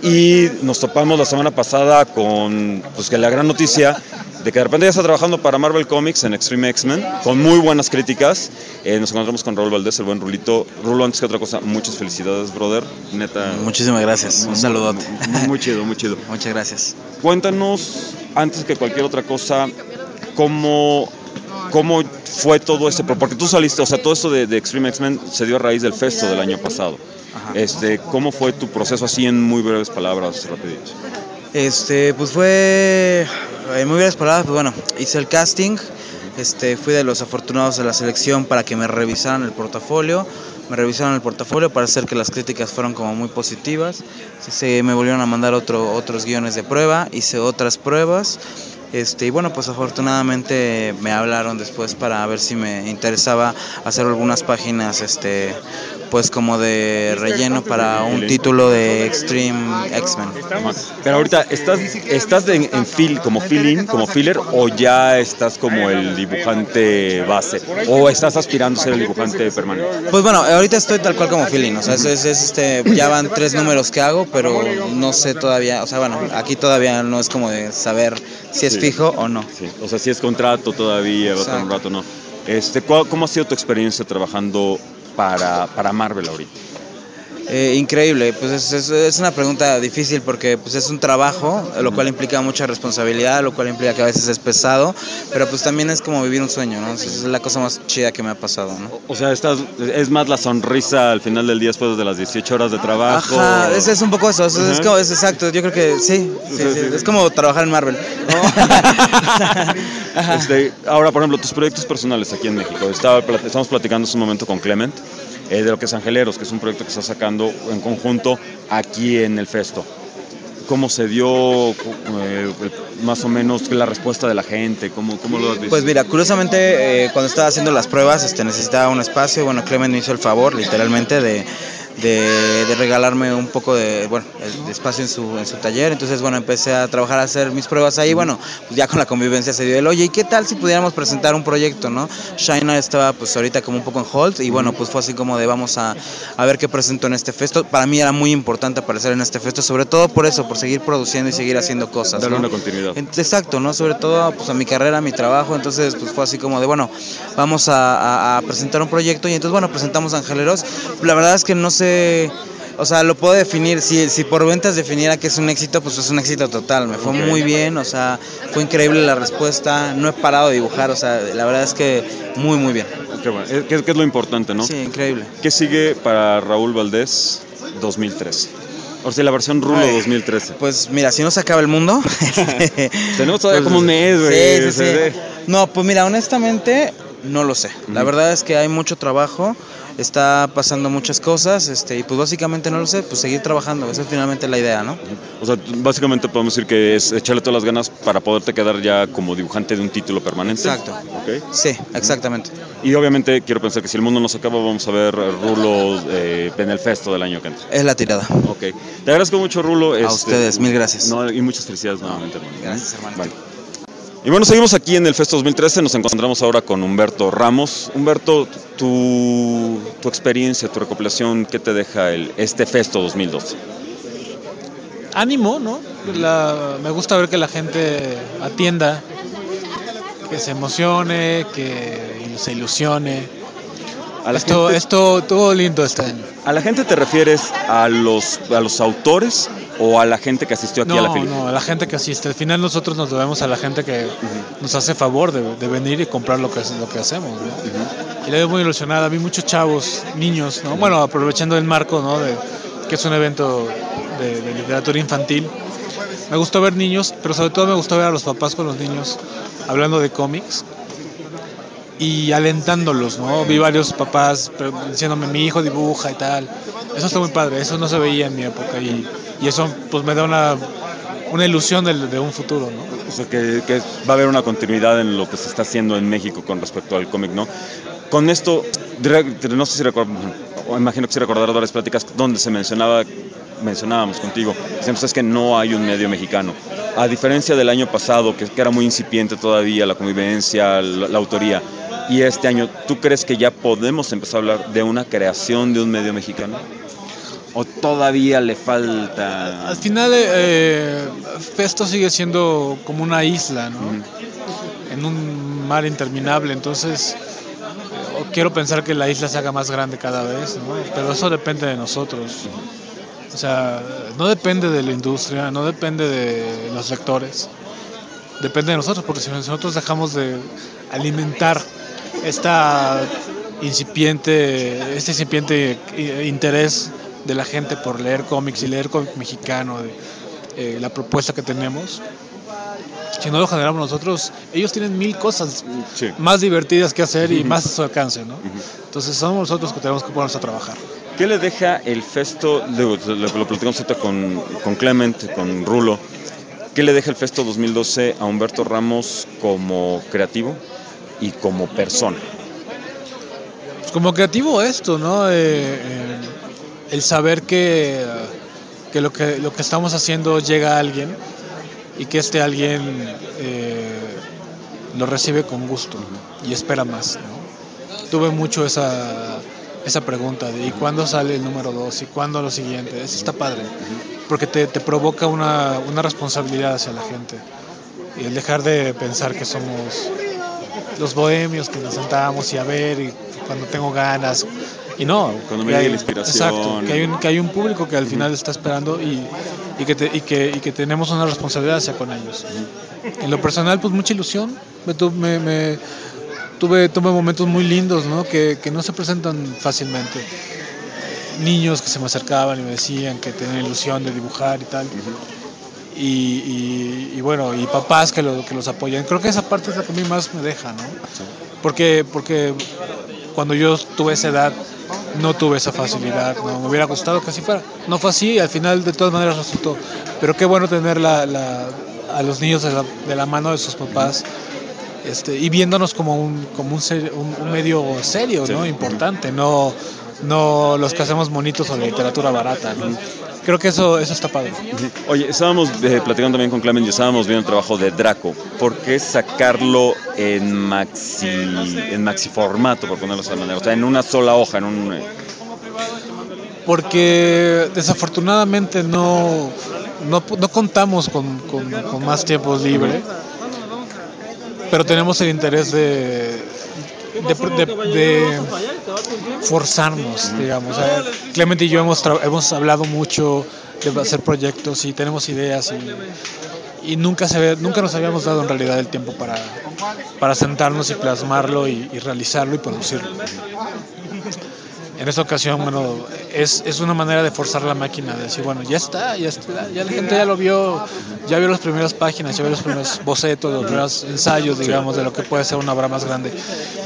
Y nos topamos la semana pasada con pues, que la gran noticia de que de repente ya está trabajando para Marvel Comics en Extreme X-Men, con muy buenas críticas. Eh, nos encontramos con Raúl Valdés, el buen Rulito. Rulo, antes que otra cosa, muchas felicidades, brother. Neta. Muchísimas gracias, un saludote. Muy, muy chido, muy chido. Muchas gracias. Cuéntanos, antes que cualquier otra cosa, ¿Cómo, ¿Cómo fue todo ese? Porque tú saliste, o sea, todo esto de, de Extreme X-Men se dio a raíz del Festo del año pasado. Ajá. Este, ¿cómo fue tu proceso así en muy breves palabras, rapidito? Este, pues fue, en muy breves palabras, pues bueno, hice el casting, este, fui de los afortunados de la selección para que me revisaran el portafolio. Me revisaron el portafolio para hacer que las críticas fueran como muy positivas. Se me volvieron a mandar otro, otros guiones de prueba, hice otras pruebas. Este, y bueno, pues afortunadamente me hablaron después para ver si me interesaba hacer algunas páginas, este, pues como de relleno para un título de Extreme X-Men. Pero ahorita, ¿estás, estás de, en fill, como fill-in, como filler, o ya estás como el dibujante base? ¿O estás aspirando a ser el dibujante permanente? Pues bueno, ahorita estoy tal cual como fill-in, o sea, es, es, es, este, ya van tres números que hago, pero no sé todavía, o sea, bueno, aquí todavía no es como de saber si es sí. fijo o no. Sí. O sea, si es contrato todavía, va a estar un rato, ¿no? Este, ¿Cómo ha sido tu experiencia trabajando para, para Marvel ahorita? Eh, increíble, pues es, es, es una pregunta difícil porque pues es un trabajo, lo cual implica mucha responsabilidad, lo cual implica que a veces es pesado, pero pues también es como vivir un sueño, ¿no? Es la cosa más chida que me ha pasado, ¿no? O sea, estás, es más la sonrisa al final del día después de las dieciocho horas de trabajo. Ajá, es, es un poco eso, es, es, como, es exacto, yo creo que sí, sí, sí, sí, sí. Es como trabajar en Marvel. este, ahora, por ejemplo, tus proyectos personales aquí en México, Estaba, estamos platicando hace un momento con Clement, Eh, de lo que es Angeleros, que es un proyecto que está sacando en conjunto aquí en el Festo. ¿Cómo se dio eh, más o menos la respuesta de la gente? ¿Cómo, cómo lo has visto? Pues mira, curiosamente eh, cuando estaba haciendo las pruebas este, necesitaba un espacio. Bueno, Clement me hizo el favor literalmente de, de, de regalarme un poco de, bueno, de espacio en su, en su taller. Entonces, bueno, empecé a trabajar, a hacer mis pruebas ahí. Bueno, pues ya con la convivencia se dio el, oye, ¿y qué tal si pudiéramos presentar un proyecto, no? China estaba pues ahorita como un poco en hold y bueno, pues fue así como de vamos a, a ver qué presento en este festo. Para mí era muy importante aparecer en este festo, sobre todo por eso, por seguir produciendo y seguir haciendo cosas, darle ¿no? una continuidad. Exacto, ¿no? Sobre todo pues a mi carrera, a mi trabajo. Entonces pues fue así como de, bueno, vamos a, a, a presentar un proyecto y entonces, bueno, presentamos Angeleros. La verdad es que no sé... O sea, lo puedo definir, si, si por ventas definiera que es un éxito, pues es un éxito total, me fue okay. muy bien, o sea, fue increíble la respuesta, no he parado de dibujar, o sea, la verdad es que muy, muy bien. Qué bueno. ¿Qué, qué es lo importante, no? Sí, increíble. ¿Qué sigue para Raúl Valdés dos mil trece? O sea, la versión Rulo Ay, dos mil trece. Pues mira, si no se acaba el mundo... Tenemos todavía pues, como un mes, güey. Sí, sí, sí. No, pues mira, honestamente, no lo sé. Uh-huh. La verdad es que hay mucho trabajo. Está pasando muchas cosas, este, y pues básicamente no lo sé, pues seguir trabajando, esa es finalmente la idea, ¿no? O sea, básicamente podemos decir que es echarle todas las ganas para poderte quedar ya como dibujante de un título permanente. Exacto. ¿Okay? Sí, exactamente. Y obviamente quiero pensar que si el mundo no se acaba, vamos a ver Rulo eh, en el festo del año que entra. Es la tirada. Ok. Te agradezco mucho, Rulo. A este, ustedes, mil gracias. No, y muchas felicidades nuevamente, hermano. Gracias, hermano. Vale. Y bueno, seguimos aquí en el Festo dos mil trece, nos encontramos ahora con Humberto Ramos. Humberto, tu, tu experiencia, tu recopilación, ¿qué te deja el, este Festo dos mil doce? Ánimo, ¿no? La, me gusta ver que la gente atienda, que se emocione, que se ilusione. A la esto, gente, esto, todo lindo este año. ¿A la gente te refieres a los, a los autores o a la gente que asistió aquí no, a la fila? No, a la gente que asiste. Al final nosotros nos debemos a la gente que uh-huh. nos hace favor de, de venir y comprar lo que, lo que hacemos, ¿no? Uh-huh. Y la veo muy ilusionada. Vi muchos chavos, niños, ¿no? Uh-huh. Bueno, aprovechando el marco, ¿no? De, que es un evento de, de literatura infantil. Me gustó ver niños, pero sobre todo me gustó ver a los papás con los niños hablando de cómics y alentándolos, ¿no? Vi varios papás diciéndome, mi hijo dibuja y tal. Eso está muy padre, eso no se veía en mi época y, y eso pues me da una, una ilusión de, de un futuro, ¿no? O sea, que, que va a haber una continuidad en lo que se está haciendo en México con respecto al cómic, ¿no? Con esto, no sé si recuerdo, o imagino que sí recordar varias pláticas donde se mencionaba, mencionábamos contigo, decíamos, es que no hay un medio mexicano. A diferencia del año pasado, que, que era muy incipiente todavía la convivencia, la, la autoría, y este año, ¿tú crees que ya podemos empezar a hablar de una creación de un medio mexicano? ¿O todavía le falta? Al final, eh, Festo sigue siendo como una isla, ¿no? Uh-huh. En un mar interminable, entonces eh, quiero pensar que la isla se haga más grande cada vez, ¿no? Pero eso depende de nosotros. O sea, no depende de la industria, no depende de los lectores, depende de nosotros, porque si nosotros dejamos de alimentar esta incipiente, este incipiente interés de la gente por leer cómics y leer cómic mexicano, de, eh, la propuesta que tenemos, si no lo generamos nosotros, ellos tienen mil cosas sí. más divertidas que hacer y uh-huh. más a su alcance, ¿no? Uh-huh. Entonces somos nosotros que tenemos que ponernos a trabajar. ¿Qué le deja el Festo, lo, lo platicamos ahorita con, con Clement, con Rulo, qué le deja el Festo dos mil doce a Humberto Ramos como creativo y como persona? Pues como creativo esto, ¿no? Eh, eh, el saber que, que, lo que lo que estamos haciendo llega a alguien y que este alguien eh, lo recibe con gusto y espera más, ¿no? Tuve mucho esa, esa pregunta de ¿y cuándo sale el número dos? ¿Y cuándo lo siguiente? Eso está padre, porque te, te provoca una, una responsabilidad hacia la gente y el dejar de pensar que somos los bohemios que nos sentamos y a ver y cuando tengo ganas y no, cuando me llegue la inspiración, exacto, que hay un, que hay un público que al final está esperando y, y, que te, y, que, y que tenemos una responsabilidad hacia con ellos. En lo personal, pues mucha ilusión, me, me, me tuve, tuve momentos muy lindos, ¿no? que, que no se presentan fácilmente. Niños que se me acercaban y me decían que tenían ilusión de dibujar y tal. Uh-huh. Y, y, y bueno, y papás que, lo, que los apoyan. Creo que esa parte es la que a mí más me deja, ¿no? Porque, porque cuando yo tuve esa edad no tuve esa facilidad, no me hubiera gustado que así fuera. No fue así, al final de todas maneras resultó. Pero qué bueno tener la, la, a los niños de la, de la mano de sus papás, este, y viéndonos como un, como un, ser, un, un medio serio, ¿no? Importante, no, no los que hacemos monitos o la literatura barata, ¿no? Creo que eso, eso está padre. Oye, estábamos eh, platicando también con Clement y estábamos viendo el trabajo de Draco. ¿Por qué sacarlo en maxi en maxi formato, por ponerlo de esa manera? O sea, en una sola hoja, en un... Porque desafortunadamente no, no, no contamos con, con, con más tiempo libre, pero tenemos el interés de... De, de, de forzarnos, digamos. Clement y yo hemos, tra- hemos hablado mucho de hacer proyectos y tenemos ideas y, y nunca, se, nunca nos habíamos dado en realidad el tiempo para, para sentarnos y plasmarlo y, y realizarlo y producirlo. En esta ocasión, bueno, es, es una manera de forzar la máquina, de decir, bueno, ya está, ya está, ya la gente ya lo vio, ya vio las primeras páginas, ya vio los primeros bocetos, los primeros ensayos, digamos, de lo que puede ser una obra más grande.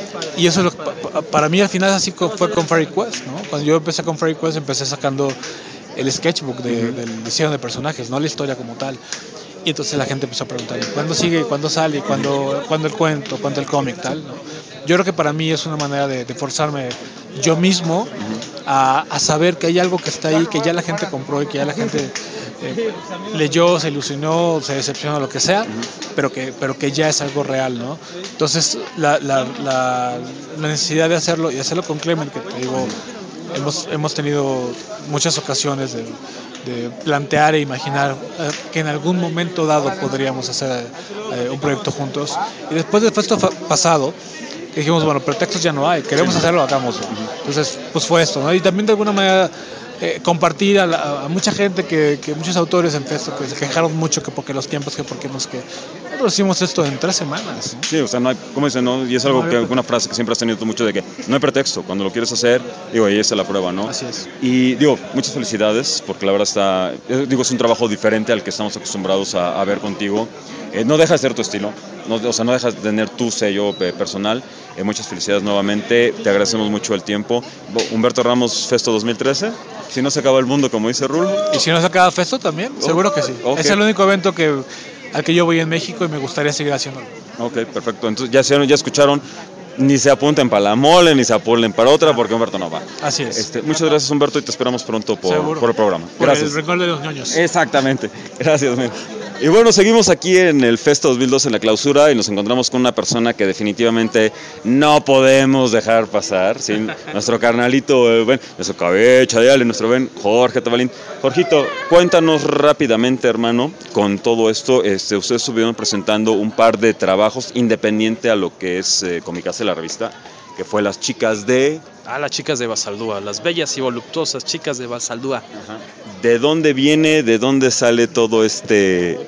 Y eso es lo que, para mí al final así fue con Fairy Quest, ¿no? Cuando yo empecé con Fairy Quest empecé sacando el sketchbook de, del diseño de personajes, no la historia como tal. Y entonces la gente empezó a preguntar, ¿cuándo sigue? ¿Cuándo sale? ¿Cuándo, ¿cuándo el cuento? ¿Cuándo el cómic? Tal, ¿no? Yo creo que para mí es una manera de, de forzarme yo mismo a, a saber que hay algo que está ahí, que ya la gente compró y que ya la gente eh, leyó, se ilusionó, se decepcionó, lo que sea, pero que, pero que ya es algo real, ¿no? Entonces la, la, la, la necesidad de hacerlo y hacerlo con Clement, que te digo, hemos, hemos tenido muchas ocasiones de, de plantear e imaginar eh, que en algún momento dado podríamos hacer eh, un proyecto juntos. Y después del festo fa- pasado, dijimos, bueno, pretextos ya no hay, queremos hacerlo, hagámoslo. Entonces, pues fue esto, ¿no? Y también de alguna manera eh, compartir a, la, a mucha gente, que, que muchos autores en Festo que se quejaron mucho que porque los tiempos, que porque nos que nosotros hicimos esto en tres semanas, ¿no? Sí, o sea, no hay, ¿cómo dicen, no? Y es algo que, una frase que siempre has tenido tú mucho de que no hay pretexto, cuando lo quieres hacer, digo, ahí está la prueba, ¿no? Así es. Y digo, muchas felicidades, porque la verdad está, digo, es un trabajo diferente al que estamos acostumbrados a, a ver contigo. Eh, no deja de ser tu estilo, no, o sea, no dejas de tener tu sello eh, personal. Eh, muchas felicidades nuevamente, te agradecemos mucho el tiempo. Humberto Ramos, Festo dos mil trece, si no se acaba el mundo, como dice Rul. Y si no se acaba Festo también, oh, seguro que sí. Okay. Es el único evento que, al que yo voy en México y me gustaría seguir haciéndolo. Ok, perfecto. Entonces ya, ya escucharon, ni se apunten para la mole, ni se apunten para otra, porque Humberto no va. Así es. Este, muchas gracias, Humberto, y te esperamos pronto por, por el programa. Gracias. Por el recuerdo de los ñoños. Exactamente. Gracias, men. Y bueno, seguimos aquí en el Festo dos mil doce en la clausura y nos encontramos con una persona que definitivamente no podemos dejar pasar, ¿sí? Nuestro carnalito, eh, bueno, nuestro cabeza de Ale, nuestro buen Jorge Tabalín. Jorgito, cuéntanos rápidamente, hermano, con todo esto, este, ustedes estuvieron presentando un par de trabajos independiente a lo que es eh, Comikaze, la revista, que fue Las Chicas de... Ah, las chicas de Basaldúa, las bellas y voluptuosas chicas de Basaldúa. Ajá. ¿De dónde viene, de dónde sale todo este,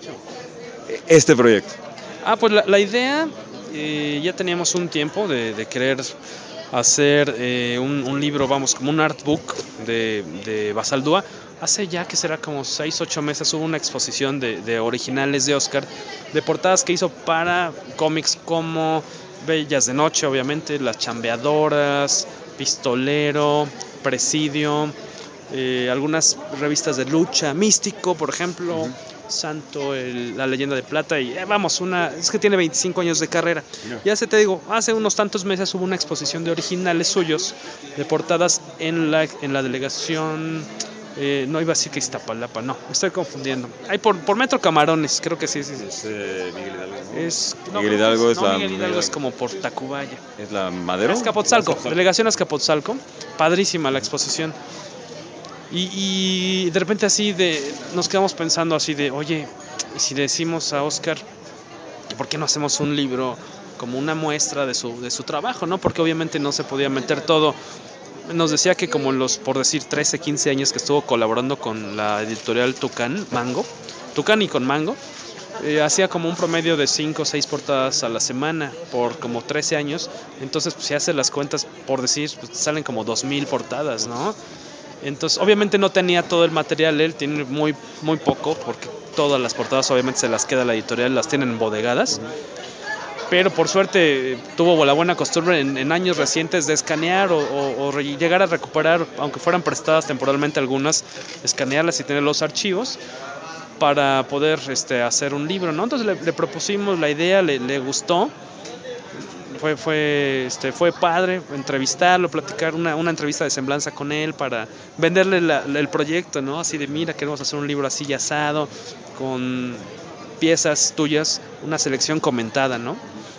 este proyecto? Ah, pues la, la idea, eh, ya teníamos un tiempo de, de querer hacer eh, un, un libro, vamos, como un artbook de, de Basaldúa. Hace ya que será como seis, ocho meses hubo una exposición de, de originales de Oscar, de portadas que hizo para cómics como Bellas de Noche, obviamente, Las Chambeadoras, Pistolero, Presidio, eh, algunas revistas de lucha, Místico, por ejemplo, uh-huh. Santo, el, La Leyenda de Plata, y eh, vamos, una es que tiene veinticinco años de carrera. Yeah. Ya se te digo, hace unos tantos meses hubo una exposición de originales suyos, de portadas en la, en la delegación... Eh, no iba a decir que Iztapalapa, no, me estoy confundiendo. Hay por, por Metro Camarones, creo que sí. sí, sí. Es eh, Miguel Hidalgo. ¿No? Es, no, Miguel Hidalgo es, no, la. Miguel Hidalgo es como por Tacubaya. ¿Es la Madero? Azcapotzalco, delegación Azcapotzalco. Padrísima la exposición. Y, y de repente así de nos quedamos pensando así de, oye, y si le decimos a Oscar, ¿por qué no hacemos un libro como una muestra de su, de su trabajo, ¿no? Porque obviamente no se podía meter todo. Nos decía que como los, por decir, trece, quince años que estuvo colaborando con la editorial Tucán, Mango, Tucán y con Mango, eh, hacía como un promedio de cinco o seis portadas a la semana por como trece años. Entonces, pues, si hace las cuentas, por decir, pues, salen como dos mil portadas, ¿no? Entonces, obviamente no tenía todo el material, él tiene muy, muy poco, porque todas las portadas obviamente se las queda la editorial, las tienen bodegadas. Pero por suerte tuvo la buena costumbre en, en años recientes de escanear o, o, o re, llegar a recuperar, aunque fueran prestadas temporalmente algunas, escanearlas y tener los archivos para poder este, hacer un libro, ¿no? Entonces le, le propusimos la idea, le, le gustó. fue, fue, este, fue padre entrevistarlo, platicar una, una entrevista de semblanza con él para venderle la, la, el proyecto, ¿no? Así de, mira, queremos hacer un libro así y asado, con piezas tuyas, una selección comentada, ¿no?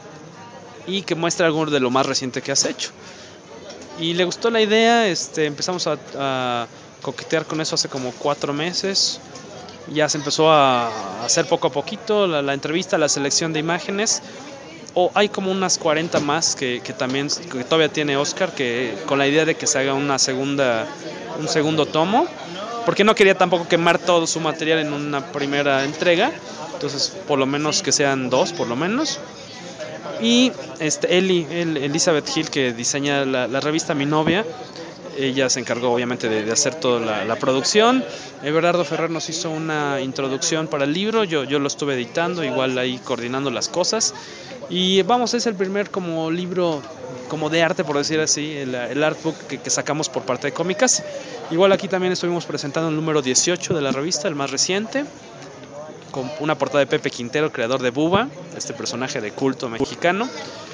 Y que muestra algo de lo más reciente que has hecho. Y le gustó la idea, este, empezamos a, a coquetear con eso hace como cuatro meses. Ya se empezó a hacer poco a poquito la, la entrevista, la selección de imágenes. O hay como unas cuarenta más que, que también que todavía tiene Oscar, que con la idea de que se haga una segunda, un segundo tomo, porque no quería tampoco quemar todo su material en una primera entrega. Entonces, por lo menos que sean dos, por lo menos. Y este, Eli, el, Elizabeth Hill, que diseña la, la revista, mi novia, ella se encargó obviamente de, de hacer toda la, la producción. Everardo Ferrer nos hizo una introducción para el libro, yo, yo lo estuve editando, igual ahí coordinando las cosas. Y vamos, es el primer como libro como de arte, por decir así, el, el artbook que, que sacamos por parte de Cómicas. Igual aquí también estuvimos presentando el número dieciocho de la revista, el más reciente, con una portada de Pepe Quintero, creador de Buba, este personaje de culto mexicano,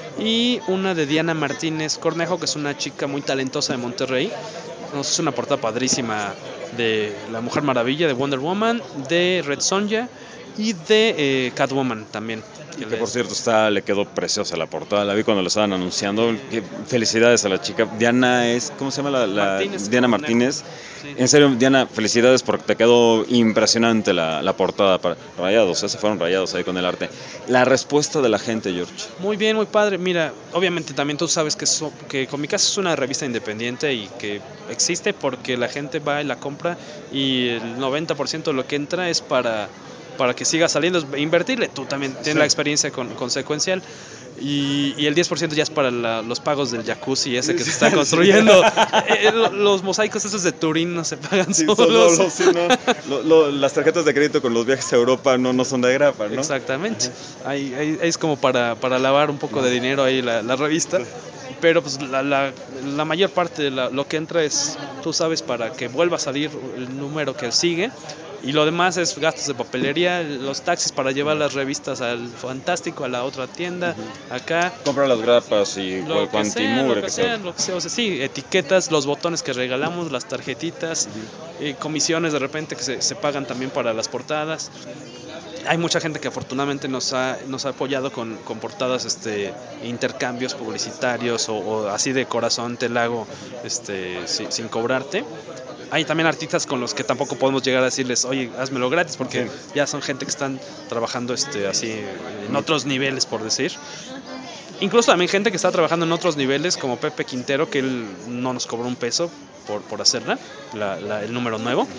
y una de Diana Martínez Cornejo, que es una chica muy talentosa de Monterrey. Nos hizo una portada padrísima de La Mujer Maravilla, de Wonder Woman, de Red Sonja y de eh, Catwoman también. Que por cierto está, le quedó preciosa la portada, la vi cuando lo estaban anunciando. Felicidades a la chica. Diana es, ¿cómo se llama la? la Martínez, Diana Martínez. Sí. En serio, Diana, felicidades porque te quedó impresionante la, la portada. Para, rayados, ¿eh? Se fueron rayados ahí con el arte. La respuesta de la gente, George. Muy bien, muy padre. Mira, obviamente también tú sabes que, so, que Cómicas es una revista independiente y que existe porque la gente va y la compra y el noventa por ciento de lo que entra es para... para que siga saliendo, invertirle. Tú también tienes sí. la experiencia con, con Secuencial. Y, y el diez por ciento ya es para la, los pagos del jacuzzi ese que se está construyendo. eh, los mosaicos esos de Turín no se pagan sí, solos. Solo, sí, no. lo, lo, las tarjetas de crédito con los viajes a Europa no, no son de grapa, ¿no? Exactamente. Ahí, ahí, ahí es como para, para lavar un poco de dinero ahí la, la revista. Pero pues la, la, la mayor parte de la, lo que entra es, tú sabes, para que vuelva a salir el número que sigue. Y lo demás es gastos de papelería, los taxis para llevar las revistas al Fantástico, a la otra tienda, uh-huh. acá. Comprar las grapas y lo que sea, lo que sea, lo que sea, o sea, sí, etiquetas, los botones que regalamos, las tarjetitas, uh-huh. eh, comisiones de repente que se, se pagan también para las portadas. Hay mucha gente que afortunadamente nos ha, nos ha apoyado con, con portadas, este, intercambios publicitarios o, o así de corazón te la hago este, sin, sin cobrarte. Hay también artistas con los que tampoco podemos llegar a decirles, oye, házmelo gratis, porque sí. ya son gente que están trabajando este, así en otros niveles, por decir. Incluso también gente que está trabajando en otros niveles, como Pepe Quintero, que él no nos cobró un peso por, por hacerla, la, la, el número nuevo.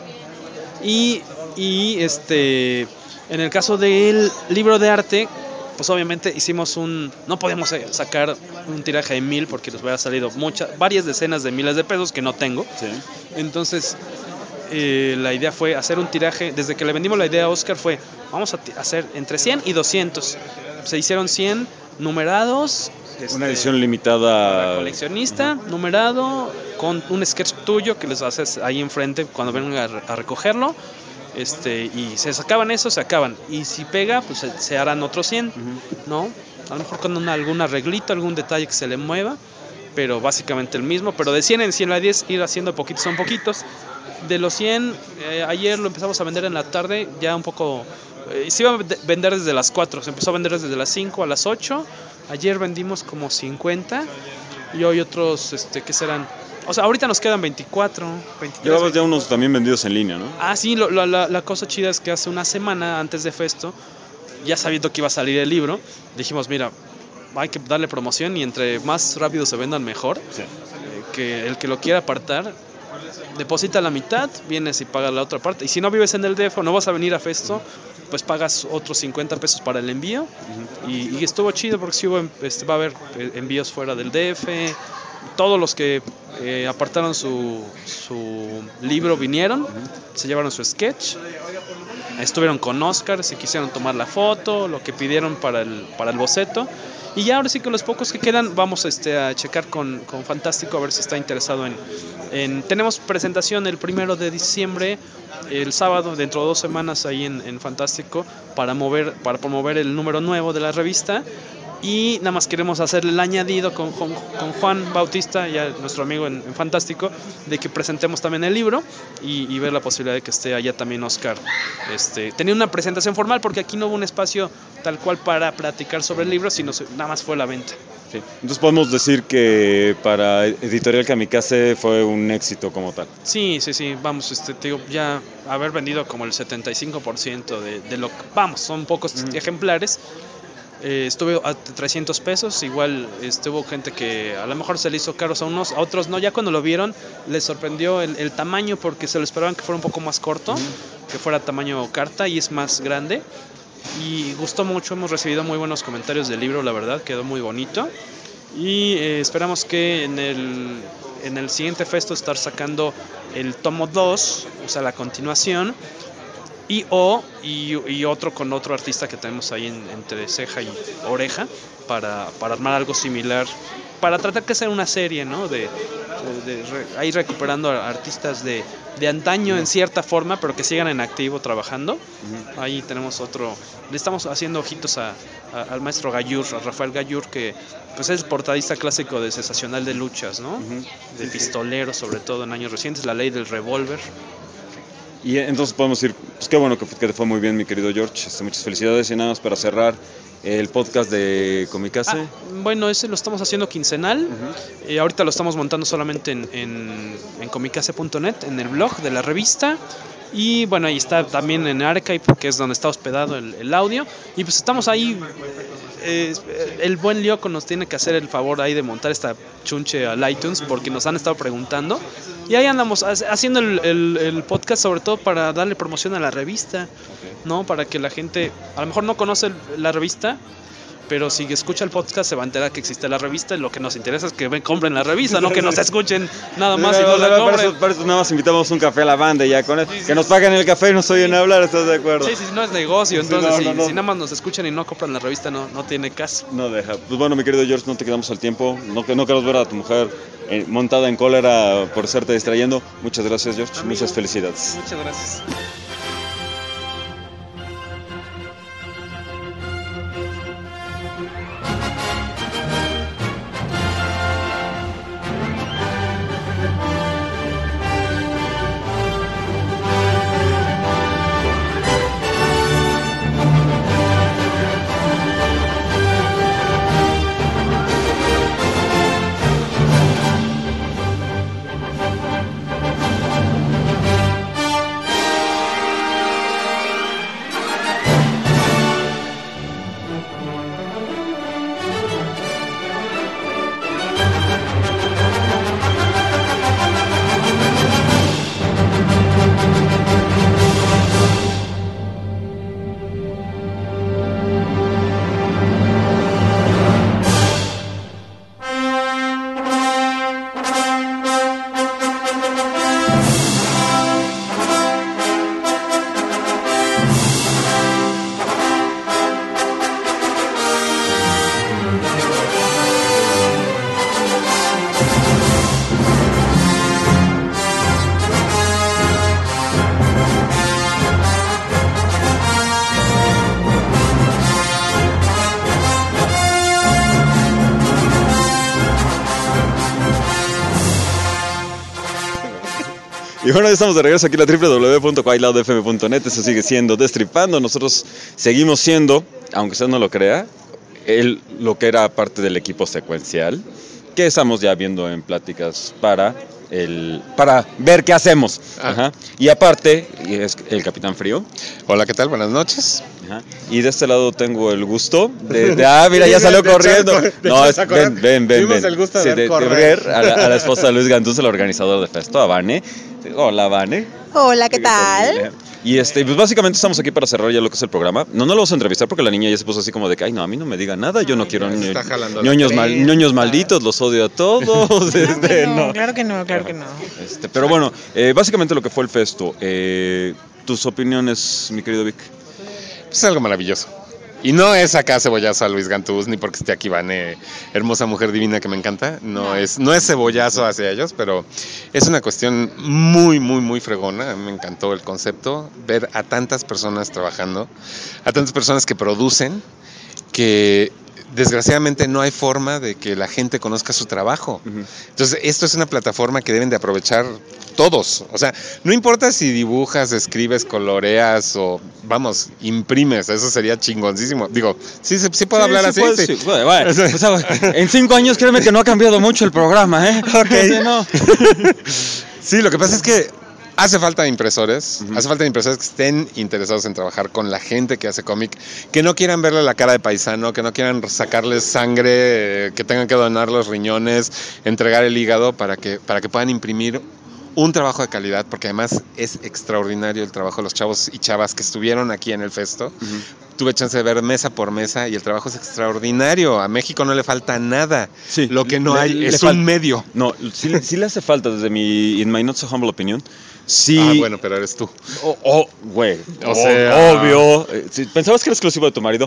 Y, y este, en el caso del libro de arte, pues obviamente hicimos un, no podíamos sacar un tiraje de mil porque nos hubiera salido muchas, varias decenas de miles de pesos que no tengo. Sí. Entonces eh, la idea fue hacer un tiraje, desde que le vendimos la idea a Oscar fue, vamos a t- hacer entre cien y doscientos. Se hicieron cien numerados. Este, una edición limitada. Para coleccionista, numerado, con un sketch tuyo que les haces ahí enfrente cuando vengan a, re- a recogerlo. Este, y se sacaban eso, se acaban. Y si pega, pues se, se harán otros cien, uh-huh. ¿no? A lo mejor con una, algún arreglito, algún detalle que se le mueva, pero básicamente el mismo. Pero de cien en cien a diez ir haciendo poquitos son poquitos. De los cien, eh, ayer lo empezamos a vender en la tarde, ya un poco... Eh, se iba a vender desde las cuatro, se empezó a vender desde las cinco a las ocho. Ayer vendimos como cincuenta y hoy otros, este, ¿qué serán? O sea, ahorita nos quedan veinticuatro, veintitrés. Llevabas ya unos también vendidos en línea, ¿no? Ah, sí, lo, la, la, la cosa chida es que hace una semana antes de Festo, ya sabiendo que iba a salir el libro, dijimos, mira, hay que darle promoción y entre más rápido se vendan mejor. Sí. Eh, que el que lo quiera apartar, deposita la mitad, vienes y pagas la otra parte. Y si no vives en el D F o no vas a venir a Festo, pues pagas otros cincuenta pesos para el envío. Uh-huh. y, y estuvo chido porque sí hubo, este, va a haber envíos fuera del D F. Todos los que eh, apartaron su, su libro vinieron, uh-huh. se llevaron su sketch, estuvieron con Oscar, si quisieron tomar la foto, lo que pidieron para el, para el boceto. Y ya ahora sí que los pocos que quedan vamos este, a checar con, con Fantástico a ver si está interesado en, en... Tenemos presentación el primero de diciembre, el sábado, dentro de dos semanas ahí en, en Fantástico, para, mover, para promover el número nuevo de la revista. Y nada más queremos hacerle el añadido con, con, con Juan Bautista, ya nuestro amigo en, en Fantástico, de que presentemos también el libro y, y ver la posibilidad de que esté allá también Oscar. Este, tenía una presentación formal porque aquí no hubo un espacio tal cual para platicar sobre el libro, sino nada más fue la venta. Sí. Entonces podemos decir que para Editorial Kamikaze fue un éxito como tal. Sí, sí, sí, vamos, este, te digo, ya haber vendido como el setenta y cinco por ciento de, de lo que, vamos, son pocos mm. ejemplares. Eh, estuve a trescientos pesos, igual estuvo gente que a lo mejor se le hizo caros a unos, a otros no, ya cuando lo vieron les sorprendió el, el tamaño porque se lo esperaban que fuera un poco más corto, uh-huh. que fuera tamaño carta y es más grande y gustó mucho, hemos recibido muy buenos comentarios del libro, la verdad, quedó muy bonito y eh, esperamos que en el, en el siguiente festo estar sacando el tomo dos, o sea la continuación. Y, o, y, y otro con otro artista que tenemos ahí en, entre ceja y oreja para, para armar algo similar, para tratar que sea una serie, ¿no? De, de, de re, ahí recuperando a artistas de, de antaño en cierta forma, pero que sigan en activo trabajando. Uh-huh. Ahí tenemos otro, le estamos haciendo ojitos a, a, al maestro Gallur, a Rafael Gallur, que pues es el portadista clásico de Sensacional de Luchas, ¿no? Uh-huh. De pistolero, sobre todo en años recientes, La Ley del Revólver. Y entonces podemos decir, pues qué bueno que, que te fue muy bien, mi querido George. Este, muchas felicidades y nada más para cerrar el podcast de Kamikaze. Ah, bueno, ese lo estamos haciendo quincenal. Uh-huh. Eh, ahorita lo estamos montando solamente en, en, en kamikaze punto net, en el blog de la revista. Y bueno, ahí está también en Archive, que es donde está hospedado el, el audio. Y pues estamos ahí. Eh, el buen Lyoko nos tiene que hacer el favor ahí de montar esta chunche al iTunes porque nos han estado preguntando. Y ahí andamos haciendo el, el, el podcast sobre todo para darle promoción a la revista, okay. ¿no? Para que la gente a lo mejor no conoce la revista, pero si escucha el podcast se va a enterar que existe la revista y lo que nos interesa es que ven, compren la revista, no que nos escuchen nada más y no, no la compren. Para eso, para eso nada más invitamos un café a la banda y ya con eso, sí, sí, que nos paguen el café y nos oyen sí. hablar, ¿estás de acuerdo? Sí, sí, no es negocio, entonces sí, no, si, no, no. si nada más nos escuchan y no compran la revista no, no tiene caso. No deja. Pues bueno, mi querido George, no te quedamos al tiempo, no, no queremos ver a tu mujer eh, montada en cólera por estarte distrayendo. Muchas gracias, George, Amigo, muchas felicidades. Muchas gracias. Y bueno, ya estamos de regreso aquí en la doble u doble u doble u punto quailado f m punto net. Eso sigue siendo Destripando. Nosotros seguimos siendo, aunque usted no lo crea, el, lo que era parte del equipo secuencial, que estamos ya viendo en pláticas para el para ver qué hacemos. Ah. Ajá. Y aparte, es el Capitán Frío. Hola, ¿qué tal? Buenas noches. Ajá. Y de este lado tengo el gusto de, de ah, mira, ya salió de, de corriendo. Echar, de no, es, ven, ven, ven, ven. El gusto de, sí, ver de, de ver a la, a la esposa de Luis Gantuz, el organizador de Festo, a Vane. Hola, Vane. Hola, ¿qué tal? Y este, pues básicamente estamos aquí para cerrar ya lo que es el programa. No, no lo vamos a entrevistar porque la niña ya se puso así como de que, ay, no, a mí no me diga nada, yo no quiero ño, ñoños, mal, ñoños malditos, los odio a todos. Este, claro, que no, no. claro que no, claro que no. Este, pero bueno, eh, básicamente lo que fue el Festo, eh, tus opiniones, mi querido Vic. Es algo maravilloso. Y no es acá cebollazo a Luis Gantuz, ni porque esté aquí Vane, hermosa mujer divina que me encanta. No, no. Es, no es cebollazo hacia ellos, pero es una cuestión muy, muy, muy fregona. Me encantó el concepto, ver a tantas personas trabajando, a tantas personas que producen, que desgraciadamente no hay forma de que la gente conozca su trabajo. Uh-huh. Entonces, esto es una plataforma que deben de aprovechar todos. O sea, no importa si dibujas, escribes, coloreas o, vamos, imprimes, eso sería chingoncísimo. Digo, sí, sí puedo sí, hablar sí así. Puedes, sí. Sí. Bueno, bueno, o sea, en cinco años créeme que no ha cambiado mucho el programa, ¿eh? Okay. Sí, no. Sí, lo que pasa es que hace falta impresores, uh-huh. hace falta impresores que estén interesados en trabajar con la gente que hace cómic, que no quieran verle la cara de paisano, que no quieran sacarles sangre, que tengan que donar los riñones, entregar el hígado para que, para que puedan imprimir un trabajo de calidad, porque además es extraordinario el trabajo de los chavos y chavas que estuvieron aquí en el Festo. Uh-huh. Tuve chance de ver mesa por mesa y el trabajo es extraordinario. A México no le falta nada. Sí, lo que no le, hay le es un medio. No, sí, sí le hace falta desde mi, in my not so humble opinion. Sí. Ah, bueno, pero eres tú. Oh, oh güey. O sea, obvio. ¿Pensabas que era exclusivo de tu marido?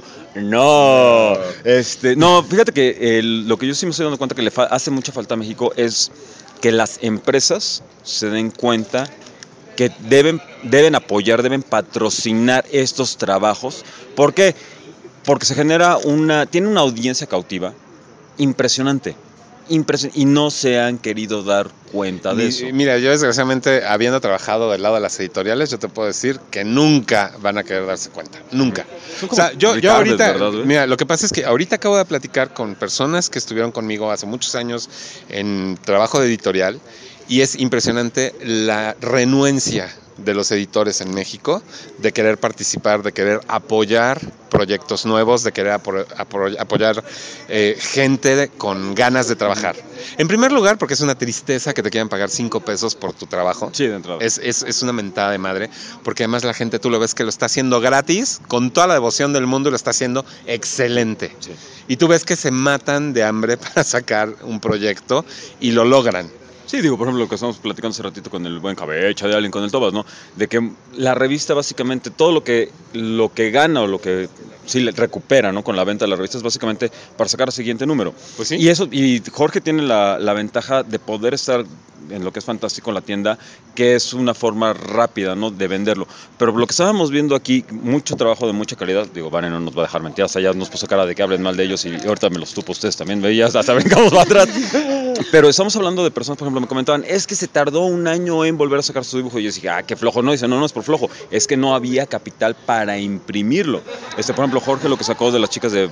No. no. Este, no, fíjate que el, lo que yo sí me estoy dando cuenta que le fa- hace mucha falta a México es que las empresas se den cuenta que deben, deben apoyar, deben patrocinar estos trabajos. ¿Por qué? Porque se genera una, tiene una audiencia cautiva impresionante. Impresion- y no se han querido dar cuenta de eso. Mira, yo desgraciadamente, habiendo trabajado del lado de las editoriales, yo te puedo decir que nunca van a querer darse cuenta, nunca. O sea, yo, yo ahorita, ¿verdad, mira, lo que pasa es que ahorita acabo de platicar con personas que estuvieron conmigo hace muchos años en trabajo de editorial y es impresionante la renuencia de los editores en México de querer participar, de querer apoyar proyectos nuevos, de querer apo- apo- apoyar eh, gente de, con ganas de trabajar. En primer lugar, porque es una tristeza que te quieran pagar cinco pesos por tu trabajo. Sí, de entrada. Es, es, es una mentada de madre, porque además la gente, tú lo ves que lo está haciendo gratis, con toda la devoción del mundo, y lo está haciendo excelente. Sí. Y tú ves que se matan de hambre para sacar un proyecto y lo logran. Sí, digo, por ejemplo, lo que estamos platicando hace ratito con el buen Cabecha, de Allen, con el Tobas, ¿no? De que la revista básicamente, todo lo que lo que gana o lo que sí le recupera, ¿no? Con la venta de la revista es básicamente para sacar el siguiente número. Pues sí. Y eso, y Jorge tiene la, la ventaja de poder estar en lo que es fantástico en la tienda, que es una forma rápida, ¿no? De venderlo. Pero lo que estábamos viendo aquí, mucho trabajo de mucha calidad, digo, Vane no nos va a dejar mentir, hasta ya nos puso cara de que hablen mal de ellos y ahorita me los tupo ustedes también, veías, hasta vengamos para atrás. Pero estamos hablando de personas, por ejemplo, me comentaban, es que se tardó un año en volver a sacar su dibujo. Y yo dije, ah, qué flojo. No, dice, no, no es por flojo, es que no había capital para imprimirlo. Este, por ejemplo, Jorge lo que sacó de las chicas de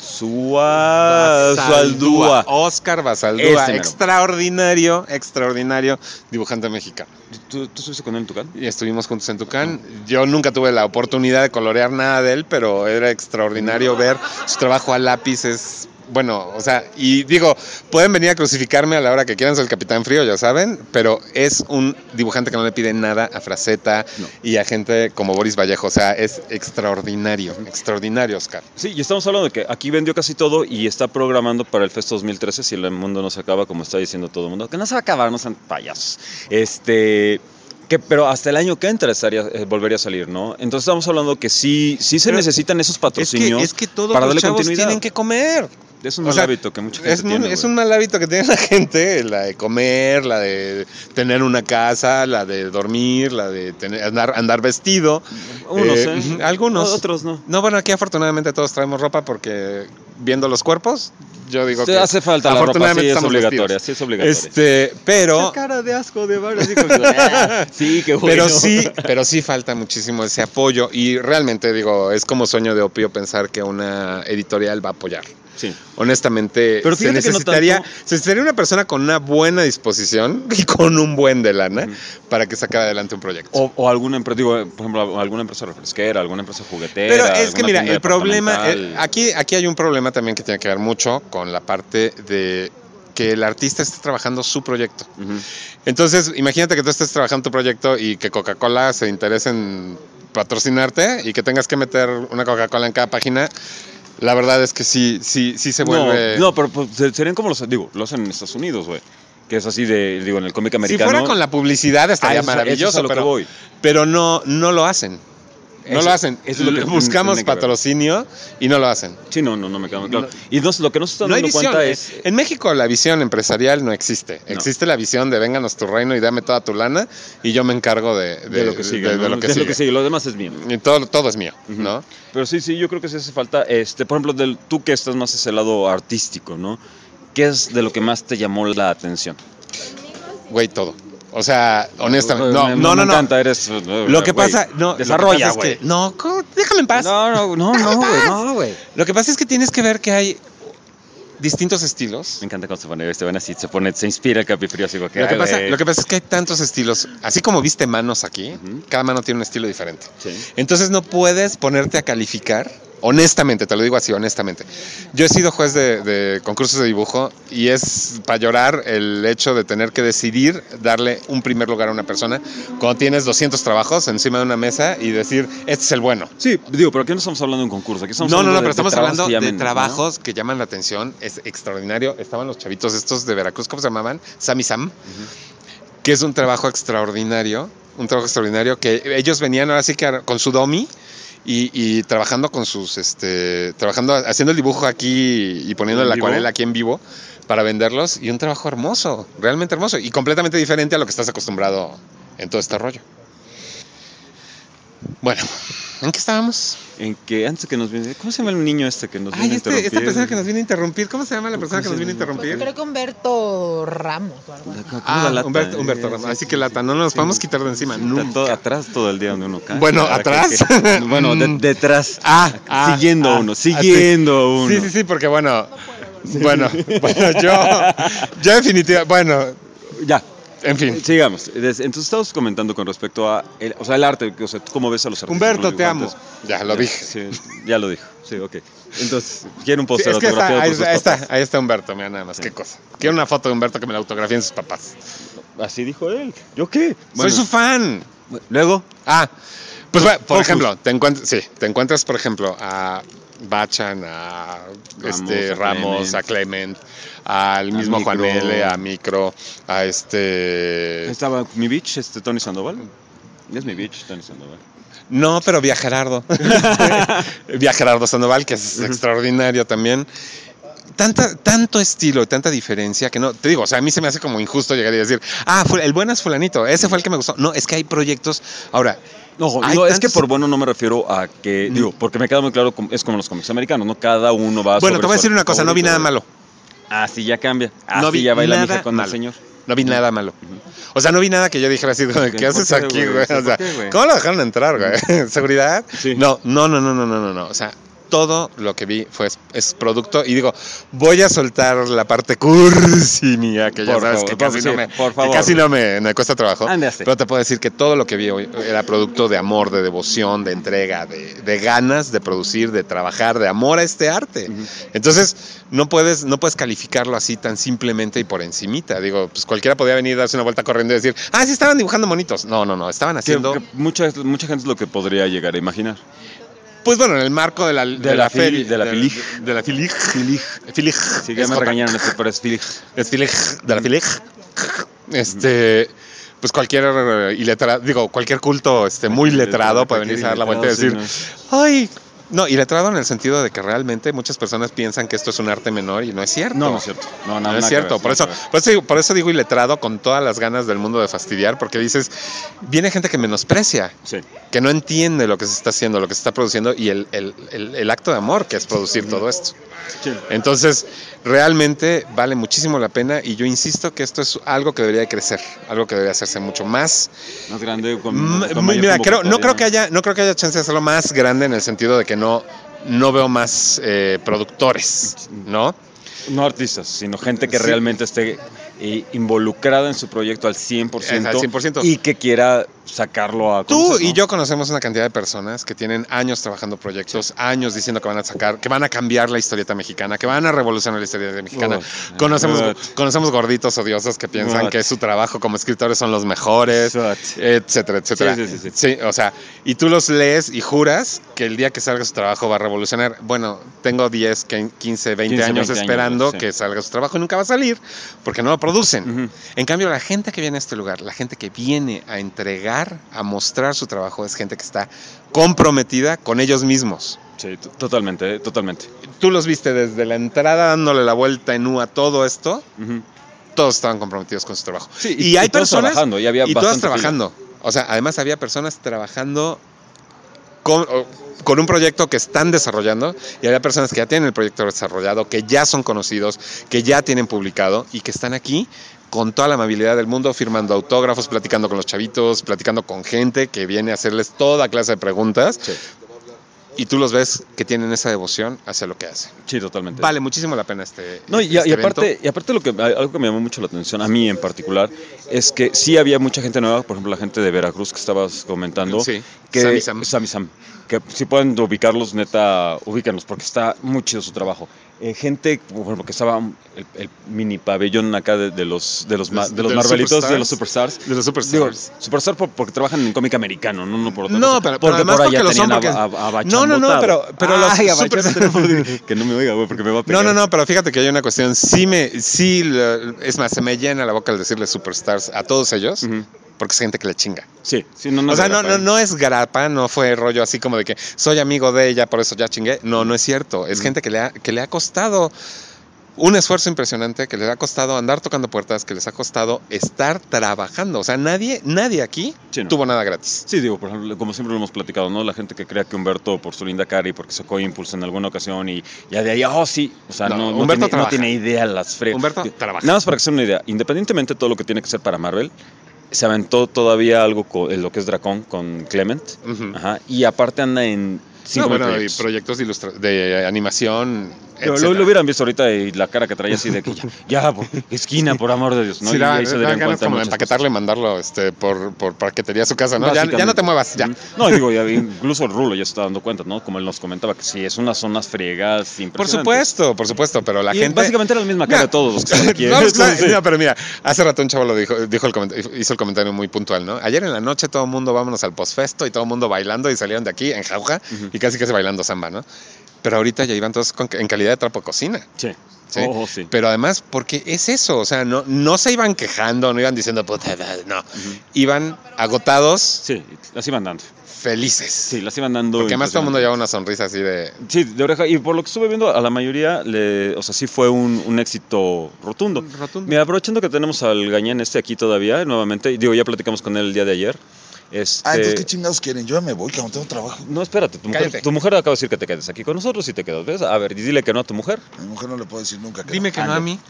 Balsúa, Basaldúa, Oscar Basaldúa, este extraordinario, extraordinario dibujante mexicano. ¿Tú, ¿Tú estuviste con él en Tucán? Y estuvimos juntos en Tucán. Yo nunca tuve la oportunidad de colorear nada de él, pero era extraordinario ver su trabajo a lápiz. Es bueno, o sea, y digo, pueden venir a crucificarme a la hora que quieran, soy el Capitán Frío, ya saben, pero es un dibujante que no le pide nada a Fraceta no. y a gente como Boris Vallejo, o sea, es extraordinario, extraordinario, Oscar. Sí, y estamos hablando de que aquí vendió casi todo y está programando para el Festo dos mil trece, si el mundo no se acaba, como está diciendo todo el mundo, que no se va a acabar, no sean payasos. Este... Que, pero hasta el año que entra estaría, eh, volvería a salir, ¿no? Entonces estamos hablando que sí, sí se pero necesitan esos patrocinios. Es que, es que todos para los darle chavos continuidad. Tienen que comer. Es un mal o sea, hábito que mucha gente es tiene. Un, es un mal hábito que tiene la gente, la de comer, la de tener una casa, la de dormir, la de tener, andar, andar vestido. Unos, eh, ¿eh? Algunos. Otros no. No, bueno, aquí afortunadamente todos traemos ropa porque viendo los cuerpos, yo digo sí, que hace falta la ropa, sí es obligatoria, sí es obligatoria. Este, pero esa cara de asco de varios hijos. Sí, qué bueno. Pero sí, pero sí falta muchísimo ese apoyo y realmente digo, es como sueño de opio pensar que una editorial va a apoyar. Sí. Honestamente, pero se necesitaría, no tanto... se necesitaría una persona con una buena disposición y con un buen de lana uh-huh. para que sacara adelante un proyecto. O, o alguna empresa, digo, por ejemplo, alguna empresa refresquera, alguna empresa juguetera. Pero es que mira, el problema, el, aquí, aquí hay un problema también que tiene que ver mucho con la parte de que el artista esté trabajando su proyecto. Uh-huh. Entonces, imagínate que tú estés trabajando tu proyecto y que Coca-Cola se interese en patrocinarte y que tengas que meter una Coca-Cola en cada página. La verdad es que sí, sí, sí se vuelve... No, no pero pues, serían como los, digo, lo hacen en Estados Unidos, güey. Que es así de, digo, en el cómic americano. Si fuera con la publicidad estaría ah, eso, maravilloso, eso es a lo pero, que voy. pero no, no lo hacen. No eso, lo hacen. Eso es lo que buscamos patrocinio y no lo hacen. Sí, no, no, no me queda muy claro. No. Y no, lo que no se está no dando visión. cuenta es... En México la visión empresarial no existe. No. Existe la visión de vénganos tu reino y dame toda tu lana y yo me encargo de, de, de lo que sigue. De, ¿no? de lo que de sigue. Lo que sigue. Lo demás es mío. Y todo, todo es mío, uh-huh. ¿no? Pero sí, sí, yo creo que sí hace falta, este, por ejemplo, del, tú que estás más ese lado artístico, ¿no? ¿Qué es de lo que más te llamó la atención? Güey, todo. O sea, honestamente, no, no, me, no, no. Me encanta, no. eres... Lo que wey, pasa, no, desarrolla, güey. Es que, no, déjame en paz. No, no, no, no, güey, no, güey. Lo que pasa es que tienes que ver que hay distintos estilos. Me encanta cuando se pone, se ven así, se pone, se inspira el Capifrío, así que, lo, que pasa, lo que pasa es que hay tantos estilos, así como viste manos aquí, uh-huh. cada mano tiene un estilo diferente. Sí. Entonces no puedes ponerte a calificar. Honestamente, te lo digo así, honestamente. Yo he sido juez de, de concursos de dibujo y es para llorar el hecho de tener que decidir darle un primer lugar a una persona cuando tienes doscientos trabajos encima de una mesa y decir, este es el bueno. Sí, digo, pero aquí no estamos hablando de un concurso. Aquí estamos no, no, no, de, pero estamos de hablando de llamen, trabajos ¿no? que llaman la atención. Es extraordinario. Estaban los chavitos estos de Veracruz, ¿cómo se llamaban? Sam y Sam, uh-huh. que es un trabajo extraordinario. Un trabajo extraordinario que ellos venían ahora sí que con su domi. Y, y trabajando con sus, este, trabajando, haciendo el dibujo aquí y poniendo la acuarela aquí en vivo para venderlos y un trabajo hermoso, realmente hermoso y completamente diferente a lo que estás acostumbrado en todo este rollo. Bueno, ¿en qué estábamos? En que antes que nos viene, ¿cómo se llama el niño este que nos Ay, viene este, a interrumpir? esta persona que nos viene a interrumpir, ¿cómo se llama la persona que nos viene a interrumpir? Creo que Humberto Ramos o algo así. Ah, lata, Humberto, eh, Humberto Ramos, así que lata, no nos sí, podemos quitar de encima. Sí, nunca. Todo, atrás todo el día donde uno cae. Bueno, ¿atrás? Que, que, bueno, de, detrás. Ah, ah siguiendo ah, uno, siguiendo ah, sí. uno. Sí, sí, sí, porque bueno, no bueno, bueno, yo, yo definitivamente, bueno, ya. En fin. Sigamos. Entonces estabas comentando con respecto a, el, o sea, el arte, o sea, ¿cómo ves a los artistas? Humberto, te amo. Ya, lo ya, dije. Sí, ya lo dijo. Sí, ok. Entonces, quiero un póster sí, es que autografiado está, por sus ahí, papás. está, ahí está Humberto, mira nada más, sí. Qué cosa. Quiero una foto de Humberto que me la autografíen sus papás. Así dijo él. ¿Yo qué? Bueno, soy su fan. Luego. Ah, pues bueno, por Focus. ejemplo, te encuentras, sí, te encuentras, por ejemplo, a Bachan, a Ramos, este a Ramos, Clement. a Clement, al mismo Micro. Juan L, a Micro, a este... Estaba mi bitch, este Tony Sandoval. Es mi bitch, Tony Sandoval. No, pero Via Gerardo. Via Gerardo Sandoval, que es uh-huh. extraordinario también. Tanta, tanto estilo y tanta diferencia que no, te digo, o sea, a mí se me hace como injusto llegar y decir, ah, el bueno es fulanito, ese fue el que me gustó. No, es que hay proyectos, ahora... No, no es que por bueno no me refiero a que, digo, porque me queda muy claro, es como los cómics americanos, ¿no? Cada uno va a... Bueno, te voy a decir una cosa, no vi nada malo. Ah, sí, ya cambia. Ah, no sí, vi ya baila nada mi hija con malo. el señor. No vi nada malo. O sea, no vi nada que yo dijera así, ¿qué, ¿qué haces aquí, güey? güey? O sea, qué, ¿cómo lo dejaron entrar, güey? ¿Seguridad? Sí. No, no, no, no, no, no, no, no. O sea, todo lo que vi fue es producto y digo, voy a soltar la parte cursi mía, que ya por sabes favor, que casi, sí, no, me, por favor, que casi no me, me cuesta trabajo. Andaste. Pero te puedo decir que todo lo que vi hoy era producto de amor, de devoción, de entrega, de, de ganas de producir, de trabajar, de amor a este arte. Uh-huh. Entonces, no puedes, no puedes calificarlo así tan simplemente y por encimita. Digo, pues cualquiera podía venir, darse una vuelta corriendo y decir, ah, sí estaban dibujando monitos. No, no, no, estaban haciendo... Que, que mucha, mucha gente es lo que podría llegar a imaginar. Pues bueno, en el marco de la, de, de la, la feria. De la Filig. De, de la Filig. Filig. Filig. Sí, ya me regañaron este, pero es Filig. Es Filig. De la Filig. Este... Pues cualquier iletrado, digo, cualquier culto este, muy letrado puede venirse a dar la vuelta y decir, ¡ay! No, y letrado en el sentido de que realmente muchas personas piensan que esto es un arte menor y no es cierto. No, no es cierto. No, no, no es cierto. Ver, por, eso, por, eso, por eso digo iletrado con todas las ganas del mundo de fastidiar, porque dices, viene gente que menosprecia, sí. que no entiende lo que se está haciendo, lo que se está produciendo y el, el, el, el acto de amor que es producir todo esto. Sí. Entonces, realmente vale muchísimo la pena y yo insisto que esto es algo que debería de crecer, algo que debería hacerse mucho más más grande. Con, M- con mira, creo, no creo que haya, no creo que haya chance de hacerlo más grande en el sentido de que no, no veo más eh, productores, ¿no? No artistas, sino gente que sí. realmente esté eh, involucrada en su proyecto al cien por ciento, al cien por ciento y que quiera sacarlo a conocer. Tú ¿no? y yo conocemos una cantidad de personas que tienen años trabajando proyectos, sí. años diciendo que van a sacar, que van a cambiar la historieta mexicana, que van a revolucionar la historieta mexicana. Oh, conocemos, conocemos gorditos odiosos que piensan What? que su trabajo como escritores son los mejores, What? etcétera, etcétera. Sí, sí, sí, sí. Sí, o sea, y tú los lees y juras que el día que salga su trabajo va a revolucionar. Bueno, tengo diez, quince, veinte años esperando años, sí. que salga su trabajo y nunca va a salir porque no lo producen. Uh-huh. En cambio, la gente que viene a este lugar, la gente que viene a entregar, a mostrar su trabajo, es gente que está comprometida con ellos mismos. Sí, t- totalmente, totalmente. Tú los viste desde la entrada dándole la vuelta en U a todo esto. Uh-huh. Todos estaban comprometidos con su trabajo. Sí, y, y hay y personas trabajando, y había y todas trabajando. Pila. O sea, además había personas trabajando con, con un proyecto que están desarrollando y había personas que ya tienen el proyecto desarrollado, que ya son conocidos, que ya tienen publicado y que están aquí con toda la amabilidad del mundo, firmando autógrafos, platicando con los chavitos, platicando con gente que viene a hacerles toda clase de preguntas. Sí. Y tú los ves que tienen esa devoción hacia lo que hacen. Sí, totalmente. Vale muchísimo la pena este No, y, este y aparte, y aparte lo que algo que me llamó mucho la atención a mí en particular es que sí había mucha gente nueva, por ejemplo la gente de Veracruz que estabas comentando, sí. que Sammy Sam. Sammy Sam, que si pueden ubicarlos, neta, ubícanlos porque está muy chido su trabajo. Eh, gente, por ejemplo, que estaba el, el mini pabellón acá de, de los de los, ma, de los de Marvelitos, de los Superstars. De los Superstars. Digo, Superstar por, porque trabajan en cómic americano, no, no por otra no, cosa. Pero, porque pero por allá porque tenían porque... a, a, a No, no, no, pero, pero Ay, los super... Que no me oiga, güey, porque me va a pegar. No, no, no, pero fíjate que hay una cuestión. Sí, me, sí es más, se me llena la boca al decirle Superstars a todos ellos. Uh-huh. Porque es gente que le chinga. Sí, sí, no, no. O sea, no, no, no es grapa, no fue rollo así como de que soy amigo de ella, por eso ya chingué. No, no es cierto. Es uh-huh. gente que le, ha, que le ha costado un esfuerzo impresionante, que les ha costado andar tocando puertas, que les ha costado estar trabajando. O sea, nadie, nadie aquí sí, no. tuvo nada gratis. Sí, digo, por ejemplo, como siempre lo hemos platicado, ¿no? La gente que crea que Humberto, por su linda cara y porque sacó Impulse en alguna ocasión y ya de ahí, oh, sí. O sea, no, no, no, tiene, no tiene idea las fregas. Humberto trabaja. Nada más para que se den una idea, independientemente de todo lo que tiene que ser para Marvel, se aventó todavía algo con en lo que es Dracón con Clement. Uh-huh. Ajá, y aparte anda en cinco no, bueno, proyectos. Y proyectos de, ilustra- de animación. Lo, lo, lo hubieran visto ahorita y la cara que traía así de que ya, ya por, esquina, por amor de Dios. ¿no? Sí, y da, ahí se da ganas como de empaquetarle y mandarlo este, por, por paquetería a su casa, ¿no? Ya, ya no te muevas, ya. No, digo, ya, incluso el Rulo ya se está dando cuenta, ¿no? Como él nos comentaba, que sí, es unas zonas friegas impresionantes. Por supuesto, por supuesto, pero la y gente... básicamente era la misma cara mira, de todos los que están aquí. No, no, sí. no, pero mira, hace rato un chavo lo dijo, dijo el comentario, hizo el comentario muy puntual, ¿no? Ayer en la noche todo el mundo vámonos al postfesto y todo el mundo bailando y salieron de aquí en jauja uh-huh. y casi casi bailando samba, ¿no? Pero ahorita ya iban todos con, en calidad de trapo de cocina. Sí. ¿Sí? Oh, sí. Pero además, porque es eso, o sea, no, no se iban quejando, no iban diciendo, puta, no. Uh-huh. Iban agotados. Sí, las iban dando. Felices. Sí, las iban dando. Porque además todo el mundo lleva una sonrisa así de... Sí, de oreja. Y por lo que estuve viendo, a la mayoría, le, o sea, sí fue un, un éxito rotundo. Rotundo. Mira, aprovechando que tenemos al Gañán este aquí todavía, nuevamente, digo, ya platicamos con él el día de ayer. Este... Ah, entonces, ¿qué chingados quieren? Yo ya me voy, que no tengo trabajo. No, espérate, tu mujer, tu mujer acaba de decir que te quedes aquí con nosotros y te quedas, ¿ves? A ver, dile que no a tu mujer. A mi mujer no le puedo decir nunca que Dime no. que no a mí.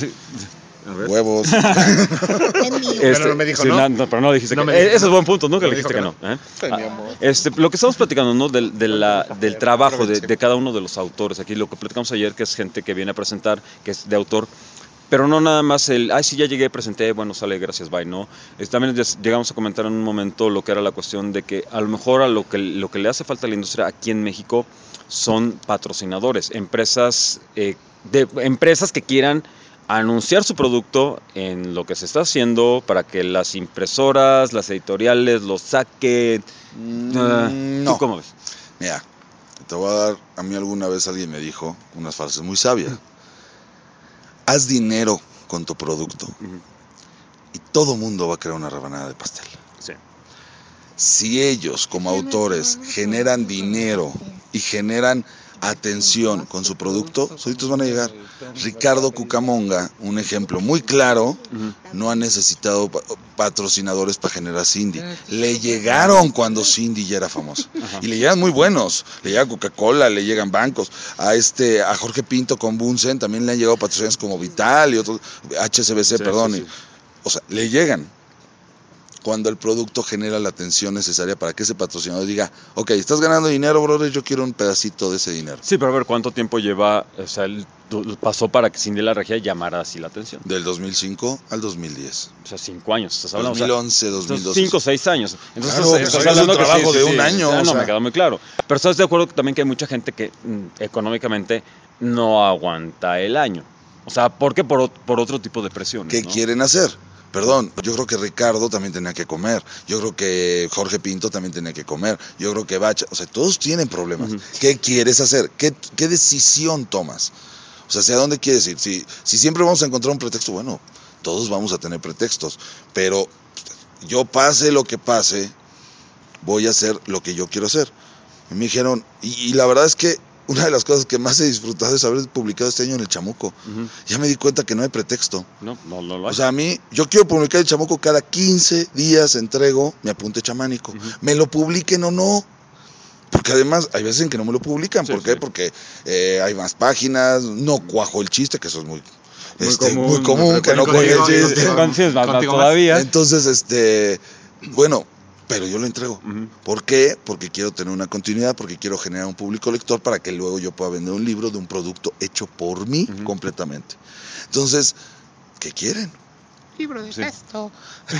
A ver. Huevos. este, pero no me dijo sí, no. no. Pero no dijiste no que no. Ese es buen punto, nunca no le dijiste que no. no. ¿eh? Sí, mi amor. Este, lo que estamos platicando, ¿no? Del, de la, del trabajo de, de cada uno de los autores. Aquí lo que platicamos ayer, que es gente que viene a presentar, que es de autor. Pero no nada más el, ay, sí, ya llegué, presenté, bueno, sale, gracias, bye, ¿no? Es, también llegamos a comentar en un momento lo que era la cuestión de que a lo mejor a lo que, lo que le hace falta a la industria aquí en México son patrocinadores, empresas, eh, de, empresas que quieran anunciar su producto en lo que se está haciendo para que las impresoras, las editoriales lo saquen. Mm, uh, no. ¿Tú cómo ves? Mira, te voy a dar, a mí alguna vez alguien me dijo unas frases muy sabias. Haz dinero con tu producto uh-huh. y todo mundo va a crear una rebanada de pastel. Sí. Si ellos como autores generan dinero y generan atención con su producto, solitos van a llegar. Ricardo Cucamonga, un ejemplo muy claro, uh-huh. no ha necesitado patrocinadores para generar Cindy. Le llegaron cuando Cindy ya era famosa. Uh-huh. Y le llegan muy buenos. Le llega Coca-Cola, le llegan bancos. A este, a Jorge Pinto con Bunsen también le han llegado patrocinadores como Vital y otros, H S B C, sí, perdón. Sí, sí. O sea, le llegan. Cuando el producto genera la atención necesaria para que ese patrocinador diga, ok, estás ganando dinero, brother, yo quiero un pedacito de ese dinero. Sí, pero a ver, ¿cuánto tiempo lleva, o sea, el, pasó para que Cindy la Regia llamara así la atención? Del dos mil cinco al dos mil diez. O sea, cinco años, estás hablando. dos mil once, dos mil doce. Cinco o seis años. Entonces, claro, estás, estás hablando de un trabajo que sí, de sí, un sí, año. Sí, o no, sea. me queda muy claro. Pero estás de acuerdo también que hay mucha gente que mm, económicamente no aguanta el año. O sea, ¿por qué? Por, por otro tipo de presiones. ¿Qué ¿no? quieren hacer? Perdón, yo creo que Ricardo también tenía que comer, yo creo que Jorge Pinto también tenía que comer, yo creo que Bacha, o sea, todos tienen problemas. Uh-huh. ¿Qué quieres hacer? ¿Qué, qué decisión tomas? O sea, ¿hacia dónde quieres ir? Si, si siempre vamos a encontrar un pretexto, bueno, todos vamos a tener pretextos, pero yo pase lo que pase, voy a hacer lo que yo quiero hacer. Y me dijeron, y, y la verdad es que una de las cosas que más he disfrutado es haber publicado este año en El Chamuco. Uh-huh. Ya me di cuenta que no hay pretexto. No, no, no lo hay. O sea, a mí, yo quiero publicar El Chamuco, cada quince días entrego mi apunte chamánico. Uh-huh. Me lo publiquen o no. Porque además hay veces en que no me lo publican. Sí, ¿por qué? Sí. Porque eh, hay más páginas, no cuajo el chiste, que eso es muy... Muy este, común, muy común que no cuaje el chiste. Contigo, contigo todavía. Entonces, este, bueno... pero yo lo entrego. Uh-huh. ¿Por qué? Porque quiero tener una continuidad, porque quiero generar un público lector para que luego yo pueda vender un libro de un producto hecho por mí uh-huh. completamente. Entonces, ¿qué quieren? Libro de sí. Festo.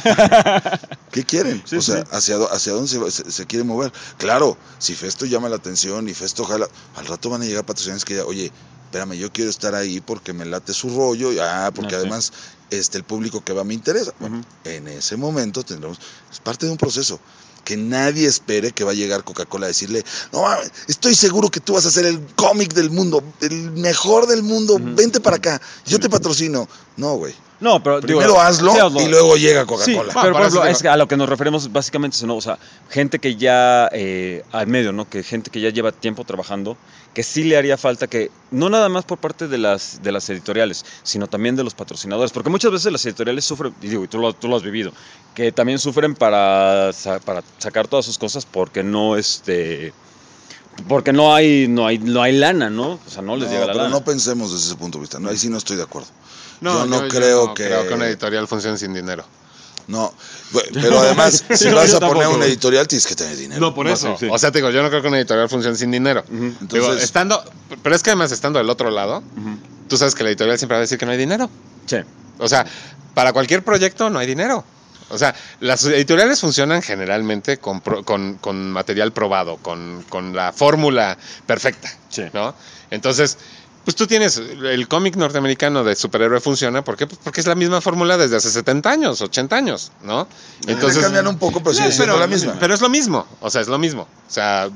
¿Qué quieren? Sí, o sea, sí. ¿hacia, hacia dónde se, se, se quiere mover? Claro, si Festo llama la atención y Festo jala, al rato van a llegar patrocinadores que ya, oye, espérame, yo quiero estar ahí porque me late su rollo, ah, porque no, además... Sí. Este, el público que va me interesa. Bueno, uh-huh. en ese momento tendremos, es parte de un proceso, que nadie espere que va a llegar Coca-Cola a decirle, no, estoy seguro que tú vas a ser el cómic del mundo, el mejor del mundo, uh-huh. vente para acá, yo te patrocino. No, güey. No, pero primero digo, hazlo sí, hazlo. Y luego llega Coca-Cola. Sí, pero por ejemplo, es que a lo que nos referimos básicamente es, ¿no? O sea, gente que ya eh, al medio, ¿no? Que gente que ya lleva tiempo trabajando, que sí le haría falta que, no nada más por parte de las, de las editoriales, sino también de los patrocinadores, porque muchas veces las editoriales sufren, y digo, y tú lo, tú lo has vivido, que también sufren para, para sacar todas sus cosas porque no, este... porque no hay, no hay, no hay lana, ¿no? O sea, no les no, llega la pero lana. No pensemos desde ese punto de vista, no, ahí sí no estoy de acuerdo. No, yo no yo, creo yo no que... creo que una editorial funcione sin dinero. No, pero además, si no, vas a tampoco, poner una güey. editorial, tienes que tener dinero. No, por no, eso. Sí, sí. O sea, te digo, yo no creo que una editorial funcione sin dinero. Uh-huh. Entonces, digo, estando, pero es que además estando del otro lado, uh-huh. tú sabes que la editorial siempre va a decir que no hay dinero. Sí. O sea, para cualquier proyecto no hay dinero. O sea, las editoriales funcionan generalmente con, pro, con, con material probado, con, con la fórmula perfecta, sí. ¿no? Entonces, pues tú tienes, el cómic norteamericano de superhéroe funciona, ¿por qué? Pues porque es la misma fórmula desde hace setenta años, ochenta años, ¿no? Entonces cambian un poco, pero sigue siendo la misma. Pero es lo mismo, o sea, es lo mismo. O sea,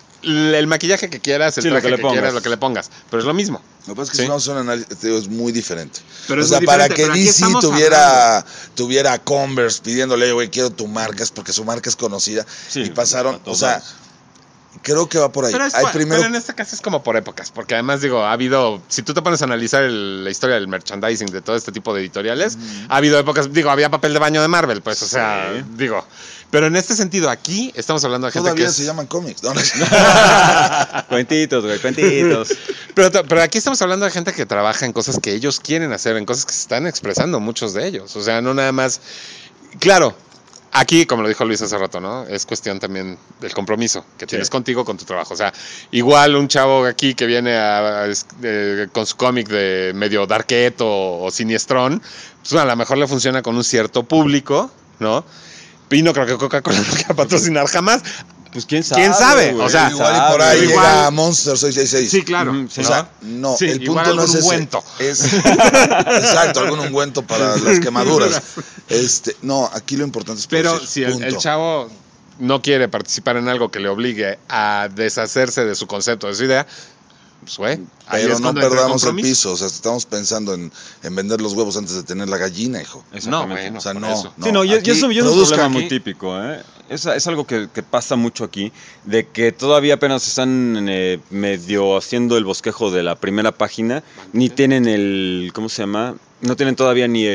el maquillaje que quieras, el sí, traje lo que, que le quieras, lo que le pongas, pero es lo mismo. Lo que pasa es que ¿sí? si vamos a un análisis, es muy diferente. Pero o es sea, muy para diferente, que D C tuviera, tuviera Converse pidiéndole, güey, quiero tu marca, es porque su marca es conocida. Sí, y pasaron, o sea, lados. Creo que va por ahí. Pero, es, Hay primero... pero en este caso es como por épocas, porque además, digo, ha habido, si tú te pones a analizar el, la historia del merchandising de todo este tipo de editoriales, mm. ha habido épocas, digo, había papel de baño de Marvel, pues, o sea, sí. digo... Pero en este sentido, aquí estamos hablando de gente Todavía que es... se llaman cómics. ¿No? Cuentitos, güey, cuentitos. Pero, pero aquí estamos hablando de gente que trabaja en cosas que ellos quieren hacer, en cosas que se están expresando muchos de ellos. O sea, no nada más... Claro, aquí, como lo dijo Luis hace rato, ¿no? Es cuestión también del compromiso que tienes sí. contigo, con tu trabajo. O sea, igual un chavo aquí que viene a, a, a, con su cómic de medio darket o, o siniestrón, pues a lo mejor le funciona con un cierto público, ¿no? Y no creo que Coca-Cola lo quiera patrocinar jamás. Pues quién sabe. ¿Quién sabe? Wey. O sea, igual y por ahí igual... llega Monster seiscientos sesenta y seis. Sí, claro. Mm, sí, o sea, no, sí, el punto no es ese. Ungüento. Es, exacto, algún ungüento para las quemaduras. Este, no, aquí lo importante es pero producir, si el, el chavo no quiere participar en algo que le obligue a deshacerse de su concepto, de su idea, pues güey, pero no perdamos el piso, o sea, estamos pensando en, en vender los huevos antes de tener la gallina, hijo. No, bueno, o sea, no, eso. no. Sí, no, y, y eso y es un problema aquí. muy típico, ¿eh? Es, es algo que, que pasa mucho aquí, de que todavía apenas están eh, medio haciendo el bosquejo de la primera página, ni tienen el, ¿cómo se llama? No tienen todavía ni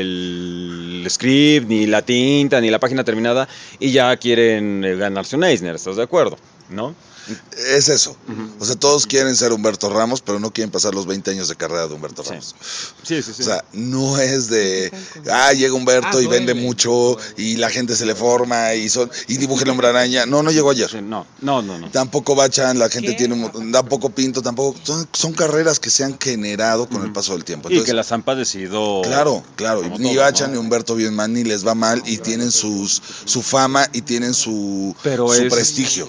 el script, ni la tinta, ni la página terminada, y ya quieren eh, ganarse un Eisner, ¿estás de acuerdo? ¿No? Es eso. Uh-huh. O sea, todos quieren ser Humberto Ramos, pero no quieren pasar los veinte años de carrera de Humberto Ramos. Sí, sí, sí. O sea, no es de, ah, llega Humberto ah, y vende mucho y la gente se le forma y son y dibuja el Hombre Araña. No, no llegó ayer. Sí, no, no, no, no. Tampoco Bachan, la gente ¿Qué? tiene un, tampoco Pinto, tampoco. Son, son carreras que se han generado con uh-huh. el paso del tiempo. Entonces, y que la Zampa decidió. Claro, claro. Ni Bachan, ¿no? ni Humberto viven mal, ni les va mal y tienen sus, su fama y tienen su, pero su es, prestigio. Pero es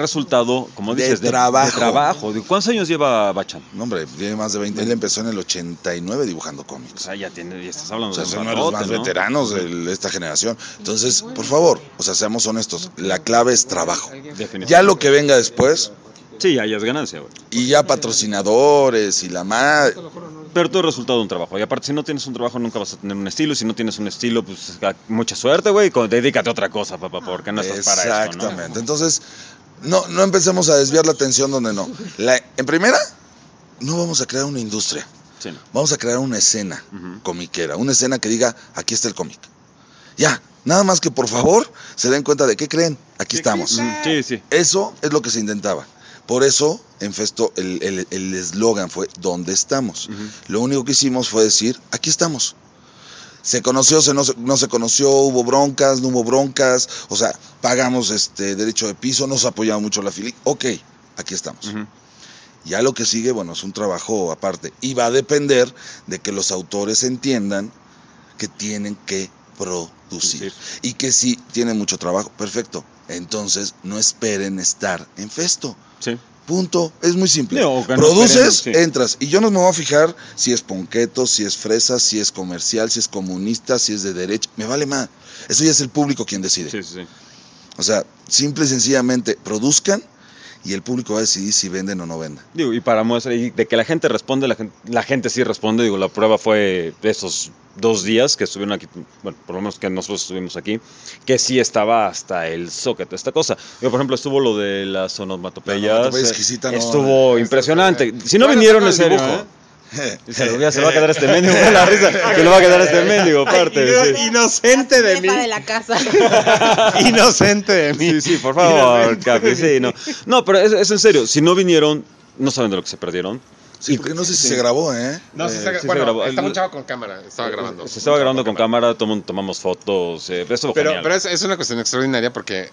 resultado, como De dices, de trabajo. de trabajo. Digo, ¿cuántos años lleva Bachan? No, hombre, tiene más de veinte. Él empezó en el ochenta y nueve dibujando O cómics. sea, ya, tiene, ya estás hablando O sea, de son un uno de los ratote, más ¿no? veteranos de esta generación. Entonces, por favor, o sea, seamos honestos. La clave es trabajo. Definitivamente. Ya lo que venga después, Sí, ya, ya es ganancia, güey. y ya patrocinadores y la madre. Pero todo es resultado de un trabajo. Y aparte, si no tienes un trabajo, nunca vas a tener un estilo. Si no tienes un estilo, pues mucha suerte, güey. con- Dedícate a otra cosa, papá, porque no estás para eso, ¿no? Exactamente. Entonces, no, no empecemos a desviar la atención donde no. La- en primera, no vamos a crear una industria. Sí, no. Vamos a crear una escena Ujú. comiquera. Una escena que diga, aquí está el cómic. Ya, nada más que por favor se den cuenta de qué creen. Aquí estamos. Ujú. Sí, sí. Eso es lo que se intentaba. Por eso, en Festo, el el- el eslogan fue, ¿dónde estamos? Ujú. Lo único que hicimos fue decir, aquí estamos. Se conoció, se no, se no se conoció, hubo broncas, no hubo broncas, o sea, pagamos este derecho de piso, nos apoyaba mucho la fili. Ok, aquí estamos. Ujú. Ya lo que sigue, bueno, es un trabajo aparte. Y va a depender de que los autores entiendan que tienen que producir. Y que si tienen mucho trabajo, perfecto. Entonces, no esperen estar en Festo. Sí. Punto. Es muy simple. No, que no Produces, esperen, sí. entras. Y yo no me voy a fijar si es ponqueto, si es fresa, si es comercial, si es comunista, si es de derecha. Me vale más. Eso ya es el público quien decide. Sí, sí, sí. O sea, simple y sencillamente produzcan y el público va a decidir si venden o no venden. Digo, y para muestra, y de que la gente responde, la gente, la gente sí responde. Digo, la prueba fue de esos dos días que estuvieron aquí, bueno, por lo menos que nosotros estuvimos aquí, que sí estaba hasta el socket esta cosa. Digo, por ejemplo, estuvo lo de las onomatopeyas. La onomatopeya eh, exquisita, no, estuvo no, impresionante. Si no Bueno, vinieron, saca en el serio, dibujo. ¿eh? Se lo, ya se lo va a quedar este mendigo, con la risa, que lo va a quedar este mendigo, aparte. Sí. Inocente de mí. Jefa de la casa. Inocente de mí. Sí, sí, por favor, Capi, sí, no. No, pero es, es en serio, si no vinieron, no saben de lo que se perdieron. Sí, porque no sé si se grabó, ¿eh? No, sí, Eh, se, sí se bueno, grabó. estaba un chavo con cámara, estaba grabando. Se estaba grabando con cámara, tom- tomamos fotos, eh, estuvo Pero, genial. pero es, es una cuestión extraordinaria porque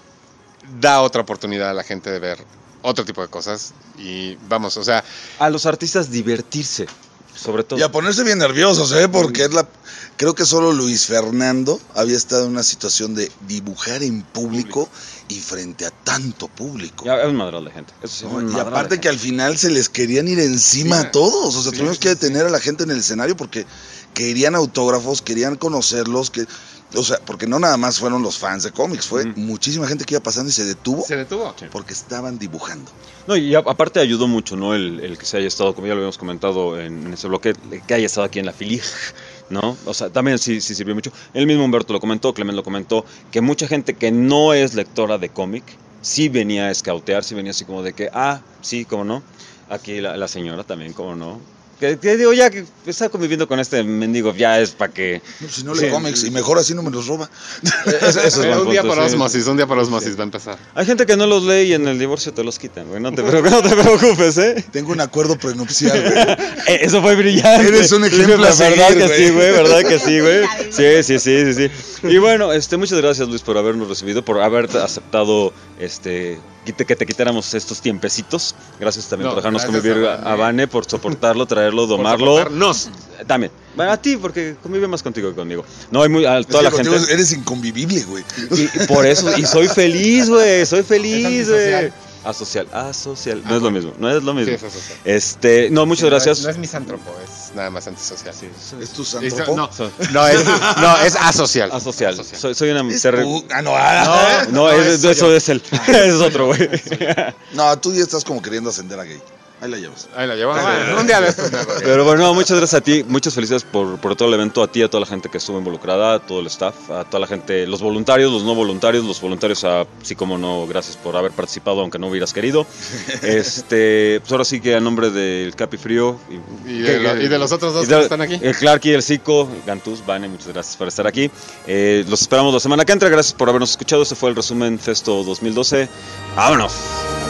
da otra oportunidad a la gente de ver otro tipo de cosas. Y vamos, o sea, A los artistas divertirse, sobre todo. Y a ponerse bien nerviosos, ¿eh? Porque es la... Creo que solo Luis Fernando había estado en una situación de dibujar en público y frente a tanto público. Ya, es un madral de gente. Eso sí, ¿no? un Y madral aparte de que al final se les querían ir encima Sí. a todos. O sea, Sí, tuvimos sí, que sí. detener a la gente en el escenario porque querían autógrafos, querían conocerlos, que... O sea, porque no nada más fueron los fans de cómics, fue Ujú. muchísima gente que iba pasando y se detuvo se detuvo. porque estaban dibujando. No, y a- aparte ayudó mucho, ¿no? El, el que se haya estado, como ya lo habíamos comentado en, en ese bloque, que haya estado aquí en la Filig, ¿no? O sea, también sí, sí sirvió mucho. El mismo Humberto lo comentó, Clement lo comentó, que mucha gente que no es lectora de cómic, sí venía a escautear, sí venía así como de que, ah, sí, cómo no. Aquí la, la señora también, cómo no. Que, que digo, ya que está conviviendo con este mendigo, ya es para que... No, si no lee Sí. cómics, y mejor así no me los roba. Eso, eso es Pero buen un día punto, por sí. osmosis, un día por osmosis va a empezar. Hay gente que no los lee y en el divorcio te los quitan, güey. No te, preocu- no te preocupes, ¿eh? Tengo un acuerdo prenupcial, güey. Eh, Eso fue brillante. Eres un ejemplo a La verdad seguir, que güey. sí, güey, verdad que sí, güey. Sí, sí, sí, sí, sí. Y bueno, este, muchas gracias, Luis, por habernos recibido, por haber aceptado, este, quite- que te quitáramos estos tiempecitos. Gracias también No, por dejarnos gracias convivir a a Vane. Vane, por soportarlo, traerlo, Por domarlo. soportarnos. También. Bueno, a ti, porque convive más contigo que conmigo. No, hay muy, a Es toda que la contigo gente. Eres inconvivible, güey. Y, y por eso, y soy feliz, güey, soy feliz, güey. antisocial. Asocial, asocial, no es lo mismo, no es lo mismo. Sí, es asocial. Este, no, muchas No gracias. es, no es misántropo, es nada más antisocial. ¿Es tu Esto- santropo? No, no, es, no, es asocial. Asocial. Asocial. Soy, soy una Es terri- pu- ah, no, ah, No, es, soy eso yo. es él. Ese es otro, güey. no, tú ya estás como queriendo ascender a gay. Ahí la llevas. Ahí la llevamos. Bueno, un día de estos me hago bien. Pero bueno, muchas gracias a ti, muchas felicidades por, por todo el evento, a ti, a toda la gente que estuvo involucrada, a todo el staff, a toda la gente, los voluntarios, los no voluntarios, los voluntarios, a, sí como no, gracias por haber participado, aunque no hubieras querido. Este, pues ahora sí que a nombre del Capi Frío y, Y de lo- y de los otros dos y de- que están aquí. El Clark y el Zico, Gantús, Vane, muchas gracias por estar aquí. Eh, los esperamos la semana que entra, gracias por habernos escuchado. Este fue el resumen Festo dos mil doce. ¡Vámonos!